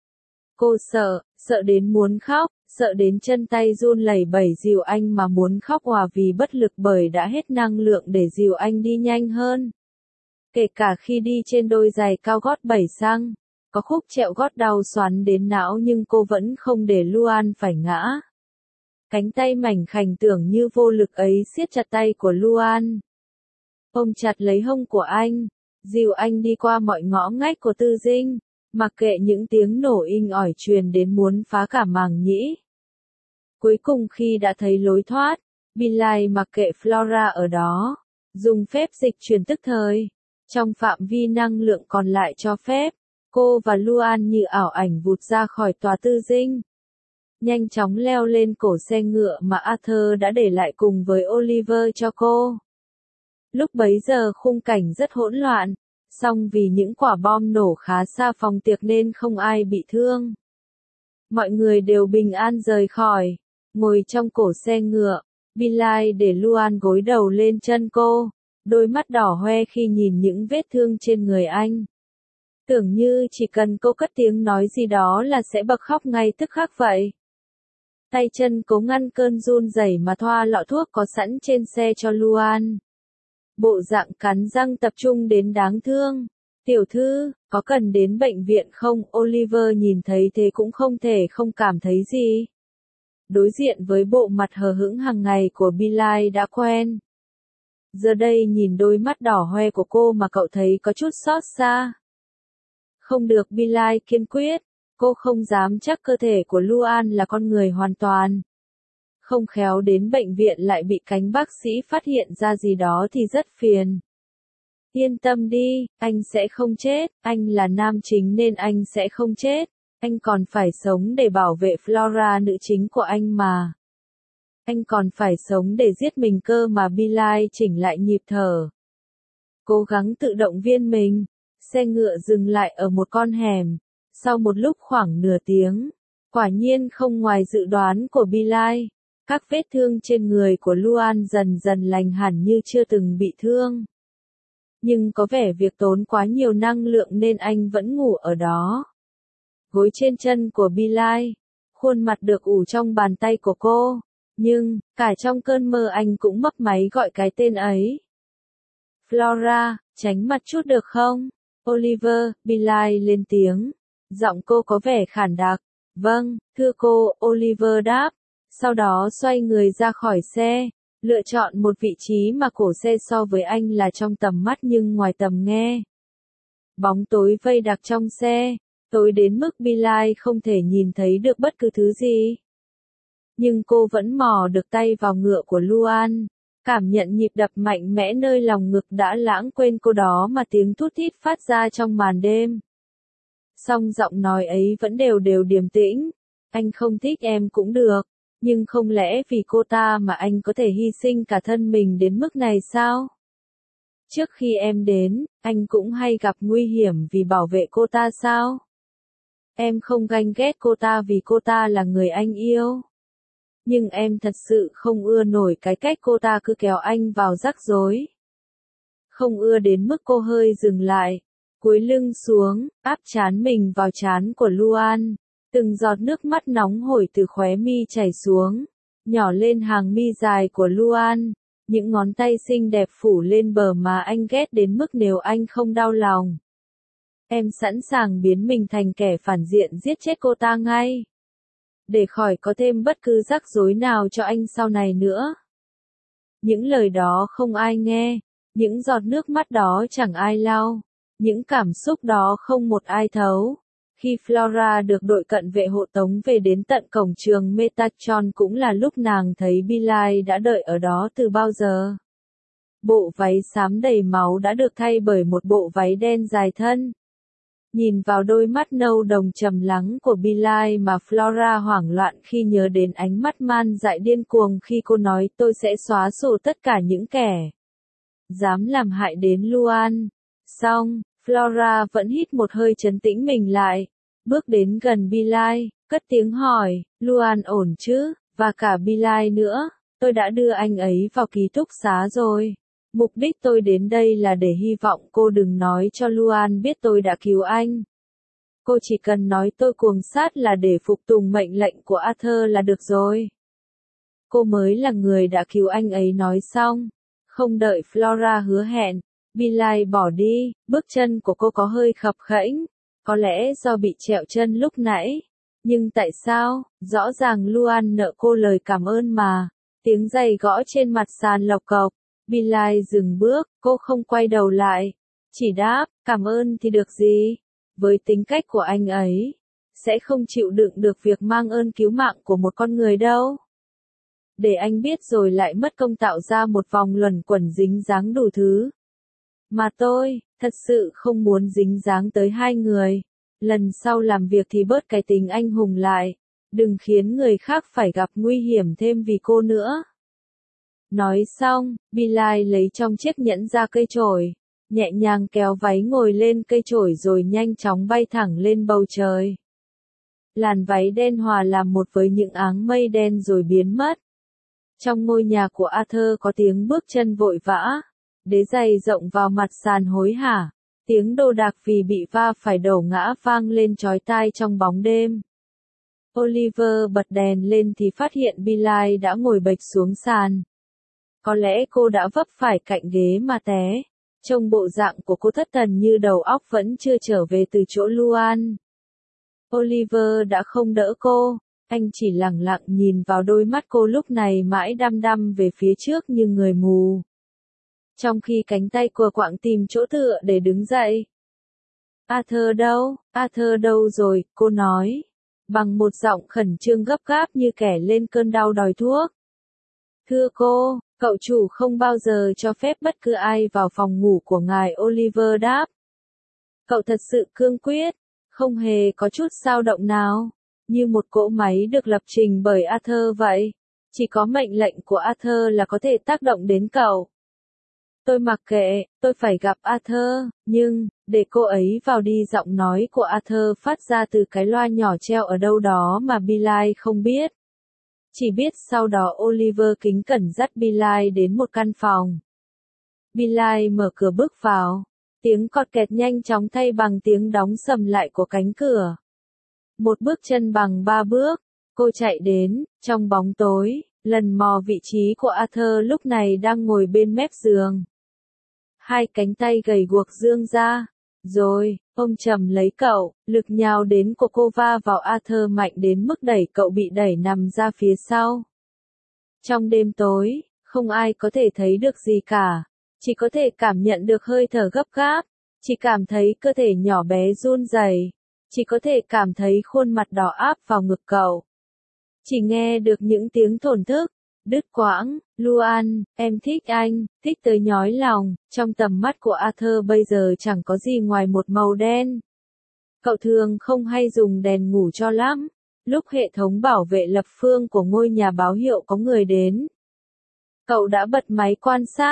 Cô sợ, sợ đến muốn khóc, sợ đến chân tay run lẩy bẩy dìu anh mà muốn khóc hòa vì bất lực bởi đã hết năng lượng để dìu anh đi nhanh hơn. Kể cả khi đi trên đôi giày cao gót bảy xăng, có khúc trẹo gót đau xoắn đến não nhưng cô vẫn không để Luan phải ngã. Cánh tay mảnh khảnh tưởng như vô lực ấy siết chặt tay của Luan. Ôm chặt lấy hông của anh, dìu anh đi qua mọi ngõ ngách của Tư Dinh, mặc kệ những tiếng nổ inh ỏi truyền đến muốn phá cả màng nhĩ. Cuối cùng khi đã thấy lối thoát, Bilal mặc kệ Flora ở đó, dùng phép dịch chuyển tức thời. Trong phạm vi năng lượng còn lại cho phép, cô và Luan như ảo ảnh vụt ra khỏi tòa Tư Dinh. Nhanh chóng leo lên cổ xe ngựa mà Arthur đã để lại cùng với Oliver cho cô. Lúc bấy giờ khung cảnh rất hỗn loạn, song vì những quả bom nổ khá xa phòng tiệc nên không ai bị thương. Mọi người đều bình an rời khỏi, ngồi trong cổ xe ngựa, Bilal để Luan gối đầu lên chân cô, đôi mắt đỏ hoe khi nhìn những vết thương trên người anh. Tưởng như chỉ cần cô cất tiếng nói gì đó là sẽ bật khóc ngay tức khắc vậy. Tay chân cố ngăn cơn run rẩy mà thoa lọ thuốc có sẵn trên xe cho Luan. Bộ dạng cắn răng tập trung đến đáng thương. Tiểu thư, có cần đến bệnh viện không? Oliver nhìn thấy thế cũng không thể không cảm thấy gì. Đối diện với bộ mặt hờ hững hàng ngày của Bilal đã quen. Giờ đây nhìn đôi mắt đỏ hoe của cô mà cậu thấy có chút xót xa. Không được, Bilal kiên quyết. Cô không dám chắc cơ thể của Luan là con người hoàn toàn. Không khéo đến bệnh viện lại bị cánh bác sĩ phát hiện ra gì đó thì rất phiền. Yên tâm đi, anh sẽ không chết, anh là nam chính nên anh sẽ không chết. Anh còn phải sống để bảo vệ Flora nữ chính của anh mà. Anh còn phải sống để giết mình cơ mà. Bilal chỉnh lại nhịp thở. Cố gắng tự động viên mình. Xe ngựa dừng lại ở một con hẻm. Sau một lúc khoảng nửa tiếng, quả nhiên không ngoài dự đoán của Bilal, các vết thương trên người của Luan dần dần lành hẳn như chưa từng bị thương. Nhưng có vẻ việc tốn quá nhiều năng lượng nên anh vẫn ngủ ở đó. Gối trên chân của Bilal, khuôn mặt được ủ trong bàn tay của cô, nhưng, cả trong cơn mơ anh cũng mấp máy gọi cái tên ấy. Flora, tránh mặt chút được không? Oliver, Bilal lên tiếng. Giọng cô có vẻ khản đặc. Vâng, thưa cô, Oliver đáp. Sau đó xoay người ra khỏi xe, lựa chọn một vị trí mà cổ xe so với anh là trong tầm mắt nhưng ngoài tầm nghe. Bóng tối vây đặc trong xe, tối đến mức Bilal không thể nhìn thấy được bất cứ thứ gì. Nhưng cô vẫn mò được tay vào ngựa của Luan, cảm nhận nhịp đập mạnh mẽ nơi lòng ngực đã lãng quên cô đó mà tiếng thút thít phát ra trong màn đêm. Song giọng nói ấy vẫn đều đều điềm tĩnh. Anh không thích em cũng được, nhưng không lẽ vì cô ta mà anh có thể hy sinh cả thân mình đến mức này sao? Trước khi em đến, anh cũng hay gặp nguy hiểm vì bảo vệ cô ta sao? Em không ganh ghét cô ta vì cô ta là người anh yêu. Nhưng em thật sự không ưa nổi cái cách cô ta cứ kéo anh vào rắc rối. Không ưa đến mức cô hơi dừng lại, cúi lưng xuống, áp trán mình vào trán của Luan. Từng giọt nước mắt nóng hổi từ khóe mi chảy xuống, nhỏ lên hàng mi dài của Luan. Những ngón tay xinh đẹp phủ lên bờ má anh ghét đến mức nếu anh không đau lòng. Em sẵn sàng biến mình thành kẻ phản diện giết chết cô ta ngay. Để khỏi có thêm bất cứ rắc rối nào cho anh sau này nữa. Những lời đó không ai nghe, những giọt nước mắt đó chẳng ai lau, những cảm xúc đó không một ai thấu. Khi Flora được đội cận vệ hộ tống về đến tận cổng trường Metatron cũng là lúc nàng thấy Billy đã đợi ở đó từ bao giờ. Bộ váy xám đầy máu đã được thay bởi một bộ váy đen dài thân. Nhìn vào đôi mắt nâu đồng trầm lắng của Billy mà Flora hoảng loạn khi nhớ đến ánh mắt man dại điên cuồng khi cô nói tôi sẽ xóa sổ tất cả những kẻ dám làm hại đến Luan. Xong, Flora vẫn hít một hơi trấn tĩnh mình lại, bước đến gần Billy, cất tiếng hỏi, Luan ổn chứ, và cả Billy nữa, tôi đã đưa anh ấy vào ký túc xá rồi. Mục đích tôi đến đây là để hy vọng cô đừng nói cho Luan biết tôi đã cứu anh. Cô chỉ cần nói tôi cuồng sát là để phục tùng mệnh lệnh của Arthur là được rồi. Cô mới là người đã cứu anh ấy nói xong. Không đợi Flora hứa hẹn, Billy bỏ đi, bước chân của cô có hơi khập khẽnh, có lẽ do bị trẹo chân lúc nãy. Nhưng tại sao, rõ ràng Luan nợ cô lời cảm ơn mà. Tiếng giày gõ trên mặt sàn lộc cộc. Billy dừng bước, cô không quay đầu lại. Chỉ đáp, cảm ơn thì được gì? Với tính cách của anh ấy, sẽ không chịu đựng được việc mang ơn cứu mạng của một con người đâu. Để anh biết rồi lại mất công tạo ra một vòng luẩn quẩn dính dáng đủ thứ. Mà tôi, thật sự không muốn dính dáng tới hai người. Lần sau làm việc thì bớt cái tính anh hùng lại. Đừng khiến người khác phải gặp nguy hiểm thêm vì cô nữa. Nói xong, Billy lấy trong chiếc nhẫn ra cây chổi, nhẹ nhàng kéo váy ngồi lên cây chổi rồi nhanh chóng bay thẳng lên bầu trời. Làn váy đen hòa làm một với những áng mây đen rồi biến mất. Trong ngôi nhà của Arthur có tiếng bước chân vội vã, đế giày rộng vào mặt sàn hối hả, tiếng đồ đạc vì bị va phải đổ ngã vang lên chói tai trong bóng đêm. Oliver bật đèn lên thì phát hiện Billy đã ngồi bệt xuống sàn. Có lẽ cô đã vấp phải cạnh ghế mà té. Trông bộ dạng của cô thất thần như đầu óc vẫn chưa trở về từ chỗ Luan. Oliver đã không đỡ cô, anh chỉ lặng lặng nhìn vào đôi mắt cô lúc này mãi đăm đăm về phía trước như người mù. Trong khi cánh tay của quạng tìm chỗ tựa để đứng dậy. Arthur đâu, Arthur đâu rồi, cô nói. Bằng một giọng khẩn trương gấp gáp như kẻ lên cơn đau đòi thuốc. Thưa cô, cậu chủ không bao giờ cho phép bất cứ ai vào phòng ngủ của ngài, Oliver đáp. Cậu thật sự cương quyết, không hề có chút dao động nào, như một cỗ máy được lập trình bởi Arthur vậy. Chỉ có mệnh lệnh của Arthur là có thể tác động đến cậu. Tôi mặc kệ, tôi phải gặp Arthur, nhưng, để cô ấy vào đi. Giọng nói của Arthur phát ra từ cái loa nhỏ treo ở đâu đó mà Billy không biết. Chỉ biết sau đó Oliver kính cẩn dắt Billy đến một căn phòng. Billy mở cửa bước vào. Tiếng cọt kẹt nhanh chóng thay bằng tiếng đóng sầm lại của cánh cửa. Một bước chân bằng ba bước, cô chạy đến, trong bóng tối, lần mò vị trí của Arthur lúc này đang ngồi bên mép giường. Hai cánh tay gầy guộc giương ra, rồi, ôm chầm lấy cậu, lực nhào đến của cô va vào Arthur mạnh đến mức đẩy cậu bị đẩy nằm ra phía sau. Trong đêm tối, không ai có thể thấy được gì cả, chỉ có thể cảm nhận được hơi thở gấp gáp, chỉ cảm thấy cơ thể nhỏ bé run rẩy, chỉ có thể cảm thấy khuôn mặt đỏ áp vào ngực cậu. Chỉ nghe được những tiếng thổn thức, đứt quãng, Luan, em thích anh, thích tới nhói lòng, trong tầm mắt của Arthur bây giờ chẳng có gì ngoài một màu đen. Cậu thường không hay dùng đèn ngủ cho lắm, lúc hệ thống bảo vệ lập phương của ngôi nhà báo hiệu có người đến. Cậu đã bật máy quan sát,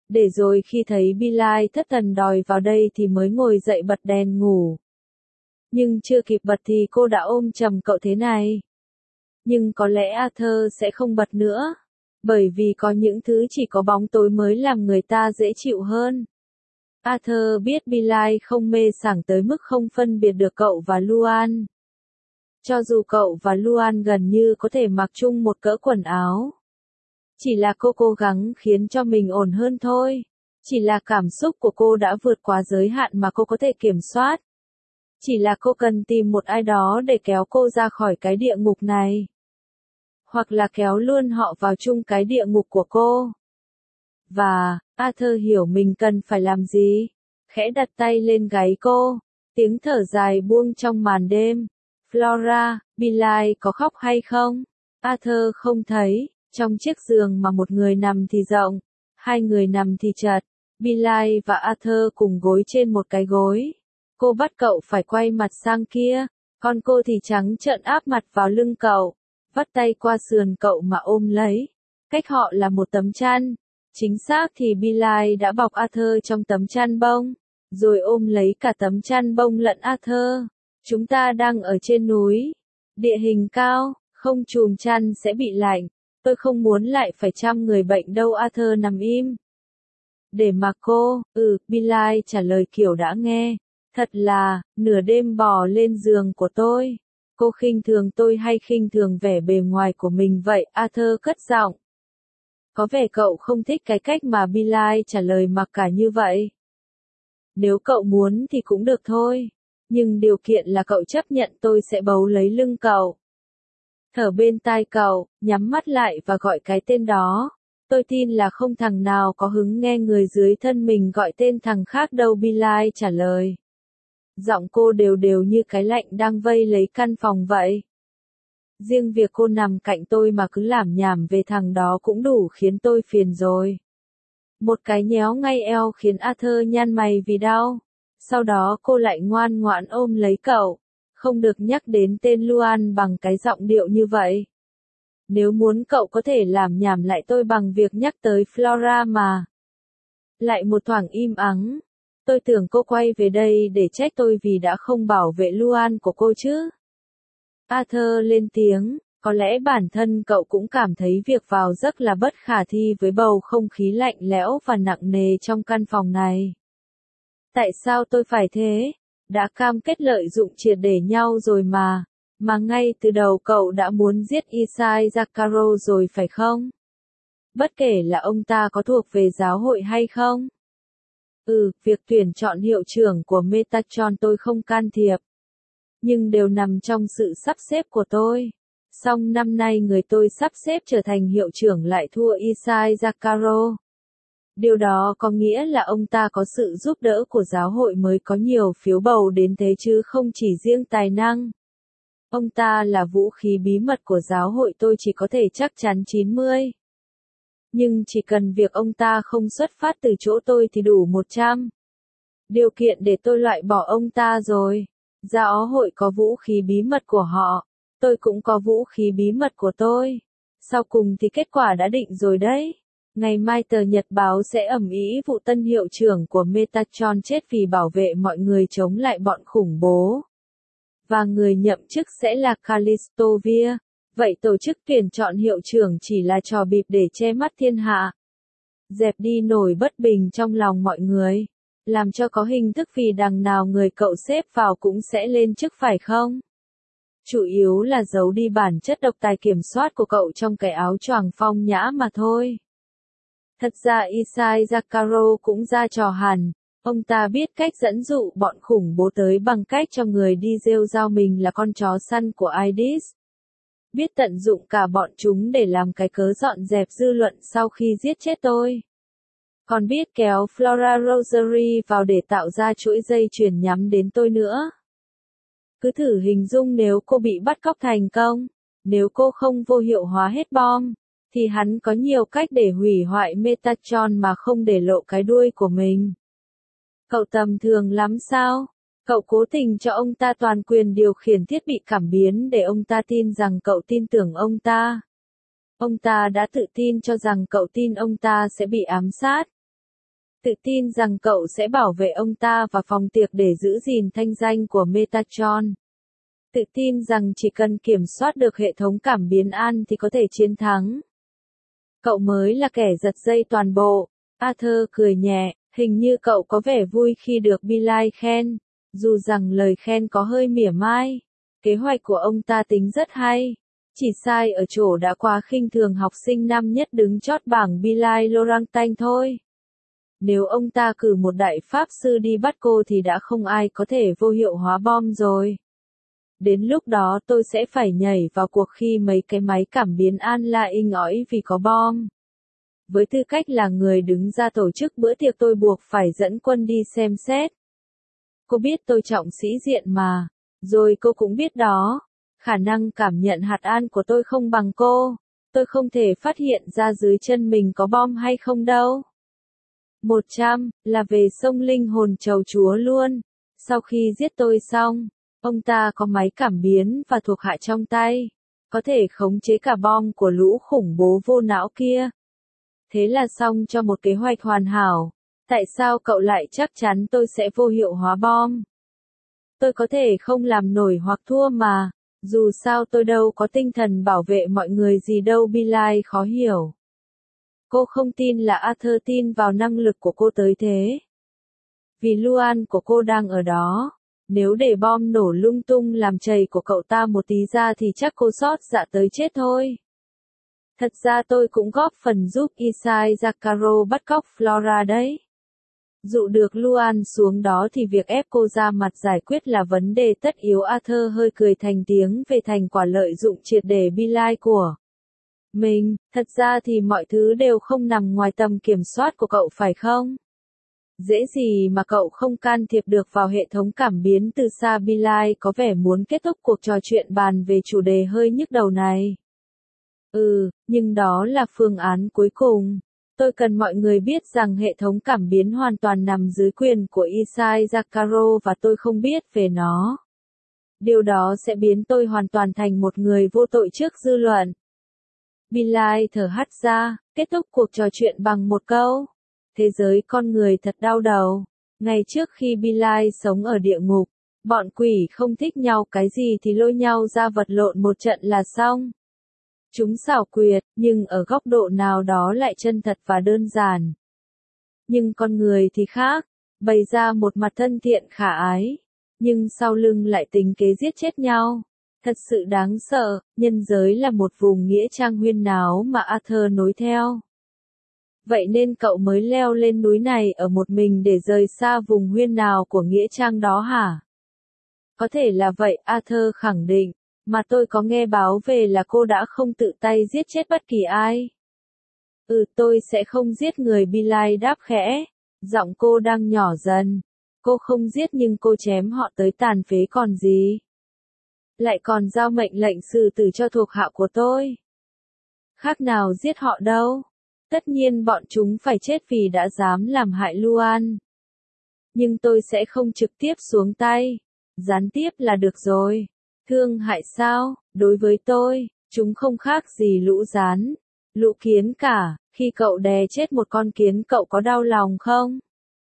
Để rồi khi thấy Billy thất thần đòi vào đây thì mới ngồi dậy bật đèn ngủ. Nhưng chưa kịp bật thì cô đã ôm chầm cậu thế này. Nhưng có lẽ Arthur sẽ không bật nữa. Bởi vì có những thứ chỉ có bóng tối mới làm người ta dễ chịu hơn. Arthur biết Billy không mê sảng tới mức không phân biệt được cậu và Luan. Cho dù cậu và Luan gần như có thể mặc chung một cỡ quần áo. Chỉ là cô cố gắng khiến cho mình ổn hơn thôi. Chỉ là cảm xúc của cô đã vượt quá giới hạn mà cô có thể kiểm soát. Chỉ là cô cần tìm một ai đó để kéo cô ra khỏi cái địa ngục này. Hoặc là kéo luôn họ vào chung cái địa ngục của cô. Và, Arthur hiểu mình cần phải làm gì. Khẽ đặt tay lên gáy cô. Tiếng thở dài buông trong màn đêm. Flora, Billy có khóc hay không? Arthur không thấy. Trong chiếc giường mà một người nằm thì rộng, hai người nằm thì chật. Billy và Arthur cùng gối trên một cái gối. Cô bắt cậu phải quay mặt sang kia, còn cô thì trắng trợn áp mặt vào lưng cậu, vắt tay qua sườn cậu mà ôm lấy. Cách họ là một tấm chăn. Chính xác thì Billy đã bọc Arthur trong tấm chăn bông, rồi ôm lấy cả tấm chăn bông lẫn Arthur. Chúng ta đang ở trên núi. Địa hình cao, không chùm chăn sẽ bị lạnh. Tôi không muốn lại phải chăm người bệnh đâu. Arthur nằm im. Để mà cô, ừ, Billy trả lời kiểu đã nghe. Thật là, nửa đêm bò lên giường của tôi. Cô khinh thường tôi hay khinh thường vẻ bề ngoài của mình vậy? Arthur cất giọng. Có vẻ cậu không thích cái cách mà Billy trả lời mặc cả như vậy. Nếu cậu muốn thì cũng được thôi. Nhưng điều kiện là cậu chấp nhận tôi sẽ bấu lấy lưng cậu. Thở bên tai cậu, nhắm mắt lại và gọi cái tên đó. Tôi tin là không thằng nào có hứng nghe người dưới thân mình gọi tên thằng khác đâu. Billy trả lời. Giọng cô đều đều như cái lạnh đang vây lấy căn phòng vậy. Riêng việc cô nằm cạnh tôi mà cứ lảm nhảm về thằng đó cũng đủ khiến tôi phiền rồi. Một cái nhéo ngay eo khiến Arthur nhăn mày vì đau. Sau đó cô lại ngoan ngoãn ôm lấy cậu. Không được nhắc đến tên Luan bằng cái giọng điệu như vậy. Nếu muốn cậu có thể làm nhảm lại tôi bằng việc nhắc tới Flora mà. Lại một thoảng im ắng. Tôi tưởng cô quay về đây để trách tôi vì đã không bảo vệ Luan của cô chứ. Arthur lên tiếng, có lẽ bản thân cậu cũng cảm thấy việc vào giấc là bất khả thi với bầu không khí lạnh lẽo và nặng nề trong căn phòng này. Tại sao tôi phải thế? Đã cam kết lợi dụng triệt để nhau rồi mà. Mà ngay từ đầu cậu đã muốn giết Isai Zakaro rồi phải không? Bất kể là ông ta có thuộc về giáo hội hay không. Ừ, việc tuyển chọn hiệu trưởng của Metatron tôi không can thiệp. Nhưng đều nằm trong sự sắp xếp của tôi. Song năm nay người tôi sắp xếp trở thành hiệu trưởng lại thua Isai Zakaro. Điều đó có nghĩa là ông ta có sự giúp đỡ của giáo hội mới có nhiều phiếu bầu đến thế chứ không chỉ riêng tài năng. Ông ta là vũ khí bí mật của giáo hội, tôi chỉ có thể chắc chắn chín mươi. Nhưng chỉ cần việc ông ta không xuất phát từ chỗ tôi thì đủ một trăm. Điều kiện để tôi loại bỏ ông ta rồi. Giáo hội có vũ khí bí mật của họ. Tôi cũng có vũ khí bí mật của tôi. Sau cùng thì kết quả đã định rồi đấy. Ngày mai tờ Nhật báo sẽ ầm ĩ vụ tân hiệu trưởng của Metatron chết vì bảo vệ mọi người chống lại bọn khủng bố. Và người nhậm chức sẽ là Callisto Via. Vậy tổ chức tuyển chọn hiệu trưởng chỉ là trò bịp để che mắt thiên hạ. Dẹp đi nổi bất bình trong lòng mọi người. Làm cho có hình thức vì đằng nào người cậu xếp vào cũng sẽ lên chức phải không? Chủ yếu là giấu đi bản chất độc tài kiểm soát của cậu trong cái áo choàng phong nhã mà thôi. Thật ra Isai Zakaro cũng ra trò hẳn. Ông ta biết cách dẫn dụ bọn khủng bố tới bằng cách cho người đi rêu rao mình là con chó săn của Idis. Biết tận dụng cả bọn chúng để làm cái cớ dọn dẹp dư luận sau khi giết chết tôi. Còn biết kéo Flora Rosary vào để tạo ra chuỗi dây chuyền nhắm đến tôi nữa. Cứ thử hình dung nếu cô bị bắt cóc thành công, nếu cô không vô hiệu hóa hết bom, thì hắn có nhiều cách để hủy hoại Metatron mà không để lộ cái đuôi của mình. Cậu tầm thường lắm sao? Cậu cố tình cho ông ta toàn quyền điều khiển thiết bị cảm biến để ông ta tin rằng cậu tin tưởng ông ta. Ông ta đã tự tin cho rằng cậu tin ông ta sẽ bị ám sát. Tự tin rằng cậu sẽ bảo vệ ông ta và phòng tiệc để giữ gìn thanh danh của Metatron. Tự tin rằng chỉ cần kiểm soát được hệ thống cảm biến An thì có thể chiến thắng. Cậu mới là kẻ giật dây toàn bộ. Arthur cười nhẹ, hình như cậu có vẻ vui khi được Billy khen, dù rằng lời khen có hơi mỉa mai. Kế hoạch của ông ta tính rất hay, chỉ sai ở chỗ đã quá khinh thường học sinh năm nhất đứng chót bảng Billy Laurentin thôi. Nếu ông ta cử một đại pháp sư đi bắt cô thì đã không ai có thể vô hiệu hóa bom rồi. Đến lúc đó tôi sẽ phải nhảy vào cuộc khi mấy cái máy cảm biến An la inh ỏi vì có bom. Với tư cách là người đứng ra tổ chức bữa tiệc tôi buộc phải dẫn quân đi xem xét. Cô biết tôi trọng sĩ diện mà, rồi cô cũng biết đó. Khả năng cảm nhận hạt an của tôi không bằng cô. Tôi không thể phát hiện ra dưới chân mình có bom hay không đâu. một trăm, là về sông linh hồn chầu chúa luôn. Sau khi giết tôi xong, ông ta có máy cảm biến và thuộc hạ trong tay. Có thể khống chế cả bom của lũ khủng bố vô não kia. Thế là xong cho một kế hoạch hoàn hảo. Tại sao cậu lại chắc chắn tôi sẽ vô hiệu hóa bom? Tôi có thể không làm nổi hoặc thua mà. Dù sao tôi đâu có tinh thần bảo vệ mọi người gì đâu. Billy khó hiểu. Cô không tin là Arthur tin vào năng lực của cô tới thế. Vì Luan của cô đang ở đó. Nếu để bom nổ lung tung làm chày của cậu ta một tí ra thì chắc cô sót dạ tới chết thôi. Thật ra tôi cũng góp phần giúp Isai Zakaro bắt cóc Flora đấy. Dụ được Luan xuống đó thì việc ép cô ra mặt giải quyết là vấn đề tất yếu. Arthur hơi cười thành tiếng về thành quả lợi dụng triệt để Billy của mình. Thật ra thì mọi thứ đều không nằm ngoài tầm kiểm soát của cậu phải không? Dễ gì mà cậu không can thiệp được vào hệ thống cảm biến từ xa. Billy có vẻ muốn kết thúc cuộc trò chuyện bàn về chủ đề hơi nhức đầu này. Ừ, nhưng đó là phương án cuối cùng. Tôi cần mọi người biết rằng hệ thống cảm biến hoàn toàn nằm dưới quyền của Isai Zakaro và tôi không biết về nó. Điều đó sẽ biến tôi hoàn toàn thành một người vô tội trước dư luận. Billy thở hắt ra, kết thúc cuộc trò chuyện bằng một câu. Thế giới con người thật đau đầu. Ngày trước khi Billy sống ở địa ngục, bọn quỷ không thích nhau cái gì thì lôi nhau ra vật lộn một trận là xong. Chúng xảo quyệt, nhưng ở góc độ nào đó lại chân thật và đơn giản. Nhưng con người thì khác, bày ra một mặt thân thiện khả ái, nhưng sau lưng lại tính kế giết chết nhau. Thật sự đáng sợ, nhân giới là một vùng nghĩa trang huyên náo mà Arthur nối theo. Vậy nên cậu mới leo lên núi này ở một mình để rời xa vùng huyên náo của nghĩa trang đó hả? Có thể là vậy, Arthur khẳng định. Mà tôi có nghe báo về là cô đã không tự tay giết chết bất kỳ ai. Ừ, tôi sẽ không giết người. Billy đáp khẽ. Giọng cô đang nhỏ dần. Cô không giết nhưng cô chém họ tới tàn phế còn gì. Lại còn giao mệnh lệnh xử tử cho thuộc hạ của tôi. Khác nào giết họ đâu. Tất nhiên bọn chúng phải chết vì đã dám làm hại Luan. Nhưng tôi sẽ không trực tiếp xuống tay. Gián tiếp là được rồi. Thương hại sao? Đối với tôi, chúng không khác gì lũ rán, lũ kiến cả. Khi cậu đè chết một con kiến cậu có đau lòng không?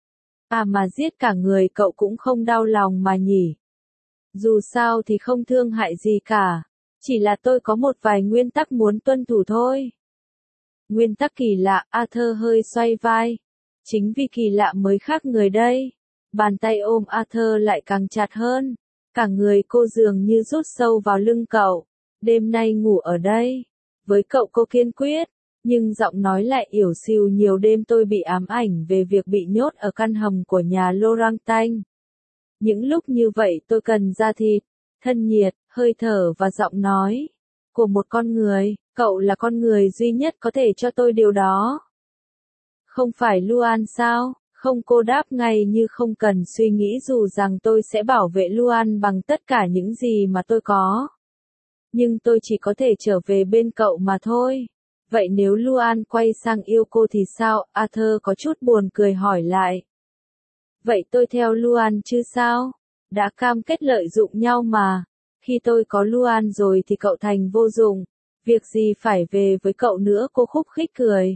À mà giết cả người cậu cũng không đau lòng mà nhỉ? Dù sao thì không thương hại gì cả. Chỉ là tôi có một vài nguyên tắc muốn tuân thủ thôi. Nguyên tắc kỳ lạ. Arthur hơi xoay vai. Chính vì kỳ lạ mới khác người đây. Bàn tay ôm Arthur lại càng chặt hơn. Cả người cô dường như rút sâu vào lưng cậu. Đêm nay ngủ ở đây. Với cậu cô kiên quyết. Nhưng giọng nói lại yểu xìu. Nhiều đêm tôi bị ám ảnh về việc bị nhốt ở căn hầm của nhà Laurentin. Những lúc như vậy tôi cần da thịt, thân nhiệt, hơi thở và giọng nói của một con người. Cậu là con người duy nhất có thể cho tôi điều đó. Không phải Luan sao? Không, cô đáp ngay như không cần suy nghĩ, dù rằng tôi sẽ bảo vệ Luan bằng tất cả những gì mà tôi có. Nhưng tôi chỉ có thể trở về bên cậu mà thôi. Vậy nếu Luan quay sang yêu cô thì sao? Arthur có chút buồn cười hỏi lại. Vậy tôi theo Luan chứ sao? Đã cam kết lợi dụng nhau mà. Khi tôi có Luan rồi thì cậu thành vô dụng. Việc gì phải về với cậu nữa? Cô khúc khích cười.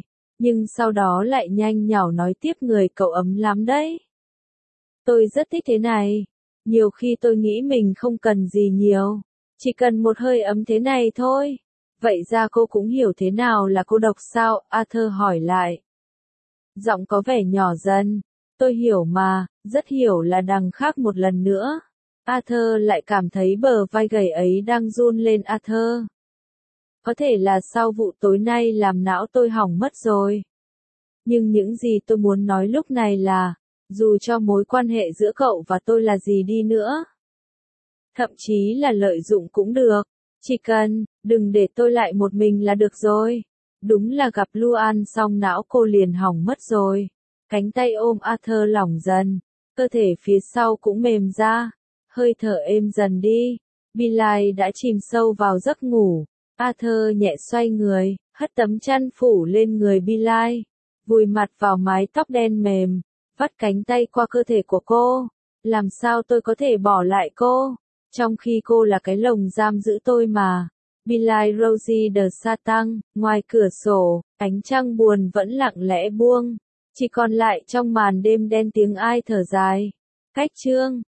Nhưng sau đó lại nhanh nhảu nói tiếp người cậu ấm lắm đấy. Tôi rất thích thế này. Nhiều khi tôi nghĩ mình không cần gì nhiều. Chỉ cần một hơi ấm thế này thôi. Vậy ra cô cũng hiểu thế nào là cô độc sao? Arthur hỏi lại. Giọng có vẻ nhỏ dần. Tôi hiểu mà, rất hiểu là đằng khác một lần nữa. Arthur lại cảm thấy bờ vai gầy ấy đang run lên. Arthur. Có thể là sau vụ tối nay làm não tôi hỏng mất rồi. Nhưng những gì tôi muốn nói lúc này là, dù cho mối quan hệ giữa cậu và tôi là gì đi nữa, thậm chí là lợi dụng cũng được, chỉ cần, đừng để tôi lại một mình là được rồi. Đúng là gặp Luan xong não cô liền hỏng mất rồi. Cánh tay ôm Arthur lỏng dần, cơ thể phía sau cũng mềm ra, hơi thở êm dần đi. Billy đã chìm sâu vào giấc ngủ. Arthur nhẹ xoay người, hất tấm chăn phủ lên người Billy, vùi mặt vào mái tóc đen mềm, vắt cánh tay qua cơ thể của cô. Làm sao tôi có thể bỏ lại cô, trong khi cô là cái lồng giam giữ tôi mà. Billy Rosie de Satan, ngoài cửa sổ, ánh trăng buồn vẫn lặng lẽ buông, chỉ còn lại trong màn đêm đen tiếng ai thở dài. Cách chương